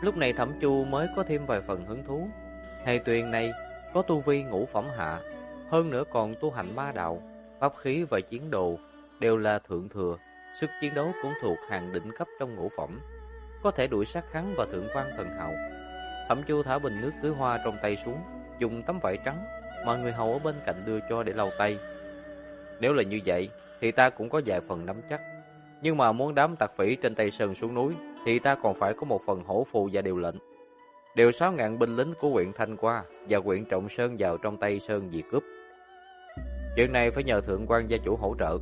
Lúc này Thẩm Chu mới có thêm vài phần hứng thú. Hề Tuyền này có tu vi ngũ phẩm hạ, hơn nữa còn tu hành ma đạo, pháp khí và chiến đồ đều là thượng thừa, sức chiến đấu cũng thuộc hàng đỉnh cấp trong ngũ phẩm, có thể đuổi sát hắn và thượng quan thần hạo. Thẩm Chu thả bình nước tưới hoa trong tay xuống, dùng tấm vải trắng mà người hầu ở bên cạnh đưa cho để lau tay. Nếu là như vậy thì ta cũng có vài phần nắm chắc, nhưng mà muốn đám tặc phỉ trên Tây Sơn xuống núi thì ta còn phải có một phần hổ phù và điều lệnh. Điều 6.000 binh lính của huyện Thanh Qua và huyện Trọng Sơn vào trong Tây Sơn diệt cướp. Chuyện này phải nhờ thượng quan gia chủ hỗ trợ.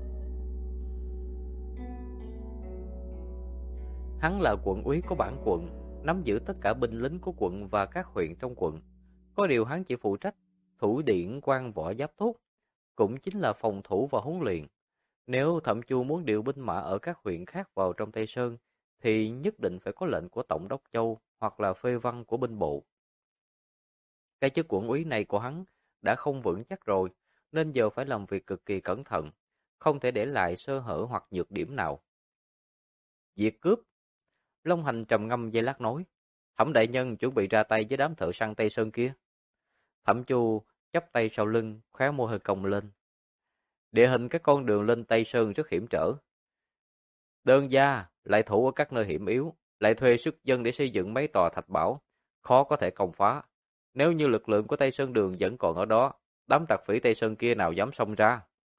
Hắn là quận úy của bản quận, nắm giữ tất cả binh lính của quận và các huyện trong quận. Có điều hắn chỉ phụ trách thủ điển quan võ giáp tốt, cũng chính là phòng thủ và huấn luyện. Nếu Thẩm Chu muốn điều binh mã ở các huyện khác vào trong Tây Sơn, thì nhất định phải có lệnh của Tổng đốc Châu hoặc là phê văn của binh bộ. Cái chức quận úy này của hắn đã không vững chắc rồi, nên giờ phải làm việc cực kỳ cẩn thận, không thể để lại sơ hở hoặc nhược điểm nào. Diệt cướp. Long Hành trầm ngâm giây lát nói, Thẩm đại nhân chuẩn bị ra tay với đám thợ săn Tây Sơn kia. Thẩm Chu chắp tay sau lưng, khóe môi hơi cong lên. Địa hình các con đường lên Tây Sơn rất hiểm trở. Đơn gia lại thủ ở các nơi hiểm yếu, lại thuê sức dân để xây dựng mấy tòa thạch bảo, khó có thể công phá. Nếu như lực lượng của Tây Sơn Đường vẫn còn ở đó, đám tặc phỉ Tây Sơn kia nào dám xông ra.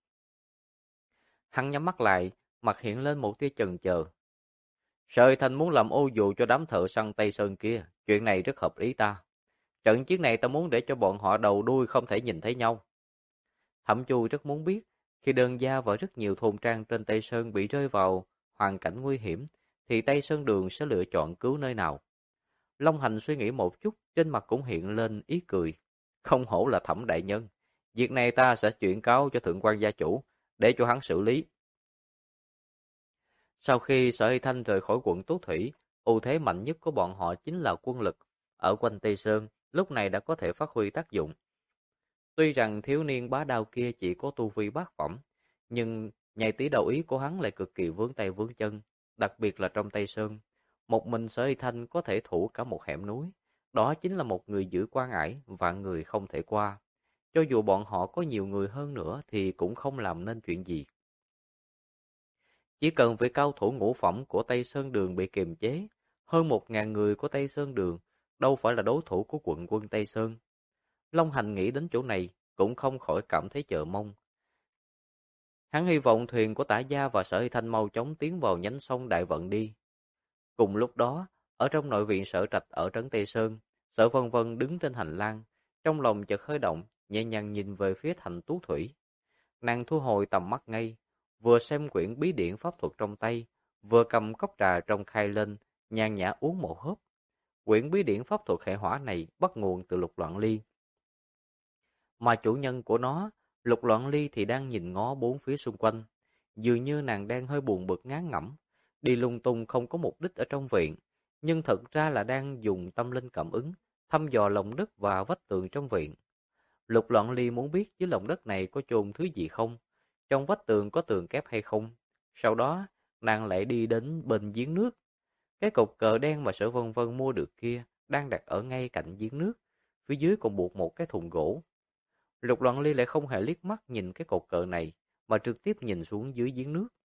Hắn nhắm mắt lại, mặt hiện lên một tia chần chờ. Sợi Thành muốn làm ô dù cho đám thợ săn Tây Sơn kia, chuyện này rất hợp ý ta. Trận chiến này ta muốn để cho bọn họ đầu đuôi không thể nhìn thấy nhau. Thẩm Chu rất muốn biết, khi Đơn gia và rất nhiều thôn trang trên Tây Sơn bị rơi vào hoàn cảnh nguy hiểm, thì Tây Sơn Đường sẽ lựa chọn cứu nơi nào. Long Hành suy nghĩ một chút, trên mặt cũng hiện lên ý cười. Không hổ là Thẩm đại nhân, việc này ta sẽ chuyển cáo cho thượng quan gia chủ, để cho hắn xử lý. Sau khi Sở Hy Thanh rời khỏi quận Tú Thủy, ưu thế mạnh nhất của bọn họ chính là quân lực. Ở quanh Tây Sơn, lúc này đã có thể phát huy tác dụng. Tuy rằng thiếu niên bá đao kia chỉ có tu vi bát phẩm, nhưng nhạy tỷ đầu ý của hắn lại cực kỳ vướng tay vướng chân, đặc biệt là trong Tây Sơn. Một mình Sở Hy Thanh có thể thủ cả một hẻm núi, đó chính là một người giữ quan ải, vạn người không thể qua. Cho dù bọn họ có nhiều người hơn nữa thì cũng không làm nên chuyện gì. Chỉ cần vị cao thủ ngũ phẩm của Tây Sơn Đường bị kiềm chế, hơn 1.000 người của Tây Sơn Đường đâu phải là đối thủ của quận quân Tây Sơn. Long Hành nghĩ đến chỗ này, cũng không khỏi cảm thấy chờ mong. Hắn hy vọng thuyền của Tả Gia và Sở Hy Thanh mau chóng tiến vào nhánh sông Đại Vận đi. Cùng lúc đó, ở trong nội viện Sở Trạch ở trấn Tây Sơn, Sở Vân Vân đứng trên hành lang, trong lòng chợt hơi động, nhẹ nhàng nhìn về phía thành Tú Thủy. Nàng thu hồi tầm mắt ngay, vừa xem quyển bí điển pháp thuật trong tay, vừa cầm cốc trà trong khay lên, nhàn nhã uống một hớp. Quyển bí điển pháp thuật hệ hỏa này bắt nguồn từ Lục Loạn Ly. Mà chủ nhân của nó, Lục Loạn Ly thì đang nhìn ngó bốn phía xung quanh. Dường như nàng đang hơi buồn bực ngán ngẩm, đi lung tung không có mục đích ở trong viện, nhưng thật ra là đang dùng tâm linh cảm ứng, thăm dò lòng đất và vách tường trong viện. Lục Loạn Ly muốn biết dưới lòng đất này có chôn thứ gì không, trong vách tường có tường kép hay không. Sau đó, nàng lại đi đến bên giếng nước. Cái cột cờ đen mà Sở Vân Vân mua được kia đang đặt ở ngay cạnh giếng nước, phía dưới còn buộc một cái thùng gỗ. Lục Loạn Ly lại không hề liếc mắt nhìn cái cột cờ này, mà trực tiếp nhìn xuống dưới giếng nước.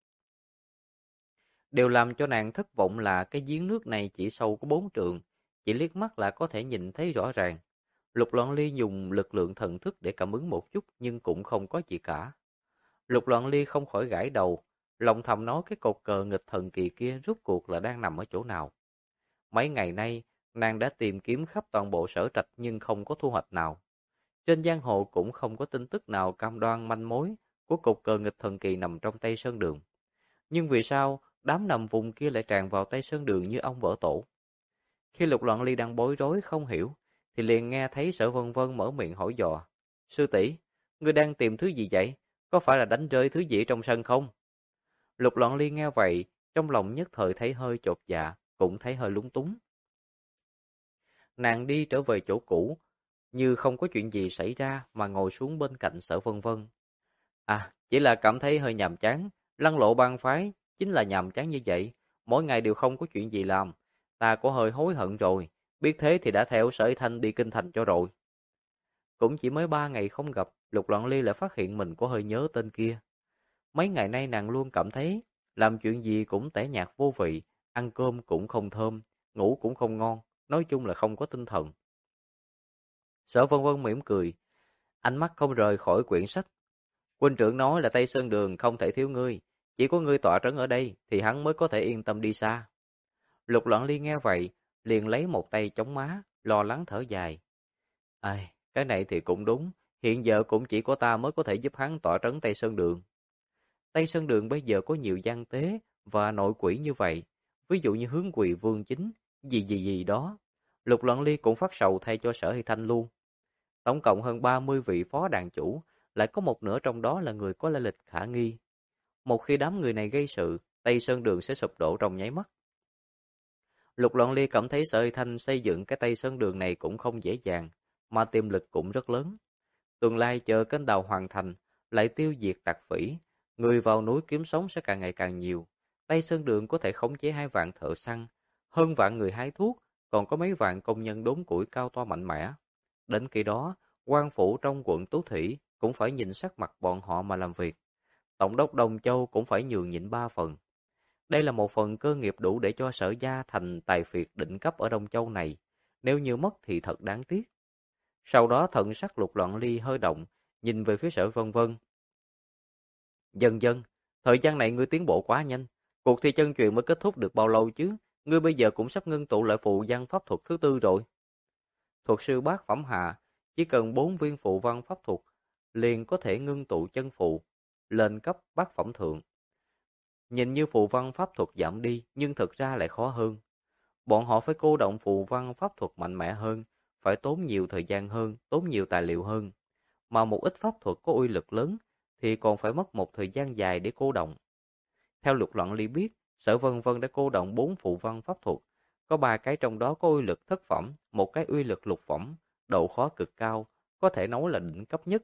Điều làm cho nàng thất vọng là cái giếng nước này chỉ sâu có 4 trượng, chỉ liếc mắt là có thể nhìn thấy rõ ràng. Lục Loạn Ly dùng lực lượng thần thức để cảm ứng một chút nhưng cũng không có gì cả. Lục Loạn Ly không khỏi gãi đầu, lòng thầm nói cái cột cờ nghịch thần kỳ kia rốt cuộc là đang nằm ở chỗ nào. Mấy ngày nay, nàng đã tìm kiếm khắp toàn bộ Sở Trạch nhưng không có thu hoạch nào. Trên giang hồ cũng không có tin tức nào cam đoan manh mối của cột cờ nghịch thần kỳ nằm trong Tây Sơn Đường. Nhưng vì sao đám nằm vùng kia lại tràn vào Tây Sơn Đường như ong vỡ tổ? Khi Lục Loạn Ly đang bối rối không hiểu, thì liền nghe thấy Sở Vân Vân mở miệng hỏi dò. Sư tỷ, ngươi đang tìm thứ gì vậy? Có phải là đánh rơi thứ gì trong sân không? Lục Loạn Ly nghe vậy, trong lòng nhất thời thấy hơi chột dạ, cũng thấy hơi lúng túng. Nàng đi trở về chỗ cũ, như không có chuyện gì xảy ra mà ngồi xuống bên cạnh Sở Vân Vân. À, chỉ là cảm thấy hơi nhàm chán, Lăng Lộ bang phái chính là nhàm chán như vậy, mỗi ngày đều không có chuyện gì làm. Ta có hơi hối hận rồi, biết thế thì đã theo Sở Y Thanh đi kinh thành cho rồi. Cũng chỉ mới 3 ngày không gặp, Lục Loan Ly lại phát hiện mình có hơi nhớ tên kia. Mấy ngày nay nàng luôn cảm thấy làm chuyện gì cũng tẻ nhạt vô vị, ăn cơm cũng không thơm, ngủ cũng không ngon, nói chung là không có tinh thần. Sở Vân Vân mỉm cười, ánh mắt không rời khỏi quyển sách. Huynh trưởng nói là Tây Sơn Đường không thể thiếu ngươi, chỉ có ngươi tọa trấn ở đây thì hắn mới có thể yên tâm đi xa. Lục Loan Ly nghe vậy, liền lấy một tay chống má, lo lắng thở dài. Ai, cái này thì cũng đúng, hiện giờ cũng chỉ có ta mới có thể giúp hắn tọa trấn Tây Sơn Đường. Tây Sơn Đường bây giờ có nhiều gian tế và nội quỷ như vậy, ví dụ như Hướng Quỳ Vương Chính, gì đó. Lục Loan Ly cũng phát sầu thay cho Sở Hy Thanh luôn. Tổng cộng hơn 30 vị phó đàn chủ, lại có một nửa trong đó là người có lai lịch khả nghi. Một khi đám người này gây sự, Tây Sơn Đường sẽ sụp đổ trong nháy mắt. Lục Loan Ly cảm thấy Sở Hy Thanh xây dựng cái Tây Sơn Đường này cũng không dễ dàng, mà tiềm lực cũng rất lớn. Tương lai chờ kênh đào hoàn thành, lại tiêu diệt tặc phỉ, người vào núi kiếm sống sẽ càng ngày càng nhiều. Tây Sơn Đường có thể khống chế 2 vạn thợ săn, hơn vạn người hái thuốc, còn có mấy vạn công nhân đốn củi cao to mạnh mẽ. Đến khi đó, quan phủ trong quận Tú Thủy cũng phải nhìn sắc mặt bọn họ mà làm việc. Tổng đốc Đông Châu cũng phải nhường nhịn 3 phần. Đây là một phần cơ nghiệp đủ để cho Sở gia thành tài phiệt đỉnh cấp ở Đông Châu này. Nếu như mất thì thật đáng tiếc. Sau đó thần sắc Lục Loan Ly hơi động, nhìn về phía Sở Vân Vân. Dần dần, thời gian này ngươi tiến bộ quá nhanh. Cuộc thi chân truyền mới kết thúc được bao lâu chứ? Ngươi bây giờ cũng sắp ngưng tụ lại phù văn pháp thuật thứ 4 rồi. Thuật sư bát phẩm hạ, chỉ cần 4 viên phù văn pháp thuật, liền có thể ngưng tụ chân phù, lên cấp bát phẩm thượng. Nhìn như phù văn pháp thuật giảm đi, nhưng thực ra lại khó hơn. Bọn họ phải cô động phù văn pháp thuật mạnh mẽ hơn, phải tốn nhiều thời gian hơn, tốn nhiều tài liệu hơn. Mà một ít pháp thuật có uy lực lớn, thì còn phải mất một thời gian dài để cô động. Theo Lục Loan Ly biết, Sở Vân Vân đã cô động 4 phù văn pháp thuật, có 3 cái trong đó có uy lực thất phẩm, một cái uy lực lục phẩm, độ khó cực cao, có thể nói là đỉnh cấp nhất.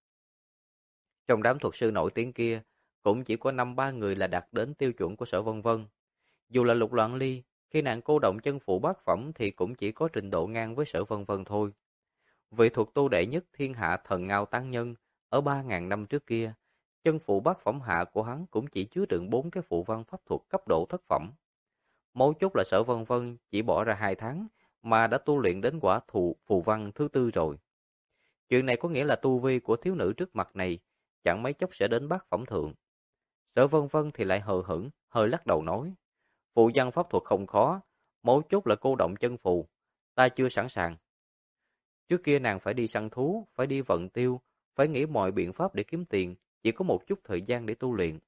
Trong đám thuật sư nổi tiếng kia, cũng chỉ có 5-3 người là đạt đến tiêu chuẩn của Sở Vân Vân. Dù là Lục Loan Ly, khi nàng cô động chân phụ bát phẩm thì cũng chỉ có trình độ ngang với Sở Vân Vân thôi. Vị thuật tu đệ nhất thiên hạ thần Ngao Tán Nhân, ở 3.000 năm trước kia, chân phụ bát phẩm hạ của hắn cũng chỉ chứa đựng 4 cái phụ văn pháp thuật cấp độ thất phẩm. Mấu chốt là Sở Vân Vân chỉ bỏ ra 2 tháng mà đã tu luyện đến quả phù văn thứ 4 rồi. Chuyện này có nghĩa là tu vi của thiếu nữ trước mặt này chẳng mấy chốc sẽ đến bát phẩm thượng. Sở Vân Vân thì lại hờ hững, hơi lắc đầu nói: "Phụ văn pháp thuật không khó, mấu chốt là cô động chân phù, ta chưa sẵn sàng." Trước kia nàng phải đi săn thú, phải đi vận tiêu, phải nghĩ mọi biện pháp để kiếm tiền, chỉ có một chút thời gian để tu luyện.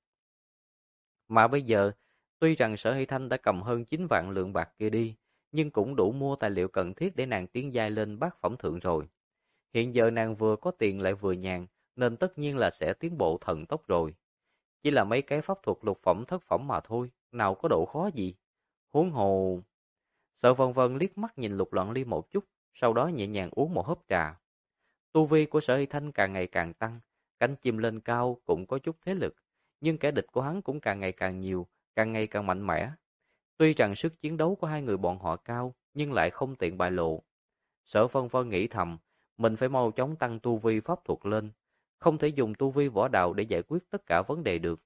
Mà bây giờ, tuy rằng Sở Hy Thanh đã cầm hơn 9 vạn lượng bạc kia đi, nhưng cũng đủ mua tài liệu cần thiết để nàng tiến giai lên bát phẩm thượng rồi. Hiện giờ nàng vừa có tiền lại vừa nhàn, nên tất nhiên là sẽ tiến bộ thần tốc rồi. Chỉ là mấy cái pháp thuật lục phẩm thất phẩm mà thôi, nào có độ khó gì. Huống hồ... Sở Vân Vân liếc mắt nhìn Lục Loan Ly một chút, sau đó nhẹ nhàng uống một hớp trà. Tu vi của Sở Hy Thanh càng ngày càng tăng, cánh chim lên cao cũng có chút thế lực, nhưng kẻ địch của hắn cũng càng ngày càng nhiều, càng ngày càng mạnh mẽ. Tuy rằng sức chiến đấu của hai người bọn họ cao, nhưng lại không tiện bại lộ. Sở Vân Vân nghĩ thầm, mình phải mau chóng tăng tu vi pháp thuật lên, không thể dùng tu vi võ đạo để giải quyết tất cả vấn đề được.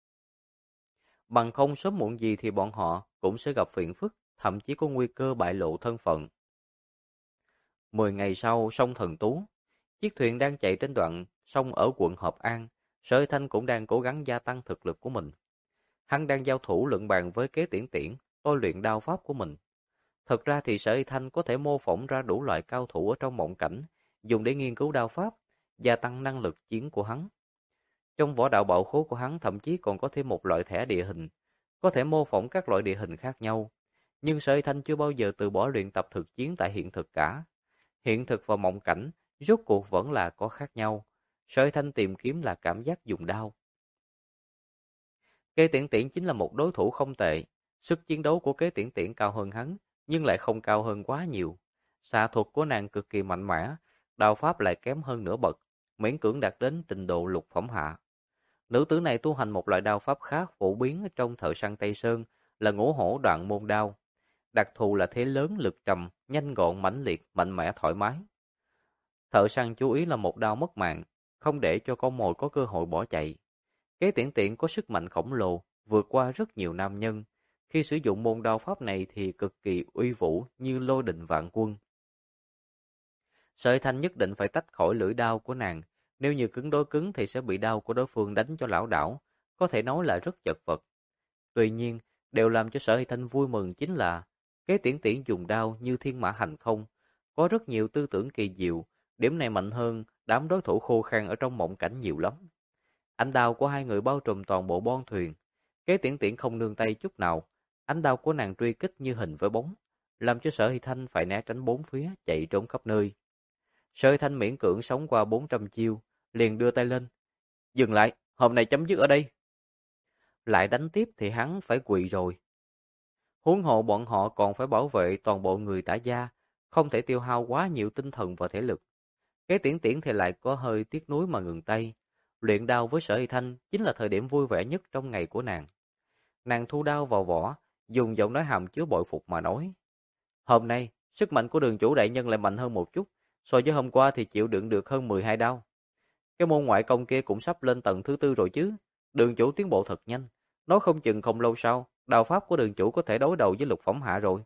Bằng không sớm muộn gì thì bọn họ cũng sẽ gặp phiền phức, thậm chí có nguy cơ bại lộ thân phận. 10 ngày sau, sông Thần Tú, chiếc thuyền đang chạy trên đoạn sông ở quận Hợp An, Sở Thanh cũng đang cố gắng gia tăng thực lực của mình. Hắn đang giao thủ luận bàn với Kế Tiễn Tiễn, tôi luyện đao pháp của mình. Thật ra thì Sở Thanh có thể mô phỏng ra đủ loại cao thủ ở trong mộng cảnh, dùng để nghiên cứu đao pháp, gia tăng năng lực chiến của hắn. Trong võ đạo bảo khố của hắn thậm chí còn có thêm một loại thẻ địa hình, có thể mô phỏng các loại địa hình khác nhau. Nhưng Sở Thanh chưa bao giờ từ bỏ luyện tập thực chiến tại hiện thực cả. Hiện thực và mộng cảnh rốt cuộc vẫn là có khác nhau. Sở Thanh tìm kiếm là cảm giác dùng đao. Kế Tiễn Tiễn chính là một đối thủ không tệ. Sức chiến đấu của Kế Tiễn Tiễn cao hơn hắn, nhưng lại không cao hơn quá nhiều. Xạ thuật của nàng cực kỳ mạnh mẽ, đao pháp lại kém hơn nửa bậc, miễn cưỡng đạt đến trình độ lục phẩm hạ. Nữ tử này tu hành một loại đao pháp khá phổ biến trong thợ săn Tây Sơn là Ngũ Hổ Đoạn Môn Đao. đặc thù là thế lớn, lực trầm, nhanh gọn, mãnh liệt, mạnh mẽ, thoải mái. Thợ săn chú ý là một đao mất mạng, không để cho con mồi có cơ hội bỏ chạy. Kế tiễn tiễn có sức mạnh khổng lồ, vượt qua rất nhiều nam nhân. Khi sử dụng môn đao pháp này thì cực kỳ uy vũ như lôi đình vạn quân. Sợi Thanh nhất định phải tách khỏi lưỡi đao của nàng, nếu như cứng đối cứng thì sẽ bị đao của đối phương đánh cho lảo đảo, có thể nói là rất chật vật. Tuy nhiên, điều làm cho Sở Hy Thanh vui mừng chính là Kế Tiễn Tiễn dùng đao như thiên mã hành không, có rất nhiều tư tưởng kỳ diệu, điểm này mạnh hơn đám đối thủ khô khan ở trong mộng cảnh nhiều lắm. Ánh đao của hai người bao trùm toàn bộ bon thuyền, Kế Tiễn Tiễn không nương tay chút nào, ánh đao của nàng truy kích như hình với bóng, làm cho Sở Hy Thanh phải né tránh bốn phía, chạy trốn khắp nơi. Sở Hy Thanh miễn cưỡng sống qua 400 chiêu, liền đưa tay lên. Dừng lại, hôm nay chấm dứt ở đây. Lại đánh tiếp thì hắn phải quỳ rồi. Huống hộ bọn họ còn phải bảo vệ toàn bộ người Tả gia, không thể tiêu hao quá nhiều tinh thần và thể lực. Kế Tiễn Tiễn thì lại có hơi tiếc nuối mà ngừng tay. Luyện đao với Sở Hy Thanh chính là thời điểm vui vẻ nhất trong ngày của nàng. Nàng thu đao vào vỏ, dùng giọng nói hàm chứa bội phục mà nói. Hôm nay, sức mạnh của Đường chủ đại nhân lại mạnh hơn một chút, so với hôm qua thì chịu đựng được hơn 12 đao. Cái môn ngoại công kia cũng sắp lên tầng thứ 4 rồi chứ. Đường chủ tiến bộ thật nhanh, nói không chừng không lâu sau, đao pháp của đường chủ có thể đối đầu với lục phẩm hạ rồi.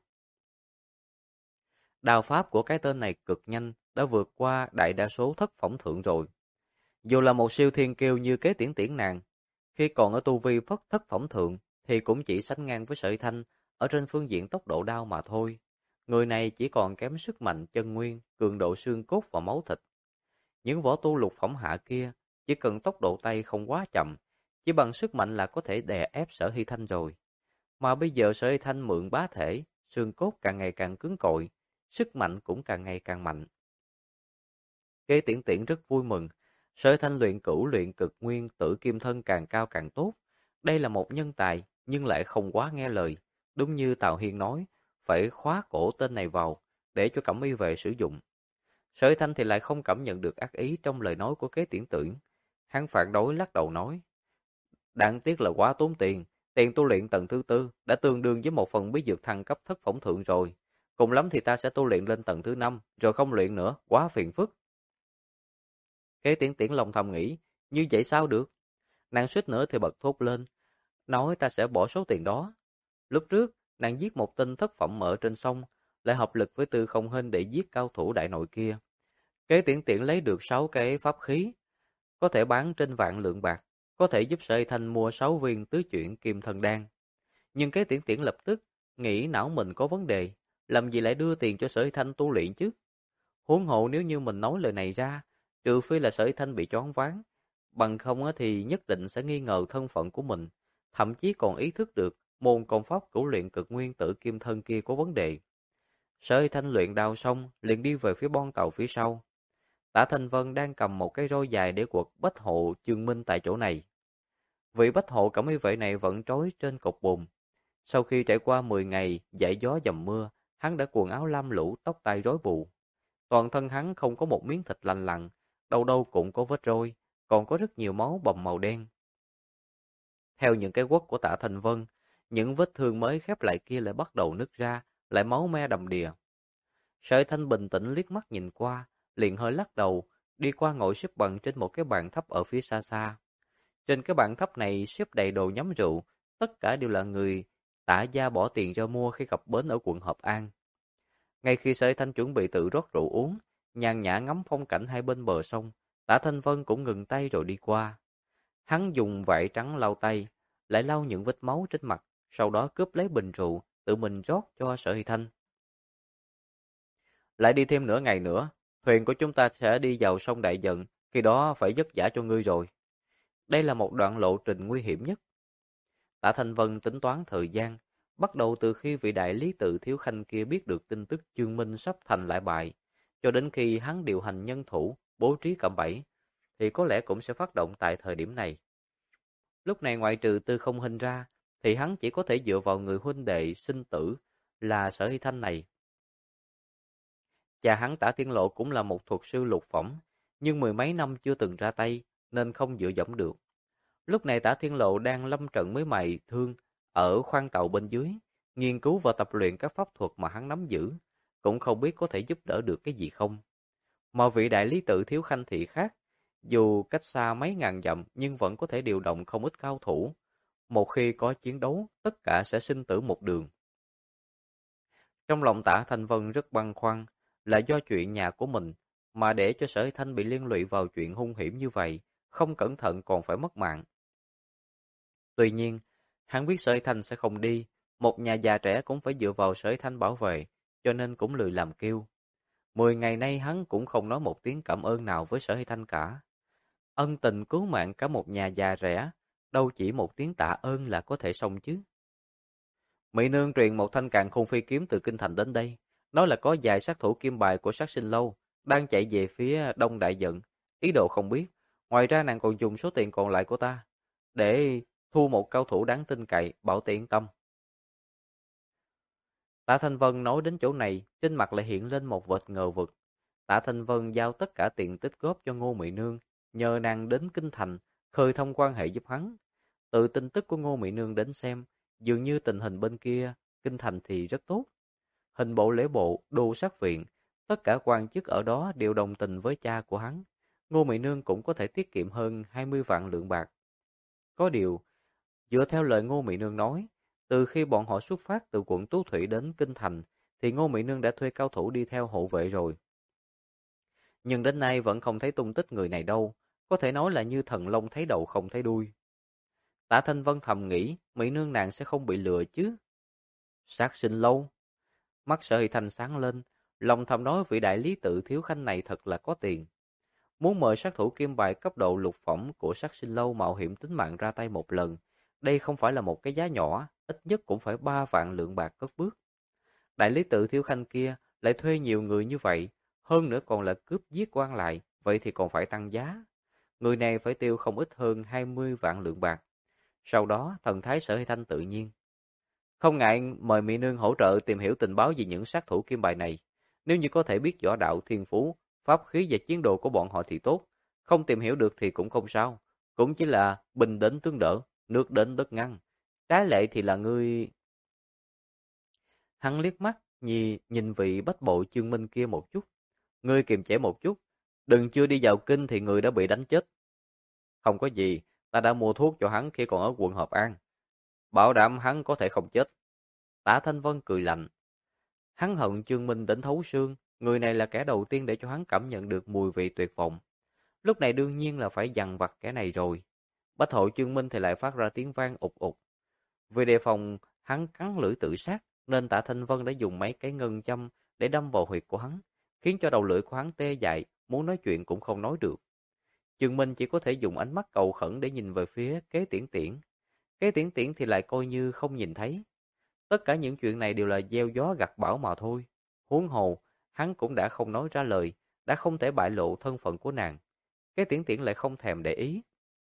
Đao pháp của cái tên này cực nhanh, đã vượt qua đại đa số thất phẩm thượng rồi. Dù là một siêu thiên kiêu như Kế Tiễn Tiễn nàng, khi còn ở tu vi phất thất phẩm thượng, thì cũng chỉ sánh ngang với Sợi Thanh ở trên phương diện tốc độ đao mà thôi. Người này chỉ còn kém sức mạnh chân nguyên, cường độ xương cốt và máu thịt. Những võ tu lục phẩm hạ kia, chỉ cần tốc độ tay không quá chậm, chỉ bằng sức mạnh là có thể đè ép Sở Hy Thanh rồi. Mà bây giờ Sở Hy Thanh mượn bá thể, xương cốt càng ngày càng cứng cỏi, sức mạnh cũng càng ngày càng mạnh. Kế Tiễn Tiễn rất vui mừng, Sở Hy Thanh luyện cửu luyện cực nguyên tử kim thân càng cao càng tốt. Đây là một nhân tài, nhưng lại không quá nghe lời. Đúng như Tào Hiên nói, phải khóa cổ tên này vào, để cho Cẩm Y về sử dụng. Sở Thanh thì lại không cảm nhận được ác ý trong lời nói của Kế Tiễn Tiễn. Hắn phản đối lắc đầu nói, đáng tiếc là quá tốn tiền, tiền tu luyện tầng thứ 4 đã tương đương với một phần bí dược thăng cấp thất phẩm thượng rồi. Cùng lắm thì ta sẽ tu luyện lên tầng thứ 5, rồi không luyện nữa, quá phiền phức. Kế Tiễn Tiễn lòng thầm nghĩ, như vậy sao được? Nàng suýt nữa thì bật thốt lên, nói ta sẽ bỏ số tiền đó. Lúc trước, nàng giết một tên thất phẩm ở trên sông, lại hợp lực với Tư Không Hên để giết cao thủ đại nội kia. Kế Tiễn Tiễn lấy được 6 cái pháp khí, có thể bán trên vạn lượng bạc, có thể giúp Sở Hy Thanh mua 6 viên tứ chuyển kim thân đan. Nhưng Kế Tiễn Tiễn lập tức nghĩ não mình có vấn đề, làm gì lại đưa tiền cho Sở Hy Thanh tu luyện chứ? Huống hộ nếu như mình nói lời này ra, trừ phi là Sở Hy Thanh bị choáng váng, bằng không thì nhất định sẽ nghi ngờ thân phận của mình, thậm chí còn ý thức được môn công pháp cửu luyện cực nguyên tử kim thân kia có vấn đề. Sở Hy Thanh luyện đao xong, liền đi về phía bon tàu phía sau. Tả Thanh Vân đang cầm một cái roi dài để quật bách hộ Chương Minh tại chỗ này. Vị bách hộ cẩm y vệ này vẫn trói trên cột bùn. Sau khi trải qua 10 ngày dải gió dầm mưa, hắn đã quần áo lam lũ, tóc tai rối bù. Toàn thân hắn không có một miếng thịt lành lặn, đâu đâu cũng có vết roi, còn có rất nhiều máu bầm màu đen. Theo những cái quất của Tạ Thanh Vân, những vết thương mới khép lại kia lại bắt đầu nứt ra, lại máu me đầm đìa. Sở Thanh bình tĩnh liếc mắt nhìn qua, liền hơi lắc đầu, đi qua ngồi xếp bằng trên một cái bàn thấp ở phía xa xa. Trên cái bàn thấp này xếp đầy đồ nhắm rượu, tất cả đều là người Tả gia bỏ tiền cho mua khi gặp bến ở quận Hợp An. Ngay khi Sở Thanh chuẩn bị tự rót rượu uống, nhàn nhã ngắm phong cảnh hai bên bờ sông, Tả Thanh Vân cũng ngừng tay rồi đi qua. Hắn dùng vải trắng lau tay, lại lau những vết máu trên mặt, sau đó cướp lấy bình rượu, tự mình rót cho Sở Hy Thanh. Lại đi thêm nửa ngày nữa, thuyền của chúng ta sẽ đi vào sông Đại Dận, khi đó phải vất vả cho ngươi rồi. Đây là một đoạn lộ trình nguy hiểm nhất. Tạ Thanh Vân tính toán thời gian, bắt đầu từ khi vị đại lý tự thiếu khanh kia biết được tin tức Chương Minh sắp thành lại bại, cho đến khi hắn điều hành nhân thủ, bố trí cạm bẫy, thì có lẽ cũng sẽ phát động tại thời điểm này. Lúc này ngoại trừ Tư Không Hinh ra, thì hắn chỉ có thể dựa vào người huynh đệ sinh tử là Sở Hy Thanh này. Cha hắn Tả Thiên Lộ cũng là một thuật sư lục phẩm, nhưng mười mấy năm chưa từng ra tay, nên không dựa dẫm được. Lúc này Tả Thiên Lộ đang lâm trận với mày thương ở khoang tàu bên dưới, nghiên cứu và tập luyện các pháp thuật mà hắn nắm giữ, cũng không biết có thể giúp đỡ được cái gì không. Mà vị đại lý tự Thiếu Khanh thị khác, dù cách xa mấy ngàn dặm nhưng vẫn có thể điều động không ít cao thủ. Một khi có chiến đấu, tất cả sẽ sinh tử một đường. Trong lòng Tạ Thanh Vân rất băn khoăn, là do chuyện nhà của mình, mà để cho Sở Thanh bị liên lụy vào chuyện hung hiểm như vậy, không cẩn thận còn phải mất mạng. Tuy nhiên, hắn biết Sở Thanh sẽ không đi, một nhà già trẻ cũng phải dựa vào Sở Thanh bảo vệ, cho nên cũng lười làm kêu. 10 ngày nay hắn cũng không nói một tiếng cảm ơn nào với Sở Thanh cả. Ân tình cứu mạng cả một nhà già trẻ, đâu chỉ một tiếng tạ ơn là có thể xong chứ. Mỹ nương truyền một thanh càn khôn phi kiếm từ kinh thành đến đây, nói là có vài sát thủ kim bài của Sát Sinh Lâu đang chạy về phía Đông Đại Dận, ý đồ không biết. Ngoài ra nàng còn dùng số tiền còn lại của ta để thu một cao thủ đáng tin cậy, bảo ta yên tâm. Tạ Thanh Vân nói đến chỗ này, trên mặt lại hiện lên một vệt ngờ vực. Tạ Thanh Vân giao tất cả tiền tích góp cho Ngô Mỹ Nương, nhờ nàng đến kinh thành, khơi thông quan hệ giúp hắn. Từ tin tức của Ngô Mỹ Nương đến xem, dường như tình hình bên kia, kinh thành thì rất tốt. Hình bộ lễ bộ, đô sát viện, tất cả quan chức ở đó đều đồng tình với cha của hắn. Ngô Mỹ Nương cũng có thể tiết kiệm hơn 20 vạn lượng bạc. Có điều, dựa theo lời Ngô Mỹ Nương nói, từ khi bọn họ xuất phát từ quận Tú Thủy đến Kinh Thành, thì Ngô Mỹ Nương đã thuê cao thủ đi theo hộ vệ rồi. Nhưng đến nay vẫn không thấy tung tích người này đâu, có thể nói là như thần long thấy đầu không thấy đuôi. Tạ Thanh Vân thầm nghĩ, Mỹ Nương nàng sẽ không bị lừa chứ. Sát Sinh Lâu. Mắt Sở Hy Thanh sáng lên, lòng thầm nói vị đại lý tự Thiếu Khanh này thật là có tiền. Muốn mời sát thủ kim bài cấp độ lục phẩm của Sát Sinh Lâu mạo hiểm tính mạng ra tay một lần, đây không phải là một cái giá nhỏ, ít nhất cũng phải 3 vạn lượng bạc cất bước. Đại lý tự Thiếu Khanh kia lại thuê nhiều người như vậy, hơn nữa còn là cướp giết quan lại, vậy thì còn phải tăng giá. Người này phải tiêu không ít hơn 20 vạn lượng bạc. Sau đó, thần thái Sở Hy Thanh tự nhiên. Không ngại mời Mỹ Nương hỗ trợ tìm hiểu tình báo về những sát thủ kim bài này. Nếu như có thể biết võ đạo thiên phú, pháp khí và chiến đồ của bọn họ thì tốt. Không tìm hiểu được thì cũng không sao. Cũng chỉ là binh đến tướng đỡ, nước đến đất ngăn. Trái lệ thì là ngươi... Hắn liếc mắt, nhìn vị bách bộ Chương Minh kia một chút. Ngươi kiềm chế một chút. Đừng chưa đi vào kinh thì người đã bị đánh chết. Không có gì, ta đã mua thuốc cho hắn khi còn ở quận Hợp An. Bảo đảm hắn có thể không chết. Tạ Thanh Vân cười lạnh. Hắn hận Chương Minh đến thấu xương, người này là kẻ đầu tiên để cho hắn cảm nhận được mùi vị tuyệt vọng. Lúc này đương nhiên là phải dằn vặt kẻ này rồi. Bách hội Chương Minh thì lại phát ra tiếng vang ụt ụt. Vì đề phòng hắn cắn lưỡi tự sát, nên Tạ Thanh Vân đã dùng mấy cái ngân châm để đâm vào huyệt của hắn, khiến cho đầu lưỡi của hắn tê dại, muốn nói chuyện cũng không nói được. Chương Minh chỉ có thể dùng ánh mắt cầu khẩn để nhìn về phía Kế Tiễn Tiễn. Kế Tiễn Tiễn thì lại coi như không nhìn thấy. Tất cả những chuyện này đều là gieo gió gặt bão mà thôi. Huống hồ, hắn cũng đã không nói ra lời, đã không thể bại lộ thân phận của nàng. Kế Tiễn Tiễn lại không thèm để ý.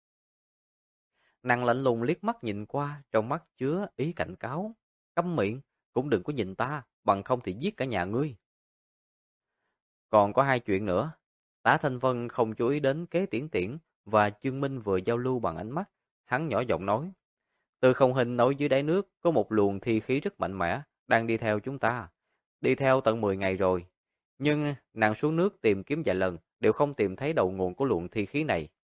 Nàng lạnh lùng liếc mắt nhìn qua, trong mắt chứa ý cảnh cáo. Câm miệng, cũng đừng có nhìn ta, bằng không thì giết cả nhà ngươi. Còn có hai chuyện nữa. Tả Thanh Vân không chú ý đến Kế Tiễn Tiễn và Chương Minh vừa giao lưu bằng ánh mắt. Hắn nhỏ giọng nói. Từ không hình nổi dưới đáy nước có một luồng thi khí rất mạnh mẽ đang đi theo chúng ta. Đi theo tận 10 ngày rồi. Nhưng nàng xuống nước tìm kiếm vài lần đều không tìm thấy đầu nguồn của luồng thi khí này.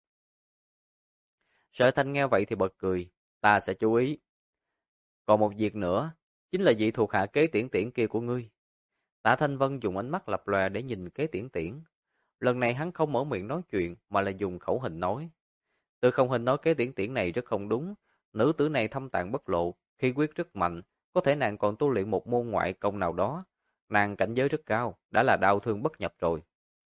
Sở Thanh nghe vậy thì bật cười. Ta sẽ chú ý. Còn một việc nữa, chính là vị thuộc hạ Kế Tiễn Tiễn kia của ngươi. Tạ Thanh Vân dùng ánh mắt lập lòe để nhìn Kế Tiễn Tiễn. Lần này hắn không mở miệng nói chuyện mà là dùng khẩu hình nói. Từ không hình nói Kế Tiễn Tiễn này rất không đúng. Nữ tử này thâm tàng bất lộ, khí huyết rất mạnh, có thể nàng còn tu luyện một môn ngoại công nào đó. Nàng cảnh giới rất cao, đã là đau thương bất nhập rồi.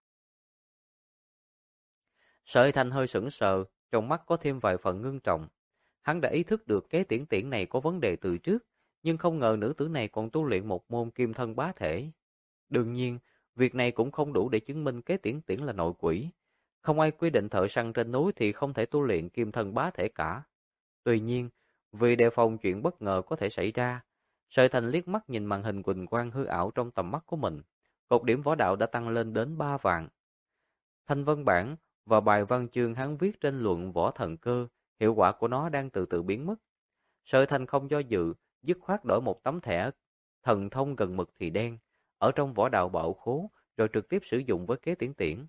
Sở Thanh hơi sững sờ, trong mắt có thêm vài phần ngưng trọng. Hắn đã ý thức được Kế Tiễn Tiễn này có vấn đề từ trước, nhưng không ngờ nữ tử này còn tu luyện một môn kim thân bá thể. Đương nhiên, việc này cũng không đủ để chứng minh Kế Tiễn Tiễn là nội quỷ. Không ai quy định thợ săn trên núi thì không thể tu luyện kim thân bá thể cả. Tuy nhiên, vì đề phòng chuyện bất ngờ có thể xảy ra, Sở Thành liếc mắt nhìn màn hình quỳnh quang hư ảo trong tầm mắt của mình. Cột điểm võ đạo đã tăng lên đến 3 vạn. Thanh văn bản và bài văn chương hắn viết trên luận võ thần cơ, hiệu quả của nó đang từ từ biến mất. Sở Thành không do dự, dứt khoát đổi một tấm thẻ thần thông gần mực thì đen, ở trong vỏ đào bảo khố, rồi trực tiếp sử dụng với kế tiễn tiễn.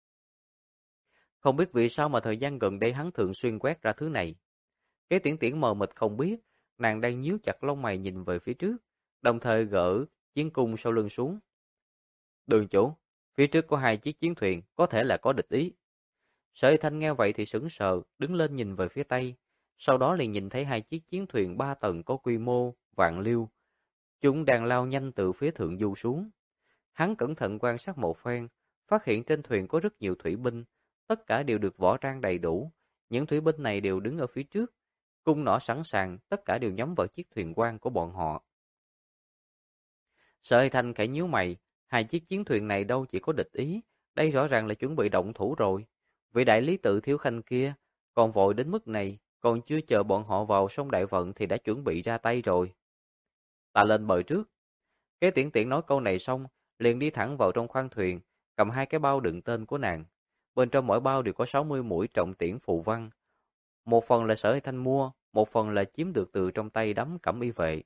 Không biết vì sao mà thời gian gần đây hắn thường xuyên quét ra thứ này. Kế tiễn tiễn mờ mịt không biết, nàng đang nhíu chặt lông mày nhìn về phía trước, đồng thời gỡ chiến cung sau lưng xuống. Đường chủ, phía trước có hai chiếc chiến thuyền, có thể là có địch ý. Sở Y Thanh nghe vậy thì sững sờ, đứng lên nhìn về phía tây, sau đó liền nhìn thấy hai chiếc chiến thuyền 3 tầng có quy mô vạn liêu. Chúng đang lao nhanh từ phía thượng du xuống. Hắn cẩn thận quan sát một phen, phát hiện trên thuyền có rất nhiều thủy binh, tất cả đều được võ trang đầy đủ. Những thủy binh này đều đứng ở phía trước, cung nỏ sẵn sàng, tất cả đều nhắm vào chiếc thuyền quan của bọn họ. Sở Hy Thanh khẽ nhíu mày, hai chiếc chiến thuyền này đâu chỉ có địch ý, đây rõ ràng là chuẩn bị động thủ rồi. Vị đại lý tự thiếu khanh kia, còn vội đến mức này, còn chưa chờ bọn họ vào sông Đại Vận thì đã chuẩn bị ra tay rồi. Ta lên bờ trước. Kế tiễn tiễn nói câu này xong, liền đi thẳng vào trong khoang thuyền, cầm hai cái bao đựng tên của nàng. Bên trong mỗi bao đều có 60 mũi trọng tiễn phù văn. Một phần là Sở Hy Thanh mua, một phần là chiếm được từ trong tay đám cẩm y vệ.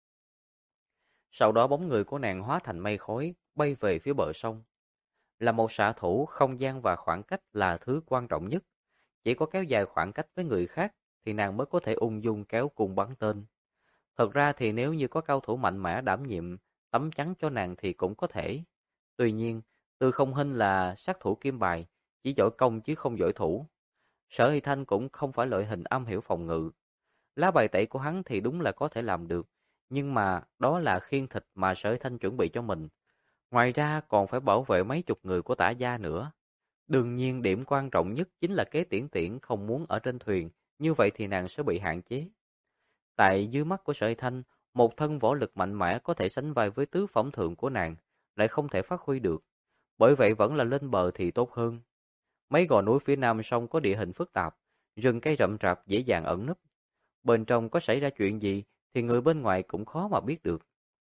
Sau đó bóng người của nàng hóa thành mây khói, bay về phía bờ sông. Là một xạ thủ, không gian và khoảng cách là thứ quan trọng nhất. Chỉ có kéo dài khoảng cách với người khác thì nàng mới có thể ung dung kéo cung bắn tên. Thật ra thì nếu như có cao thủ mạnh mẽ đảm nhiệm tấm chắn cho nàng thì cũng có thể. Tuy nhiên, Tư Không Hinh là sát thủ kim bài, chỉ giỏi công chứ không giỏi thủ. Sở Hy Thanh cũng không phải loại hình am hiểu phòng ngự. Lá bài tẩy của hắn thì đúng là có thể làm được, nhưng mà đó là khiên thịt mà Sở Hy Thanh chuẩn bị cho mình. Ngoài ra còn phải bảo vệ mấy chục người của Tả gia nữa. Đương nhiên điểm quan trọng nhất chính là kế tiễn tiễn không muốn ở trên thuyền, như vậy thì nàng sẽ bị hạn chế. Tại dưới mắt của Sở Hy Thanh, một thân võ lực mạnh mẽ có thể sánh vai với tứ phẩm thượng của nàng, lại không thể phát huy được. Bởi vậy vẫn là lên bờ thì tốt hơn. Mấy gò núi phía nam sông có địa hình phức tạp, rừng cây rậm rạp dễ dàng ẩn nấp. Bên trong có xảy ra chuyện gì thì người bên ngoài cũng khó mà biết được.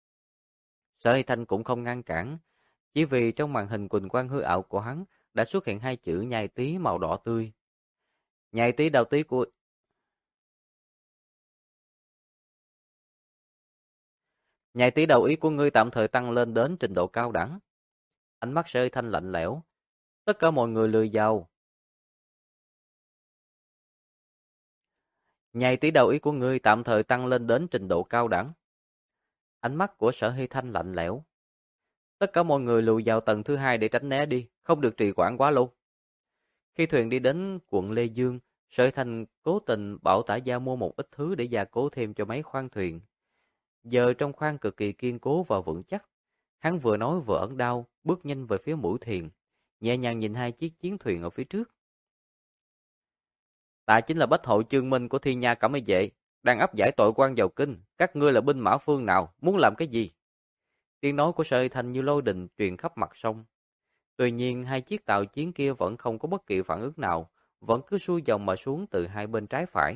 Sở Hy Thanh cũng không ngăn cản, chỉ vì trong màn hình quỳnh quang hư ảo của hắn đã xuất hiện hai chữ nhai tí màu đỏ tươi. Nhai tí đầu tí của... Nhai tí đầu ý của ngươi tạm thời tăng lên đến trình độ cao đẳng. Ánh mắt Sở Hy Thanh lạnh lẽo. Tất cả mọi người lười giàu. Nhai tí đầu ý của ngươi tạm thời tăng lên đến trình độ cao đẳng. Ánh mắt của Sở Hy Thanh lạnh lẽo. Tất cả mọi người lùi vào tầng thứ hai để tránh né đi, không được trì hoãn quá lâu. Khi thuyền đi đến quận Lê Dương, Sở Hy Thanh cố tình bảo Tả Gia mua một ít thứ để gia cố thêm cho mấy khoang thuyền. Giờ trong khoang cực kỳ kiên cố và vững chắc. Hắn vừa nói vừa ẩn đao, bước nhanh về phía mũi thuyền, nhẹ nhàng nhìn hai chiếc chiến thuyền ở phía trước. Ta chính là Bách Hội Chương Minh của Thiên Nha Cẩm Y Vệ, đang áp giải tội quan vào kinh. Các ngươi là binh mã phương nào, muốn làm cái gì? Tiếng nói của Sở Hy Thanh như lôi đình truyền khắp mặt sông. Tuy nhiên hai chiếc tàu chiến kia vẫn không có bất kỳ phản ứng nào, vẫn cứ xuôi dòng mà xuống từ hai bên trái phải.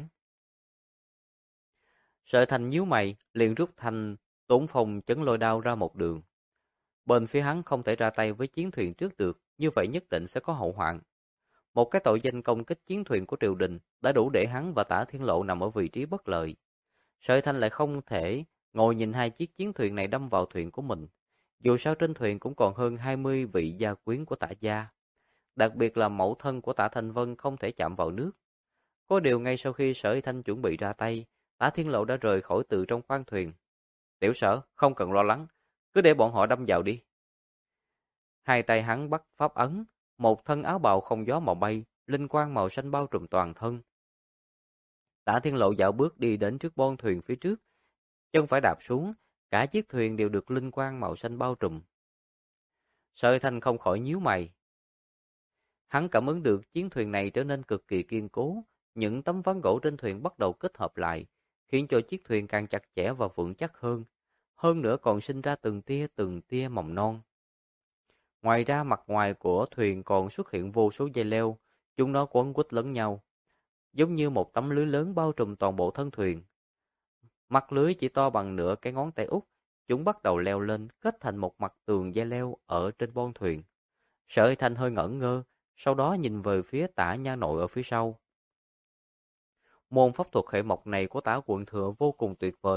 Sở Hy Thanh nhíu mày, liền rút thanh tốn phong chấn lôi đao ra một đường. Bên phía hắn không thể ra tay với chiến thuyền trước được, như vậy nhất định sẽ có hậu hoạn. Một cái tội danh công kích chiến thuyền của triều đình đã đủ để hắn và Tả Thiên Lộ nằm ở vị trí bất lợi. Sở Thanh lại không thể ngồi nhìn hai chiếc chiến thuyền này đâm vào thuyền của mình. Dù sao trên thuyền cũng còn hơn 20 vị gia quyến của Tả gia. Đặc biệt là mẫu thân của Tả Thanh Vân không thể chạm vào nước. Có điều ngay sau khi Sở Thanh chuẩn bị ra tay, Tả Thiên Lộ đã rời khỏi từ trong khoang thuyền. Tiểu Sở, không cần lo lắng, cứ để bọn họ đâm vào đi. Hai tay hắn bắt pháp ấn, một thân áo bào không gió mà bay, linh quang màu xanh bao trùm toàn thân. Tả Thiên Lộ dạo bước đi đến trước bon thuyền phía trước, chân phải đạp xuống, cả chiếc thuyền đều được linh quang màu xanh bao trùm. Sở Thanh không khỏi nhíu mày. Hắn cảm ứng được chiến thuyền này trở nên cực kỳ kiên cố, những tấm ván gỗ trên thuyền bắt đầu kết hợp lại, khiến cho chiếc thuyền càng chặt chẽ và vững chắc hơn. Hơn nữa còn sinh ra từng tia mầm non. Ngoài ra mặt ngoài của thuyền còn xuất hiện vô số dây leo, chúng nó quấn quýt lẫn nhau, giống như một tấm lưới lớn bao trùm toàn bộ thân thuyền. Mặt lưới chỉ to bằng nửa cái ngón tay út, chúng bắt đầu leo lên, kết thành một mặt tường dây leo ở trên bon thuyền. Sở Thanh hơi ngẩn ngơ, sau đó nhìn về phía Tả nha nội ở phía sau. Môn pháp thuật hệ mộc này của Tả quận thừa vô cùng tuyệt vời,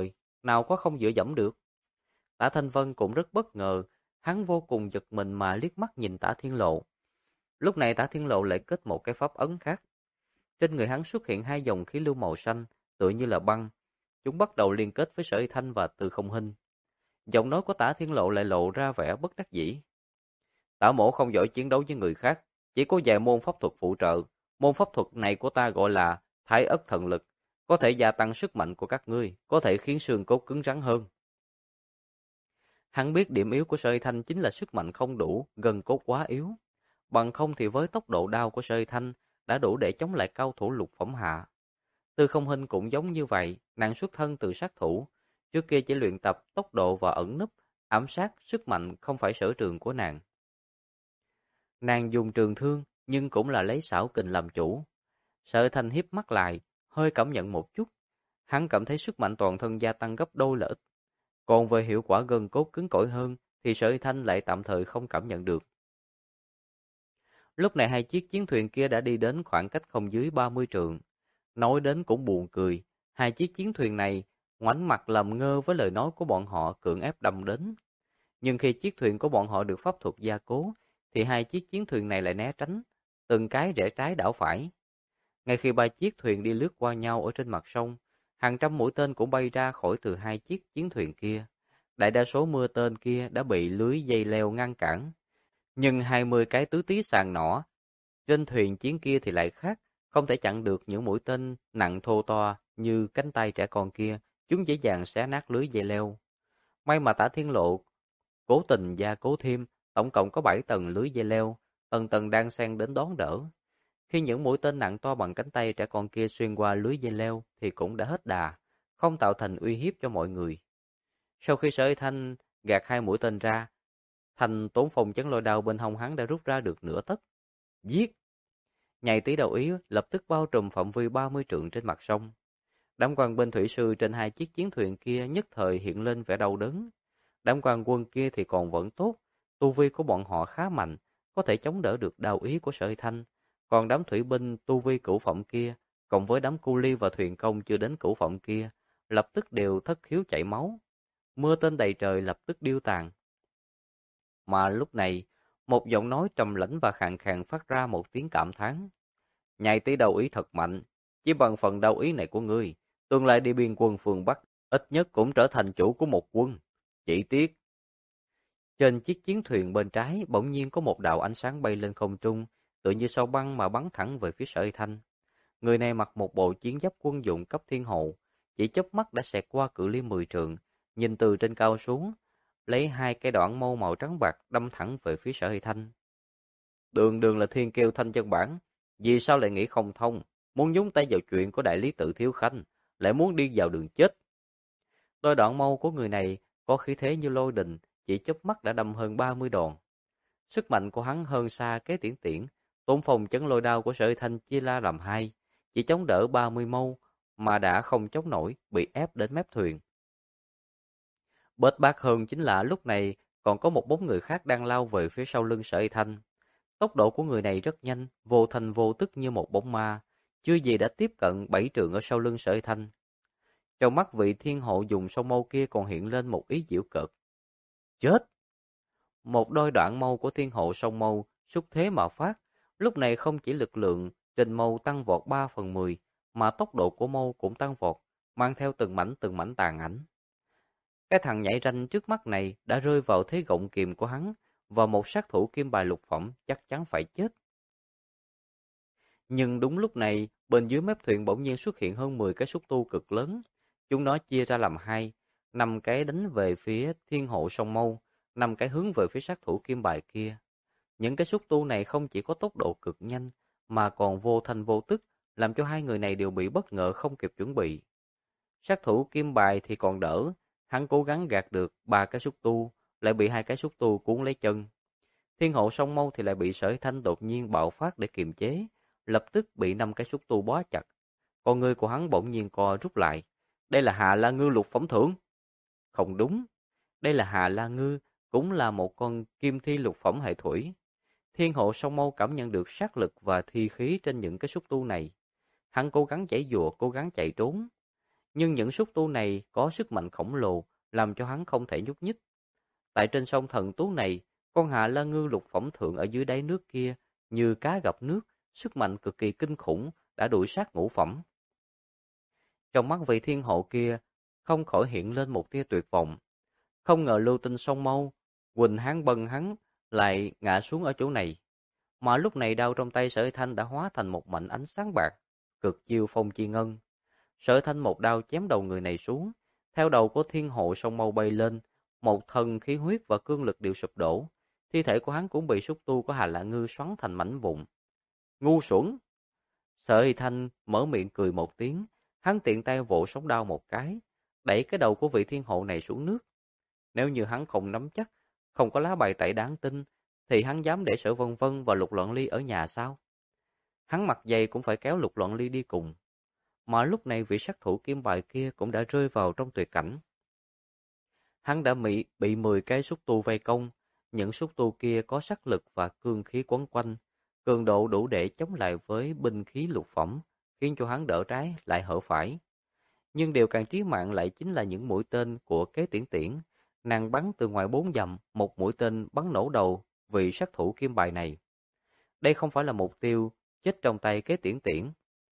nào có không dựa dẫm được. Tả Thanh Vân cũng rất bất ngờ, hắn vô cùng giật mình mà liếc mắt nhìn Tả Thiên Lộ. Lúc này Tả Thiên Lộ lại kết một cái pháp ấn khác. Trên người hắn xuất hiện hai dòng khí lưu màu xanh, tựa như là băng. Chúng bắt đầu liên kết với Sở Y Thanh và Từ Không Hinh. Giọng nói của Tả Thiên Lộ lại lộ ra vẻ bất đắc dĩ. Tả mỗ không giỏi chiến đấu với người khác, chỉ có vài môn pháp thuật phụ trợ. Môn pháp thuật này của ta gọi là Thái Ất Thần Lực, có thể gia tăng sức mạnh của các ngươi, có thể khiến xương cốt cứng rắn hơn. Hắn biết điểm yếu của Sở Y Thanh chính là sức mạnh không đủ, gân cốt quá yếu. Bằng không thì với tốc độ đao của Sở Y Thanh đã đủ để chống lại cao thủ lục phẩm hạ. Tư Không Hinh cũng giống như vậy, nàng xuất thân từ sát thủ, trước kia chỉ luyện tập tốc độ và ẩn núp, ám sát, sức mạnh không phải sở trường của nàng. Nàng dùng trường thương, nhưng cũng là lấy xảo kình làm chủ. Sở Y Thanh híp mắt lại, hơi cảm nhận một chút. Hắn cảm thấy sức mạnh toàn thân gia tăng gấp đôi là ít. Còn về hiệu quả gân cốt cứng cỏi hơn, thì Sở Y Thanh lại tạm thời không cảm nhận được. Lúc này hai chiếc chiến thuyền kia đã đi đến khoảng cách không dưới 30 trượng. Nói đến cũng buồn cười, hai chiếc chiến thuyền này ngoảnh mặt làm ngơ với lời nói của bọn họ cưỡng ép đâm đến. Nhưng khi chiếc thuyền của bọn họ được pháp thuật gia cố, thì hai chiếc chiến thuyền này lại né tránh, từng cái rẽ trái đảo phải. Ngay khi ba chiếc thuyền đi lướt qua nhau ở trên mặt sông, hàng trăm mũi tên cũng bay ra khỏi từ hai chiếc chiến thuyền kia. Đại đa số mưa tên kia đã bị lưới dây leo ngăn cản. Nhưng 20 cái tứ tí sàn nỏ trên thuyền chiến kia thì lại khác, không thể chặn được những mũi tên nặng thô to như cánh tay trẻ con kia, chúng dễ dàng xé nát lưới dây leo. May mà Tả Thiên Lộ cố tình gia cố thêm, tổng cộng có 7 tầng lưới dây leo, tầng tầng đan xen đến đón đỡ. Khi những mũi tên nặng to bằng cánh tay trẻ con kia xuyên qua lưới dây leo thì cũng đã hết đà, không tạo thành uy hiếp cho mọi người. Sau khi Sở Y Thanh gạt hai mũi tên ra, thành tốn phòng chấn lôi đao bên hông hắn đã rút ra được nửa tấc. Giết! Nhảy tí đầu ý lập tức bao trùm phạm vi 30 trượng trên mặt sông. Đám quan binh thủy sư trên hai chiếc chiến thuyền kia nhất thời hiện lên vẻ đau đớn. Đám quan quân kia thì còn vẫn tốt, tu vi của bọn họ khá mạnh, có thể chống đỡ được đao ý của Sở Y Thanh. Còn đám thủy binh tu vi cửu phẩm kia, cộng với đám cu li và thuyền công chưa đến cửu phẩm kia, lập tức đều thất khiếu chảy máu. Mưa tên đầy trời lập tức điêu tàn. Mà lúc này, một giọng nói trầm lãnh và khàn khàn phát ra một tiếng cảm thán. Nhai tí đau ý thật mạnh, chỉ bằng phần đau ý này của ngươi, tương lai đi biên quân phương Bắc, ít nhất cũng trở thành chủ của một quân. Chỉ tiếc. Trên chiếc chiến thuyền bên trái bỗng nhiên có một đạo ánh sáng bay lên không trung, tựa như sao băng mà bắn thẳng về phía Sở Y Thanh. Người này mặc một bộ chiến giáp quân dụng cấp thiên hộ, chỉ chớp mắt đã xẹt qua cự ly 10 trượng, nhìn từ trên cao xuống, lấy hai cái đoạn mâu màu trắng bạc đâm thẳng về phía Sở Y Thanh. Đường đường là thiên kiêu thanh chân bản, vì sao lại nghĩ không thông, muốn nhúng tay vào chuyện của đại lý tự Thiếu Khanh, lại muốn đi vào đường chết. Đôi đoạn mâu của người này có khí thế như lôi đình, chỉ chớp mắt đã đâm hơn 30 đòn. Sức mạnh của hắn hơn xa Kế Tiễn Tiễn, tổn phòng chấn lôi đao của Sở Y Thanh chia ra làm hai, chỉ chống đỡ 30 mâu mà đã không chống nổi, bị ép đến mép thuyền. Bết bát hơn chính là lúc này còn có một bóng người khác đang lao về phía sau lưng Sở Y Thanh. Tốc độ của người này rất nhanh, vô thành vô tức như một bóng ma, chưa gì đã tiếp cận 7 trượng ở sau lưng Sở Y Thanh. Trong mắt vị thiên hộ dùng song mâu kia còn hiện lên một ý giễu cợt. Chết! Một đôi đoạn mâu của thiên hộ song mâu xúc thế mà phát, lúc này không chỉ lực lượng trên mâu tăng vọt 3/10, mà tốc độ của mâu cũng tăng vọt, mang theo từng mảnh tàn ảnh. Cái thằng nhảy ranh trước mắt này đã rơi vào thế gọng kìm của hắn, và một sát thủ kim bài lục phẩm chắc chắn phải chết. Nhưng đúng lúc này, bên dưới mép thuyền bỗng nhiên xuất hiện hơn 10 cái xúc tu cực lớn. Chúng nó chia ra làm hai, 5 cái đánh về phía thiên hộ song mâu, 5 cái hướng về phía sát thủ kim bài kia. Những cái xúc tu này không chỉ có tốc độ cực nhanh, mà còn vô thanh vô tức, làm cho hai người này đều bị bất ngờ không kịp chuẩn bị. Sát thủ kim bài thì còn đỡ, hắn cố gắng gạt được 3 cái xúc tu, lại bị 2 cái xúc tu cuốn lấy chân. Thiên hộ song mâu thì lại bị Sở Y Thanh đột nhiên bạo phát để kiềm chế, lập tức bị 5 cái xúc tu bó chặt. Con người của hắn bỗng nhiên co rút lại. Đây là Hà La Ngư lục phẩm thưởng. Không đúng, đây là Hà La Ngư, cũng là một con kim thi lục phẩm hệ thủy. Thiên hộ song mâu cảm nhận được sát lực và thi khí trên những cái xúc tu này. Hắn cố gắng giãy giụa, cố gắng chạy trốn. Nhưng những xúc tu này có sức mạnh khổng lồ, làm cho hắn không thể nhúc nhích. Tại trên sông Thần Tú này, con Hạ La Ngư lục phẩm thượng ở dưới đáy nước kia, như cá gặp nước, sức mạnh cực kỳ kinh khủng, đã đuổi sát ngũ phẩm. Trong mắt vị thiên hộ kia, không khỏi hiện lên một tia tuyệt vọng. Không ngờ lưu tinh sông Mâu, Quỳnh Hán Bân hắn, lại ngã xuống ở chỗ này. Mà lúc này đao trong tay Sở Thanh đã hóa thành một mảnh ánh sáng bạc, cực chiêu phong chi ngân. Sở Thanh một đao chém đầu người này xuống, theo đầu của thiên hộ sông Mâu bay lên, một thần khí huyết và cương lực đều sụp đổ. Thi thể của hắn cũng bị xúc tu của Hà Lạ Ngư xoắn thành mảnh vụn. Ngu xuẩn! Sở Thanh mở miệng cười một tiếng, hắn tiện tay vỗ sóng đao một cái, đẩy cái đầu của vị thiên hộ này xuống nước. Nếu như hắn không nắm chắc, không có lá bài tẩy đáng tin, thì hắn dám để Sở Vân Vân và Lục Loạn Ly ở nhà sao? Hắn mặt dày cũng phải kéo Lục Loạn Ly đi cùng. Mà lúc này vị sát thủ kim bài kia cũng đã rơi vào trong tuyệt cảnh. Hắn đã bị 10 cái xúc tu vây công, những xúc tu kia có sắc lực và cương khí quấn quanh, cường độ đủ để chống lại với binh khí lục phẩm, khiến cho hắn đỡ trái lại hở phải. Nhưng điều càng chí mạng lại chính là những mũi tên của Kế Tiễn Tiễn, nàng bắn từ ngoài 4 dặm, một mũi tên bắn nổ đầu vị sát thủ kim bài này. Đây không phải là mục tiêu chết trong tay Kế Tiễn Tiễn.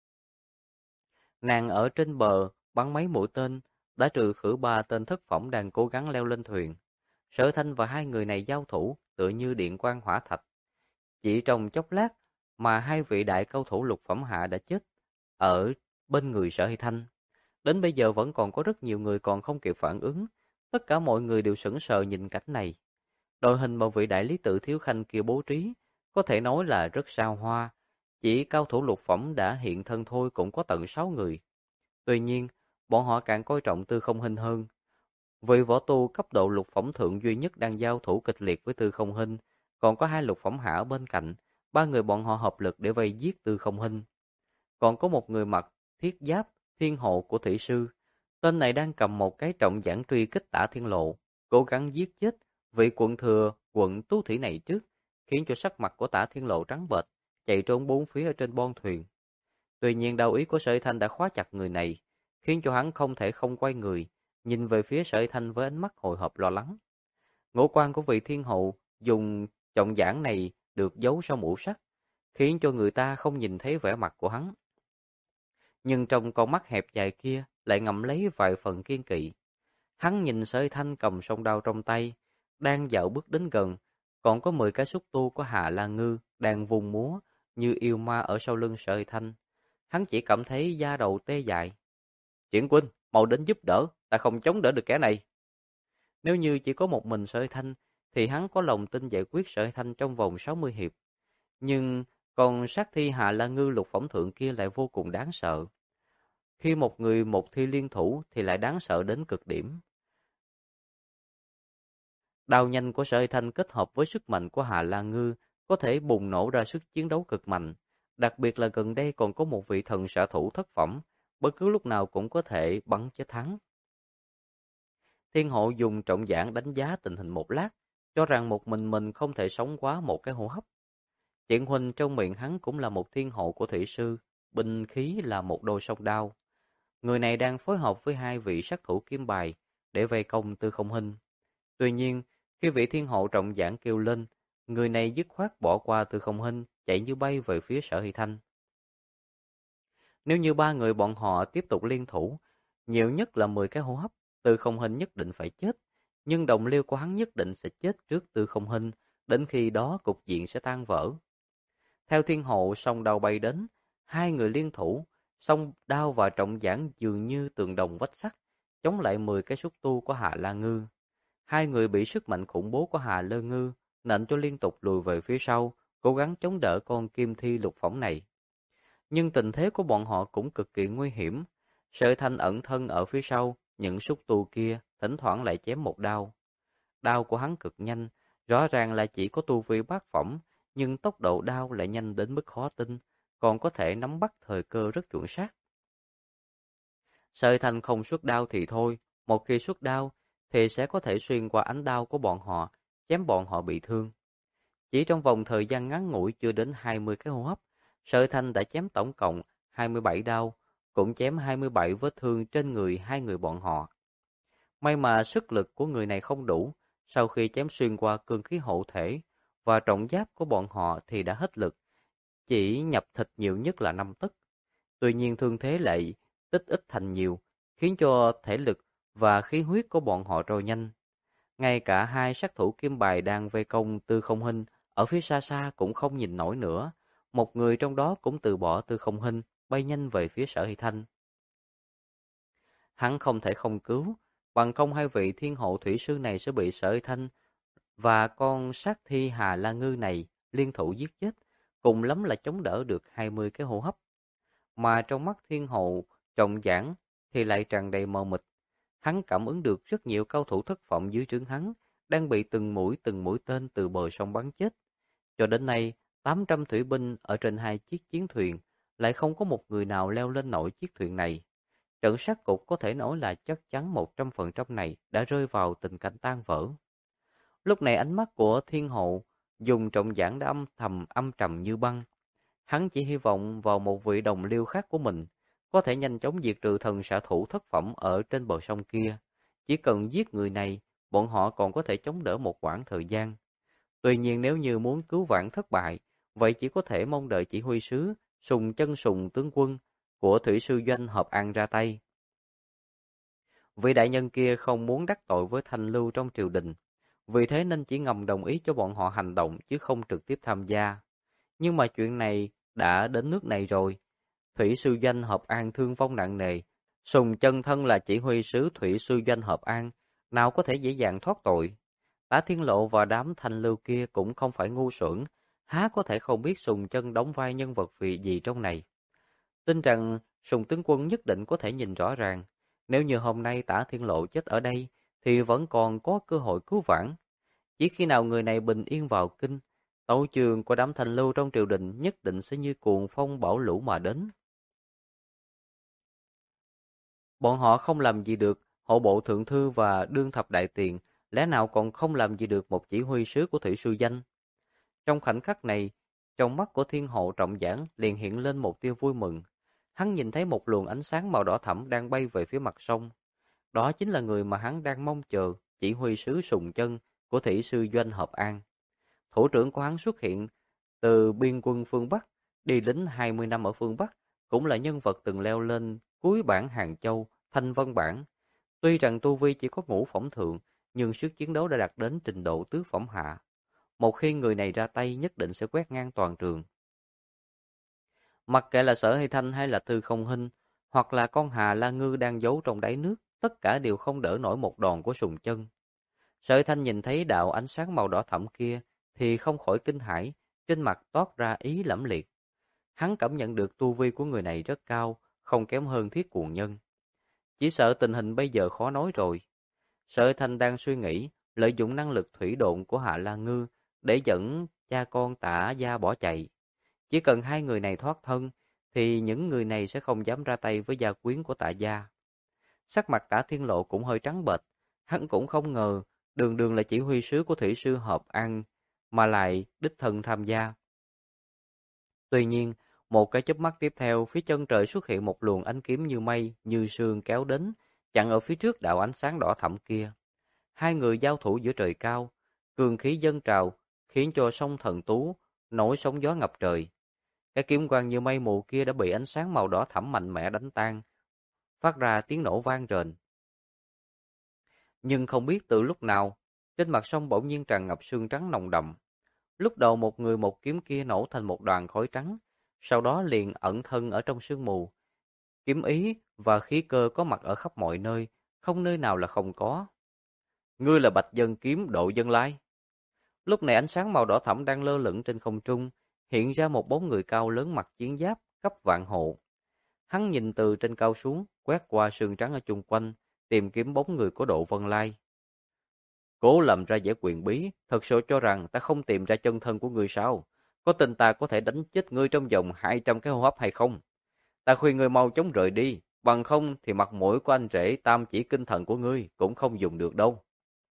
Nàng ở trên bờ bắn mấy mũi tên, đã trừ khử 3 tên thất phẩm đang cố gắng leo lên thuyền. Sở Thanh và hai người này giao thủ tựa như điện quang hỏa thạch. Chỉ trong chốc lát mà hai vị đại cao thủ lục phẩm hạ đã chết ở bên người Sở Thanh. Đến bây giờ vẫn còn có rất nhiều người còn không kịp phản ứng. Tất cả mọi người đều sững sờ nhìn cảnh này. Đội hình mà vị đại lý tự thiếu khanh kia bố trí có thể nói là rất sao hoa. Chỉ cao thủ lục phẩm đã hiện thân thôi cũng có tận 6 người. Tuy nhiên, bọn họ càng coi trọng Tư Không Hinh hơn. Vị võ tu cấp độ lục phẩm thượng duy nhất đang giao thủ kịch liệt với Tư Không Hinh, còn có 2 lục phẩm hạ ở bên cạnh, 3 người bọn họ hợp lực để vây giết Tư Không Hinh. Còn có một người mặc thiết giáp thiên hộ của thủy sư, tên này đang cầm một cái trọng giản truy kích Tả Thiên Lộ, cố gắng giết chết vị quận thừa quận Tú Thủy này trước, khiến cho sắc mặt của Tả Thiên Lộ trắng bệch, chạy trốn bốn phía ở trên bon thuyền. Tuy nhiên đao ý của Sở Thanh đã khóa chặt người này, khiến cho hắn không thể không quay người, nhìn về phía Sở Thanh với ánh mắt hồi hộp lo lắng. Ngũ quan của vị thiên hậu dùng trọng giản này được giấu sau mũ sắt, khiến cho người ta không nhìn thấy vẻ mặt của hắn. Nhưng trong con mắt hẹp dài kia lại ngậm lấy vài phần kiên kỵ. Hắn nhìn Sở Thanh cầm song đao trong tay, đang dạo bước đến gần, còn có 10 cái xúc tu của Hạ La Ngư đang vùng múa như yêu ma ở sau lưng Sở Thanh. Hắn chỉ cảm thấy da đầu tê dại. Triển huynh, mau đến giúp đỡ, ta không chống đỡ được kẻ này. Nếu như chỉ có một mình Sở Thanh, thì hắn có lòng tin giải quyết Sở Thanh trong vòng 60 hiệp. Nhưng còn sát thi Hạ La Ngư lục phẩm thượng kia lại vô cùng đáng sợ. Khi một người một thi liên thủ thì lại đáng sợ đến cực điểm. Đao nhanh của Sở Thanh kết hợp với sức mạnh của Hạ La Ngư có thể bùng nổ ra sức chiến đấu cực mạnh. Đặc biệt là gần đây còn có một vị thần xạ thủ thất phẩm, bất cứ lúc nào cũng có thể bắn chết thắng. Thiên hộ dùng trọng giản đánh giá tình hình một lát, cho rằng một mình không thể sống quá một cái hô hấp. Triển huynh trong miệng hắn cũng là một thiên hộ của thủy sư, binh khí là một đôi song đao. Người này đang phối hợp với hai vị sát thủ kim bài để vây công Tư Không Hinh. Tuy nhiên, khi vị thiên hộ trọng giản kêu lên, người này dứt khoát bỏ qua Tư Không Hinh, chạy như bay về phía Sở Hy Thanh. Nếu như 3 người bọn họ tiếp tục liên thủ, nhiều nhất là 10 cái hô hấp, Tư Không Hinh nhất định phải chết, nhưng đồng liêu của hắn nhất định sẽ chết trước Tư Không Hinh, đến khi đó cục diện sẽ tan vỡ. Theo thiên hộ song đao bay đến, hai người liên thủ, song đao và trọng giản dường như tường đồng vách sắt, chống lại 10 cái xúc tu của Hạ La Ngư. Hai người bị sức mạnh khủng bố của Hạ Lơ Ngư nện cho liên tục lùi về phía sau, cố gắng chống đỡ con kim thi lục phẩm này. Nhưng tình thế của bọn họ cũng cực kỳ nguy hiểm. Sở Thanh ẩn thân ở phía sau, những xúc tu kia thỉnh thoảng lại chém một đao. Đao của hắn cực nhanh, rõ ràng là chỉ có tu vi bát phẩm, nhưng tốc độ đao lại nhanh đến mức khó tin, còn có thể nắm bắt thời cơ rất chuẩn xác. Sở Thanh không xuất đao thì thôi, một khi xuất đao thì sẽ có thể xuyên qua ánh đao của bọn họ, chém bọn họ bị thương. Chỉ trong vòng thời gian ngắn ngủi chưa đến 20 cái hô hấp, Sở Thanh đã chém tổng cộng 27 đao, cũng chém 27 vết thương trên người hai người bọn họ. May mà sức lực của người này không đủ, sau khi chém xuyên qua cương khí hộ thể và trọng giáp của bọn họ thì đã hết lực, chỉ nhập thịt nhiều nhất là 5 tấc. Tuy nhiên thương thế lại tích ít thành nhiều, khiến cho thể lực và khí huyết của bọn họ trôi nhanh. Ngay cả hai sát thủ kim bài đang vây công Tư Không Hinh ở phía xa xa cũng không nhìn nổi nữa. Một người trong đó cũng từ bỏ Tư Không Hinh, bay nhanh về phía Sở Hy Thanh. Hắn không thể không cứu, bằng không hai vị thiên hộ thủy sư này sẽ bị Sở Hy Thanh và con sát thi Hà La Ngư này liên thủ giết chết, cùng lắm là chống đỡ được 20 cái hô hấp. Mà trong mắt thiên hộ trọng giảng thì lại tràn đầy mờ mịt. Hắn cảm ứng được rất nhiều cao thủ thất vọng dưới trướng hắn đang bị từng mũi tên từ bờ sông bắn chết. Cho đến nay, 800 thủy binh ở trên hai chiếc chiến thuyền lại không có một người nào leo lên nổi chiếc thuyền này. Trận sát cục có thể nói là chắc chắn 100% này đã rơi vào tình cảnh tan vỡ. Lúc này ánh mắt của thiên hộ dùng trọng giảng đã âm trầm như băng. Hắn chỉ hy vọng vào một vị đồng liêu khác của mình có thể nhanh chóng diệt trừ thần xạ thủ thất phẩm ở trên bờ sông kia. Chỉ cần giết người này, bọn họ còn có thể chống đỡ một quãng thời gian. Tuy nhiên nếu như muốn cứu vãn thất bại, vậy chỉ có thể mong đợi chỉ huy sứ Sùng Chân Sùng tướng quân của thủy sư doanh Hợp An ra tay. Vị đại nhân kia không muốn đắc tội với thanh lưu trong triều đình, vì thế nên chỉ ngầm đồng ý cho bọn họ hành động chứ không trực tiếp tham gia. Nhưng mà chuyện này đã đến nước này rồi. Thủy sư doanh Hợp An thương vong nặng nề. Sùng Chân thân là chỉ huy sứ thủy sư doanh Hợp An, nào có thể dễ dàng thoát tội. Tả Thiên Lộ và đám thanh lưu kia cũng không phải ngu xuẩn, há có thể không biết Sùng Chân đóng vai nhân vật vì gì trong này. Tin rằng Sùng tướng quân nhất định có thể nhìn rõ ràng, nếu như hôm nay Tả Thiên Lộ chết ở đây, thì vẫn còn có cơ hội cứu vãn. Chỉ khi nào người này bình yên vào kinh, tấu chương của đám thanh lưu trong triều đình nhất định sẽ như cuồng phong bão lũ mà đến. Bọn họ không làm gì được hộ bộ thượng thư và đương thập đại tiền, lẽ nào còn không làm gì được một chỉ huy sứ của thủy sư danh. Trong khoảnh khắc này, trong mắt của thiên hộ trọng giảng liền hiện lên một tia vui mừng. Hắn nhìn thấy một luồng ánh sáng màu đỏ thẫm đang bay về phía mặt sông. Đó chính là người mà hắn đang mong chờ, chỉ huy sứ Sùng Chân của thủy sư doanh Hợp An. Thủ trưởng của hắn xuất hiện từ biên quân phương Bắc, đi lính 20 năm ở phương Bắc, cũng là nhân vật từng leo lên cuối bảng Hàng Châu, Thanh Vân bảng. Tuy rằng tu vi chỉ có ngũ phẩm thượng, nhưng sức chiến đấu đã đạt đến trình độ tứ phẩm hạ. Một khi người này ra tay nhất định sẽ quét ngang toàn trường. Mặc kệ là Sở Hy Thanh hay là Tư Không Hinh, hoặc là con Hà La Ngư đang giấu trong đáy nước, tất cả đều không đỡ nổi một đòn của Sùng Chân. Sở Hy Thanh nhìn thấy đạo ánh sáng màu đỏ thẫm kia thì không khỏi kinh hãi, trên mặt toát ra ý lẫm liệt. Hắn cảm nhận được tu vi của người này rất cao, không kém hơn Thiết Cuồng Nhân. Chỉ sợ tình hình bây giờ khó nói rồi. Sở Hy Thanh đang suy nghĩ lợi dụng năng lực thủy độn của Hạ La Ngư để dẫn cha con Tả Gia bỏ chạy. Chỉ cần hai người này thoát thân, thì những người này sẽ không dám ra tay với gia quyến của Tạ Gia. Sắc mặt Tả Thiên Lộ cũng hơi trắng bệch, hắn cũng không ngờ đường đường là chỉ huy sứ của thủy sư Hợp An mà lại đích thân tham gia. Tuy nhiên, một cái chớp mắt tiếp theo, phía chân trời xuất hiện một luồng ánh kiếm như mây, như sương kéo đến, chặn ở phía trước đạo ánh sáng đỏ thẫm kia. Hai người giao thủ giữa trời cao, cường khí dâng trào, khiến cho sông Thần Tú nổi sóng gió ngập trời. Cái kiếm quang như mây mù kia đã bị ánh sáng màu đỏ thẫm mạnh mẽ đánh tan, phát ra tiếng nổ vang rền. Nhưng không biết từ lúc nào, trên mặt sông bỗng nhiên tràn ngập sương trắng nồng đậm. Lúc đầu một người một kiếm kia nổ thành một đoàn khói trắng, sau đó liền ẩn thân ở trong sương mù. Kiếm ý và khí cơ có mặt ở khắp mọi nơi, không nơi nào là không có. Ngươi là Bạch Dân Kiếm Độ Dân Lai. Lúc này ánh sáng màu đỏ thẫm đang lơ lửng trên không trung, hiện ra một bóng người cao lớn mặc chiến giáp cấp vạn hộ. Hắn nhìn từ trên cao xuống, quét qua sương trắng ở chung quanh, tìm kiếm bóng người của Độ Vân Lai. Cố làm ra vẻ quyền bí, thật sự cho rằng ta không tìm ra chân thân của ngươi sao? Có tin ta có thể đánh chết ngươi trong vòng 200 cái hô hấp hay không? Ta khuyên ngươi mau chóng rời đi, bằng không thì mặt mũi của anh rể tam chỉ kinh thần của ngươi cũng không dùng được đâu.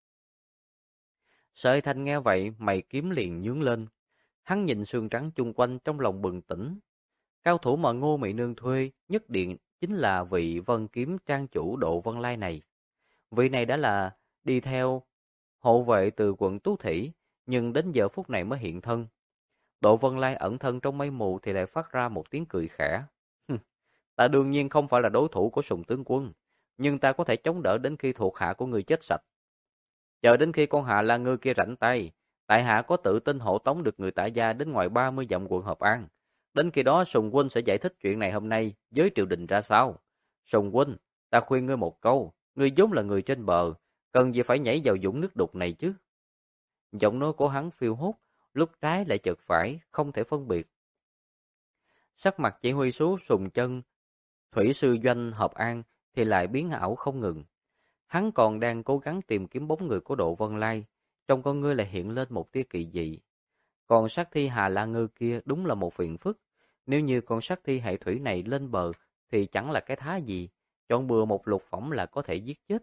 Sợi Thanh nghe vậy, mày kiếm liền nhướng lên. Hắn nhìn sương trắng chung quanh trong lòng bừng tỉnh. Cao thủ mà Ngô Mị Nương thuê, chính là vị Vân Kiếm trang chủ Độ Vân Lai này. Vị này đã là đi theo hộ vệ từ quận Tú Thủy, nhưng đến giờ phút này mới hiện thân. Độ Vân Lai ẩn thân trong mây mù thì lại phát ra một tiếng cười khẽ. Ta đương nhiên không phải là đối thủ của Sùng tướng quân, nhưng ta có thể chống đỡ đến khi thuộc hạ của người chết sạch. Chờ đến khi con Hạ La Ngư kia rảnh tay, tại hạ có tự tin hộ tống được người Tả gia đến ngoài 30 dặm quận Hợp An. Đến khi đó Sùng huynh sẽ giải thích chuyện này hôm nay với triều đình ra sao. Sùng huynh, ta khuyên ngươi một câu, ngươi vốn là người trên bờ, cần gì phải nhảy vào vũng nước đục này chứ. Giọng nói của hắn phiêu hốt, lúc trái lại chợt phải, không thể phân biệt. Sắc mặt chỉ huy số Sùng Chân, thủy sư doanh Hợp An thì lại biến ảo không ngừng. Hắn còn đang cố gắng tìm kiếm bóng người của Độ Vân Lai, trong con ngươi lại hiện lên một tia kỳ dị. Còn sát thi Hà La Ngư kia đúng là một phiền phức. Nếu như con sát thi hệ thủy này lên bờ thì chẳng là cái thá gì, chọn bừa một lục phẩm là có thể giết chết.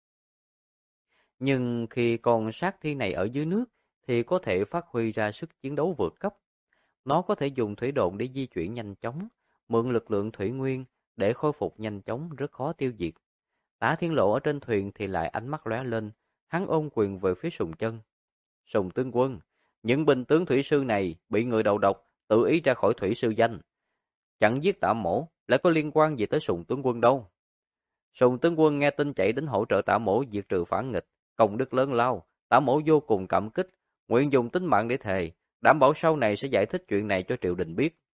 Nhưng khi con sát thi này ở dưới nước thì có thể phát huy ra sức chiến đấu vượt cấp. Nó có thể dùng thủy độn để di chuyển nhanh chóng, mượn lực lượng thủy nguyên để khôi phục nhanh chóng, rất khó tiêu diệt. Tả Thiên Lộ ở trên thuyền thì lại ánh mắt lóe lên, hắn ôm quyền về phía Sùng Chân. Sùng tướng quân, những binh tướng thủy sư này bị người đầu độc, tự ý ra khỏi thủy sư danh. Chẳng giết Tạ Mỗ, lại có liên quan gì tới Sùng tướng quân đâu. Sùng tướng quân nghe tin chạy đến hỗ trợ Tạ Mỗ diệt trừ phản nghịch, công đức lớn lao, Tạ Mỗ vô cùng cảm kích, nguyện dùng tính mạng để thề, đảm bảo sau này sẽ giải thích chuyện này cho triều đình biết.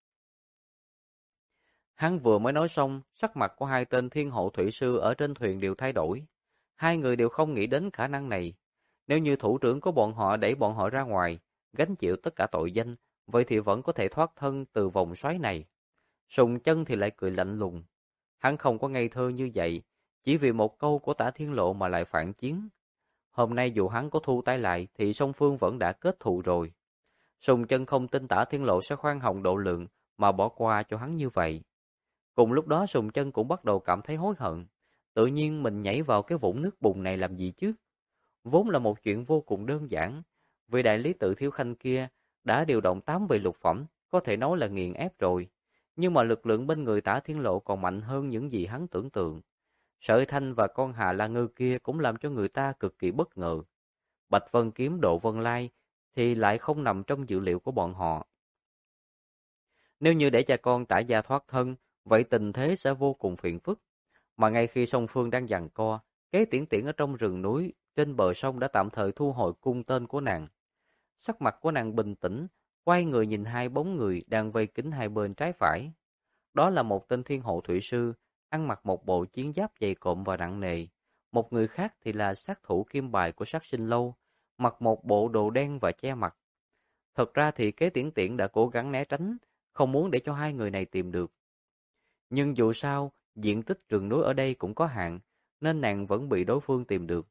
Hắn vừa mới nói xong, sắc mặt của hai tên thiên hộ thủy sư ở trên thuyền đều thay đổi. Hai người đều không nghĩ đến khả năng này. Nếu như thủ trưởng của bọn họ đẩy bọn họ ra ngoài, gánh chịu tất cả tội danh, vậy thì vẫn có thể thoát thân từ vòng xoáy này. Sùng Chân thì lại cười lạnh lùng. Hắn không có ngây thơ như vậy, chỉ vì một câu của Tả Thiên Lộ mà lại phản chiến. Hôm nay dù hắn có thu tay lại thì song phương vẫn đã kết thù rồi. Sùng Chân không tin Tả Thiên Lộ sẽ khoan hồng độ lượng mà bỏ qua cho hắn như vậy. Cùng lúc đó Sùng Chân cũng bắt đầu cảm thấy hối hận. Tự nhiên mình nhảy vào cái vũng nước bùn này làm gì chứ? Vốn là một chuyện vô cùng đơn giản. Vị đại lý tự Thiếu Khanh kia đã điều động 8 vị lục phẩm, có thể nói là nghiền ép rồi. Nhưng mà lực lượng bên người Tả Thiên Lộ còn mạnh hơn những gì hắn tưởng tượng. Sợi Thanh và con Hà La Ngư kia cũng làm cho người ta cực kỳ bất ngờ. Bạch Vân Kiếm Độ Vân Lai thì lại không nằm trong dự liệu của bọn họ. Nếu như để cha con Tả gia thoát thân, vậy tình thế sẽ vô cùng phiền phức. Mà ngay khi song phương đang giằng co, Kế Tiễn Tiễn ở trong rừng núi, trên bờ sông đã tạm thời thu hồi cung tên của nàng. Sắc mặt của nàng bình tĩnh, quay người nhìn hai bóng người đang vây kín hai bên trái phải. Đó là một tên thiên hộ thủy sư, ăn mặc một bộ chiến giáp dày cộm và nặng nề. Một người khác thì là sát thủ kim bài của Sát Sinh Lâu, mặc một bộ đồ đen và che mặt. Thật ra thì Kế Tiễn Tiễn đã cố gắng né tránh, không muốn để cho hai người này tìm được. Nhưng dù sao, diện tích rừng núi ở đây cũng có hạn, nên nàng vẫn bị đối phương tìm được.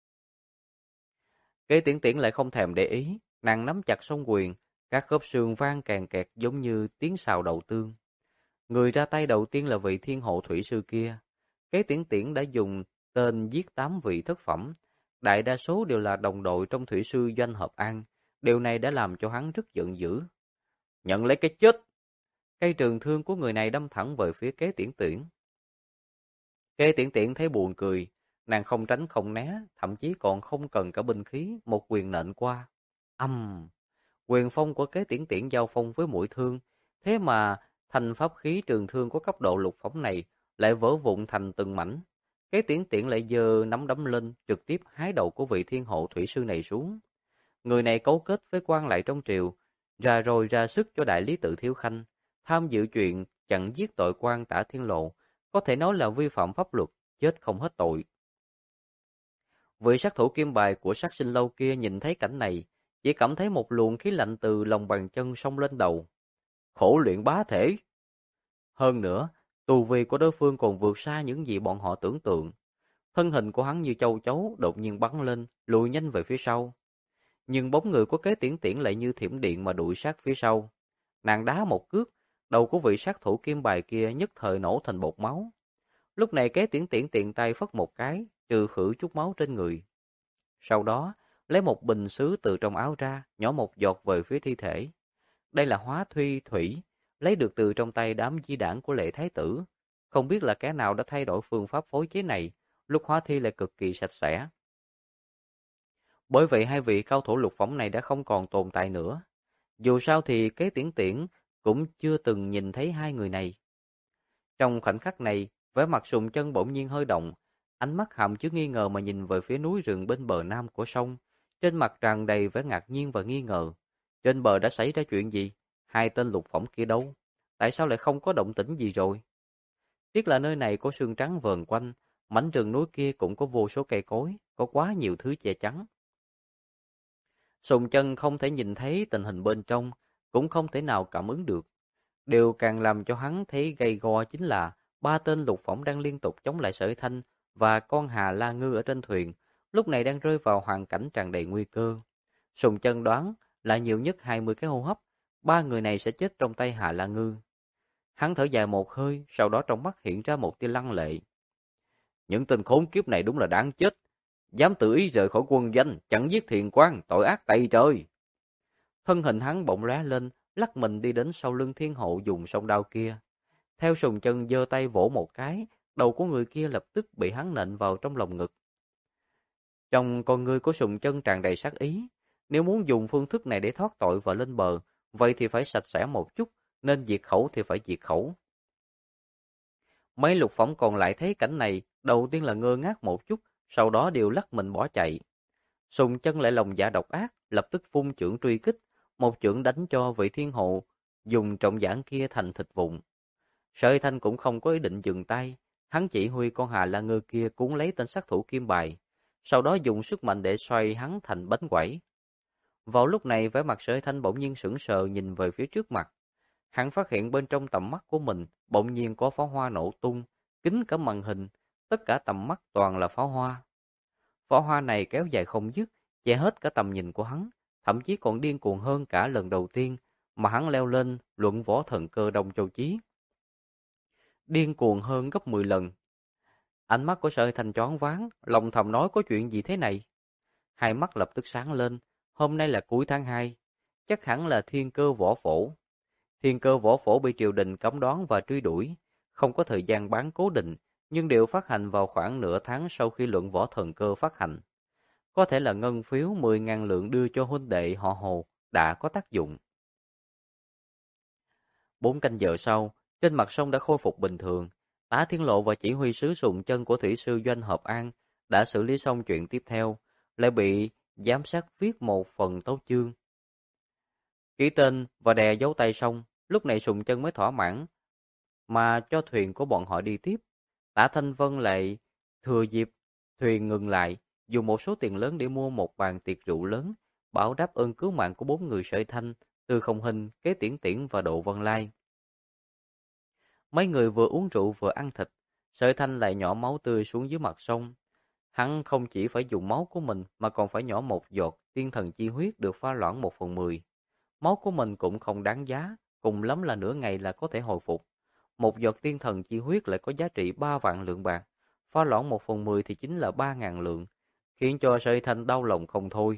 Kế Tiễn Tiễn lại không thèm để ý, nàng nắm chặt song quyền, các khớp xương vang kèn kẹt giống như tiếng xào đậu tương. Người ra tay đầu tiên là vị thiên hộ thủy sư kia. Kế Tiễn Tiễn đã dùng tên giết 8 vị thất phẩm, đại đa số đều là đồng đội trong thủy sư doanh Hợp An. Điều này đã làm cho hắn rất giận dữ. Nhận lấy cái chết! Cây trường thương của người này đâm thẳng về phía Kế Tiễn Tiễn. Kế Tiễn Tiễn thấy buồn cười, nàng không tránh không né, thậm chí còn không cần cả binh khí, một quyền nện qua. Quyền phong của Kế Tiễn Tiễn giao phong với mũi thương, thế mà thành pháp khí trường thương có cấp độ lục phẩm này lại vỡ vụn thành từng mảnh. Kế Tiễn Tiễn lại giơ nắm đấm lên, trực tiếp hái đầu của vị thiên hộ thủy sư này xuống. Người này cấu kết với quan lại trong triều, ra sức cho đại lý tự Thiếu Khanh, tham dự chuyện chặn giết tội quan Tả Thiên Lộ, có thể nói là vi phạm pháp luật, chết không hết tội. Vị sát thủ kim bài của Sát Sinh Lâu kia nhìn thấy cảnh này, chỉ cảm thấy một luồng khí lạnh từ lòng bàn chân xông lên đầu. Khổ luyện bá thể! Hơn nữa, tu vi của đối phương còn vượt xa những gì bọn họ tưởng tượng. Thân hình của hắn như châu chấu đột nhiên bắn lên, lùi nhanh về phía sau. Nhưng bóng người của Kế Tiễn Tiễn lại như thiểm điện mà đuổi sát phía sau. Nàng đá một cước, đầu của vị sát thủ kim bài kia nhất thời nổ thành bột máu. Lúc này Kế Tiễn Tiễn tiện tay phất một cái, trừ khử chút máu trên người. Sau đó, lấy một bình sứ từ trong áo ra, nhỏ một giọt về phía thi thể. Đây là hóa thuy thủy, lấy được từ trong tay đám di đảng của Lệ Thái Tử. Không biết là kẻ nào đã thay đổi phương pháp phối chế này, lúc hóa thi lại cực kỳ sạch sẽ. Bởi vậy hai vị cao thủ lục phẩm này đã không còn tồn tại nữa. Dù sao thì kế tiễn tiễn cũng chưa từng nhìn thấy hai người này. Trong khoảnh khắc này, vẻ mặt Sùng Chân bỗng nhiên hơi động, ánh mắt hàm chứa nghi ngờ mà nhìn về phía núi rừng bên bờ nam của sông, trên mặt tràn đầy vẻ ngạc nhiên và nghi ngờ. Trên bờ đã xảy ra chuyện gì? Hai tên lục phẩm kia đâu? Tại sao lại không có động tĩnh gì rồi? Tiếc là nơi này có sương trắng vờn quanh, mảnh rừng núi kia cũng có vô số cây cối, có quá nhiều thứ che chắn. Sùng Chân không thể nhìn thấy tình hình bên trong, cũng không thể nào cảm ứng được. Điều càng làm cho hắn thấy gay go chính là ba tên lục phẩm đang liên tục chống lại Sở Thanh và con Hà La Ngư ở trên thuyền, lúc này đang rơi vào hoàn cảnh tràn đầy nguy cơ. Sùng Chân đoán là nhiều nhất 20 cái hô hấp, ba người này sẽ chết trong tay Hà La Ngư. Hắn thở dài một hơi, sau đó trong mắt hiện ra một tia lăng lệ. Những tên khốn kiếp này đúng là đáng chết, dám tự ý rời khỏi quân doanh, chẳng giết thiền quan, tội ác tày trời. Thân hình hắn bỗng lóe lên, lắc mình đi đến sau lưng thiên hộ dùng song đao kia. Theo Sùng Chân giơ tay vỗ một cái, đầu của người kia lập tức bị hắn nện vào trong lồng ngực. Trong con ngươi của Sùng Chân tràn đầy sát ý, nếu muốn dùng phương thức này để thoát tội và lên bờ, vậy thì phải sạch sẽ một chút, nên diệt khẩu thì phải diệt khẩu. Mấy lục phẩm còn lại thấy cảnh này, đầu tiên là ngơ ngác một chút, sau đó đều lắc mình bỏ chạy. Sùng Chân lại lòng dạ độc ác, lập tức vung chưởng truy kích, một chưởng đánh cho vị thiên hộ dùng trọng giảng kia thành thịt vụn. Sợi Thanh cũng không có ý định dừng tay, hắn chỉ huy con Hà La Ngư kia cuốn lấy tên sát thủ kim bài, sau đó dùng sức mạnh để xoay hắn thành bánh quẩy. Vào lúc này, vẻ mặt Sợi Thanh bỗng nhiên sững sờ nhìn về phía trước mặt. Hắn phát hiện bên trong tầm mắt của mình bỗng nhiên có pháo hoa nổ tung, kín cả màn hình, tất cả tầm mắt toàn là pháo hoa. Pháo hoa này kéo dài không dứt, che hết cả tầm nhìn của hắn, thậm chí còn điên cuồng hơn cả lần đầu tiên mà hắn leo lên luận võ thần cơ Đông Châu Chí. Điên cuồng hơn gấp 10 lần. Ánh mắt của Sợi Thanh choáng váng, lòng thầm nói có chuyện gì thế này. Hai mắt lập tức sáng lên, hôm nay là cuối tháng 2, chắc hẳn là thiên cơ võ phổ. Thiên cơ võ phổ bị triều đình cấm đoán và truy đuổi, không có thời gian bán cố định, nhưng đều phát hành vào khoảng nửa tháng sau khi luận võ thần cơ phát hành. Có thể là ngân phiếu 10.000 lượng đưa cho huynh đệ họ Hồ đã có tác dụng. 4 canh giờ sau, trên mặt sông đã khôi phục bình thường. Tá Thiên Lộ và chỉ huy sứ Sùng Chân của thủy sư Doanh Hợp An đã xử lý xong chuyện tiếp theo, lại bị giám sát viết một phần tấu chương. Ký tên và đè dấu tay xong, lúc này Sùng Chân mới thỏa mãn mà cho thuyền của bọn họ đi tiếp. Tả Thanh Vân lại thừa dịp thuyền ngừng lại, dùng một số tiền lớn để mua một bàn tiệc rượu lớn, bảo đáp ơn cứu mạng của 4 người Sợi Thanh, Từ Không Hình, Kế Tiễn Tiễn và Độ Vân Lai. Mấy người vừa uống rượu vừa ăn thịt, Sợi Thanh lại nhỏ máu tươi xuống dưới mặt sông. Hắn không chỉ phải dùng máu của mình mà còn phải nhỏ một giọt tiên thần chi huyết được pha loãng 1/10. Máu của mình cũng không đáng giá, cùng lắm là nửa ngày là có thể hồi phục. Một giọt tiên thần chi huyết lại có giá trị 3 vạn lượng bạc, pha loãng 1/10 thì chính là 3.000 lượng, khiến cho Sợi Thanh đau lòng không thôi.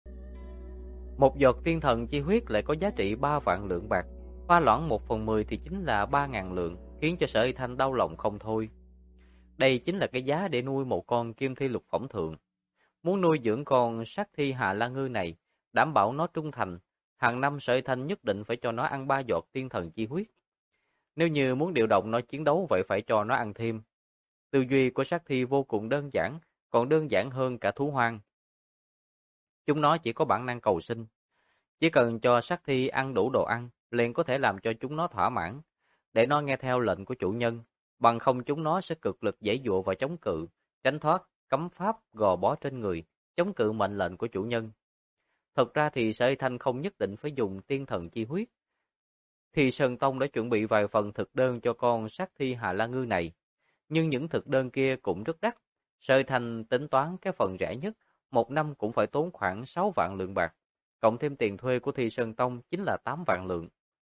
Một giọt tiên thần chi huyết lại có giá trị 3 vạn lượng bạc, pha loãng 1/10 thì chính là 3.000 lượng, khiến cho Sợi Thanh đau lòng không thôi. Đây chính là cái giá để nuôi một con kim thi lục phẩm thượng. Muốn nuôi dưỡng con sát thi Hà La Ngư này, đảm bảo nó trung thành, hàng năm Sợi Thanh nhất định phải cho nó ăn 3 giọt tiên thần chi huyết. Nếu như muốn điều động nó chiến đấu vậy phải cho nó ăn thêm. Tư duy của sát thi vô cùng đơn giản, còn đơn giản hơn cả thú hoang. Chúng nó chỉ có bản năng cầu sinh. Chỉ cần cho sát thi ăn đủ đồ ăn, liền có thể làm cho chúng nó thỏa mãn, để nó nghe theo lệnh của chủ nhân, bằng không chúng nó sẽ cực lực giãy giụa và chống cự, tránh thoát cấm pháp gò bó trên người, chống cự mệnh lệnh của chủ nhân. Thật ra thì Sợi Thanh không nhất định phải dùng tiên thần chi huyết. Thì Sơn Tông đã chuẩn bị vài phần thực đơn cho con sát thi Hà La Ngư này, nhưng những thực đơn kia cũng rất đắt. Sợi Thanh tính toán cái phần rẻ nhất, một năm cũng phải tốn khoảng 6 vạn lượng bạc, cộng thêm tiền thuê của Thi Sơn Tông chính là 8 vạn lượng.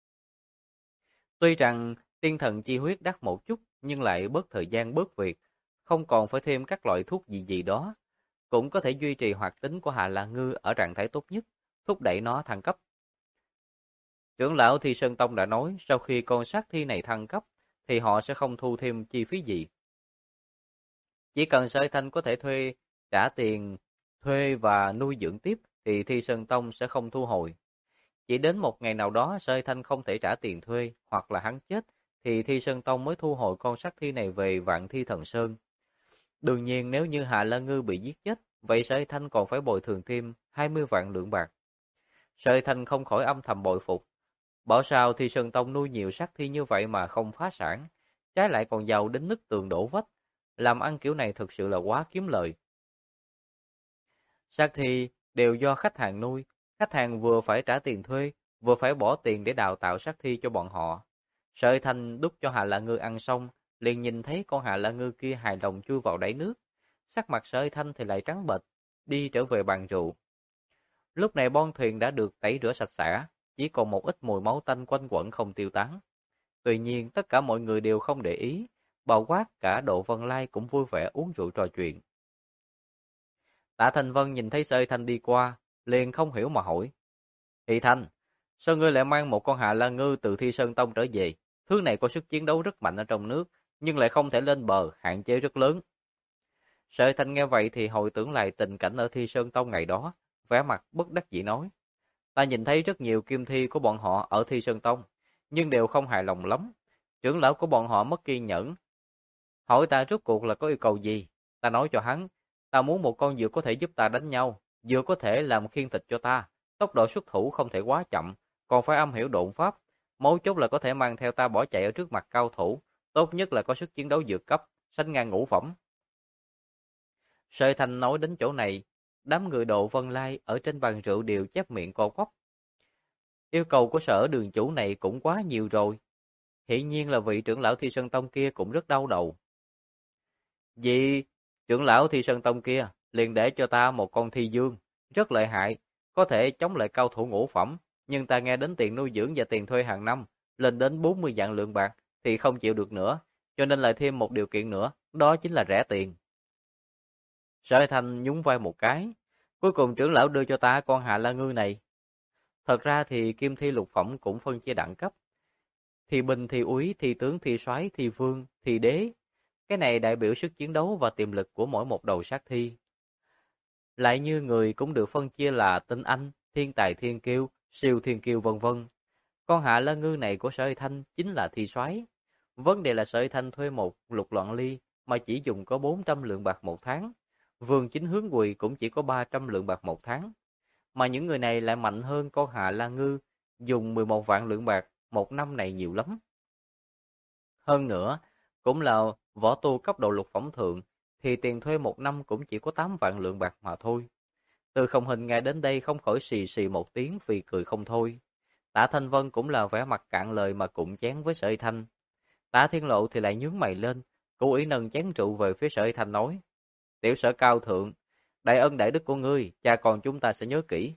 Tuy rằng tiên thần chi huyết đắt một chút, nhưng lại bớt thời gian bớt việc, không còn phải thêm các loại thuốc gì gì đó, cũng có thể duy trì hoạt tính của Hà La Ngư ở trạng thái tốt nhất, thúc đẩy nó thăng cấp. Trưởng lão Thi Sơn Tông đã nói, sau khi con sát thi này thăng cấp, thì họ sẽ không thu thêm chi phí gì. Chỉ cần Sợi Thanh có thể trả tiền thuê và nuôi dưỡng tiếp thì Thi Sơn Tông sẽ không thu hồi. Chỉ đến một ngày nào đó Sợi Thanh không thể trả tiền thuê hoặc là hắn chết thì Thi Sơn Tông mới thu hồi con sát thi này về Vạn Thi Thần Sơn. Đương nhiên nếu như Hạ La Ngư bị giết chết, vậy Sợi Thanh còn phải bồi thường thêm 20 vạn lượng bạc. Sợi Thanh không khỏi âm thầm bội phục. Bảo sao Thi Sơn Tông nuôi nhiều sát thi như vậy mà không phá sản, trái lại còn giàu đến nứt tường đổ vách. Làm ăn kiểu này thực sự là quá kiếm lời. Sát thi đều do khách hàng nuôi, khách hàng vừa phải trả tiền thuê, vừa phải bỏ tiền để đào tạo sát thi cho bọn họ. Sợi Thanh đút cho Hạ La Ngư ăn xong, liền nhìn thấy con Hạ La Ngư kia hài lòng chui vào đáy nước. Sắc mặt Sợi Thanh thì lại trắng bệch, đi trở về bàn rượu. Lúc này bon thuyền đã được tẩy rửa sạch sẽ, chỉ còn một ít mùi máu tanh quanh quẩn không tiêu tán. Tuy nhiên tất cả mọi người đều không để ý, bao quát cả Độ Vân Lai cũng vui vẻ uống rượu trò chuyện. Tạ Thành Vân nhìn thấy Sợi Thanh đi qua, liền không hiểu mà hỏi. Thị Thanh, sao ngươi lại mang một con Hạ La Ngư từ Thi Sơn Tông trở về? Thứ này có sức chiến đấu rất mạnh ở trong nước, nhưng lại không thể lên bờ, hạn chế rất lớn. Sợi Thanh nghe vậy thì hồi tưởng lại tình cảnh ở Thi Sơn Tông ngày đó, vẻ mặt bất đắc dĩ nói. Ta nhìn thấy rất nhiều kim thi của bọn họ ở Thi Sơn Tông, nhưng đều không hài lòng lắm. Trưởng lão của bọn họ mất kiên nhẫn, hỏi ta rốt cuộc là có yêu cầu gì. Ta nói cho hắn, ta muốn một con vừa có thể giúp ta đánh nhau, vừa có thể làm khiên thịt cho ta. Tốc độ xuất thủ không thể quá chậm, còn phải am hiểu độn pháp. Mấu chốt là có thể mang theo ta bỏ chạy ở trước mặt cao thủ, tốt nhất là có sức chiến đấu vượt cấp, sánh ngang ngũ phẩm. Sợi Thành nói đến chỗ này, đám người Độ Vân Lai ở trên bàn rượu đều chép miệng co quắp. Yêu cầu của Sở đường chủ này cũng quá nhiều rồi. Hiển nhiên là vị trưởng lão Thi Sơn Tông kia cũng rất đau đầu. Vì trưởng lão Thi Sơn Tông kia liền để cho ta một con thi dương, rất lợi hại, có thể chống lại cao thủ ngũ phẩm, nhưng ta nghe đến tiền nuôi dưỡng và tiền thuê hàng năm lên đến 40 vạn lượng bạc thì không chịu được nữa, cho nên lại thêm một điều kiện nữa, đó chính là rẻ tiền. Sở Thành nhún vai một cái, cuối cùng trưởng lão đưa cho ta con Hạ La Ngư này. Thật ra thì kim thi lục phẩm cũng phân chia đẳng cấp. Thi binh, thi úy, thi tướng, thi soái, thi vương, thi đế. Cái này đại biểu sức chiến đấu và tiềm lực của mỗi một đầu sát thi. Lại như người cũng được phân chia là tinh anh, thiên tài thiên kiêu, siêu thiên kiêu vân vân. Con Hạ La Ngư này của Sở Thanh chính là thi soái. Vấn đề là Sở Thanh thuê một lục loạn ly mà chỉ dùng có 400 lượng bạc một tháng. Vương Chính Hướng Quỳ cũng chỉ có 300 lượng bạc một tháng. Mà những người này lại mạnh hơn con Hạ La Ngư, dùng 11 vạn lượng bạc một năm này nhiều lắm. Hơn nữa, cũng là võ tu cấp độ lục phẩm thượng, thì tiền thuê một năm cũng chỉ có 8 vạn lượng bạc mà thôi. Từ Không Hình nghe đến đây không khỏi xì xì một tiếng vì cười không thôi. Tạ Thanh Vân cũng là vẻ mặt cạn lời mà cụm chén với Sợi Thanh. Tạ Thiên Lộ thì lại nhướng mày lên, cố ý nâng chén rượu về phía Sợi Thanh nói. Tiểu Sở cao thượng, đại ân đại đức của ngươi, cha con chúng ta sẽ nhớ kỹ.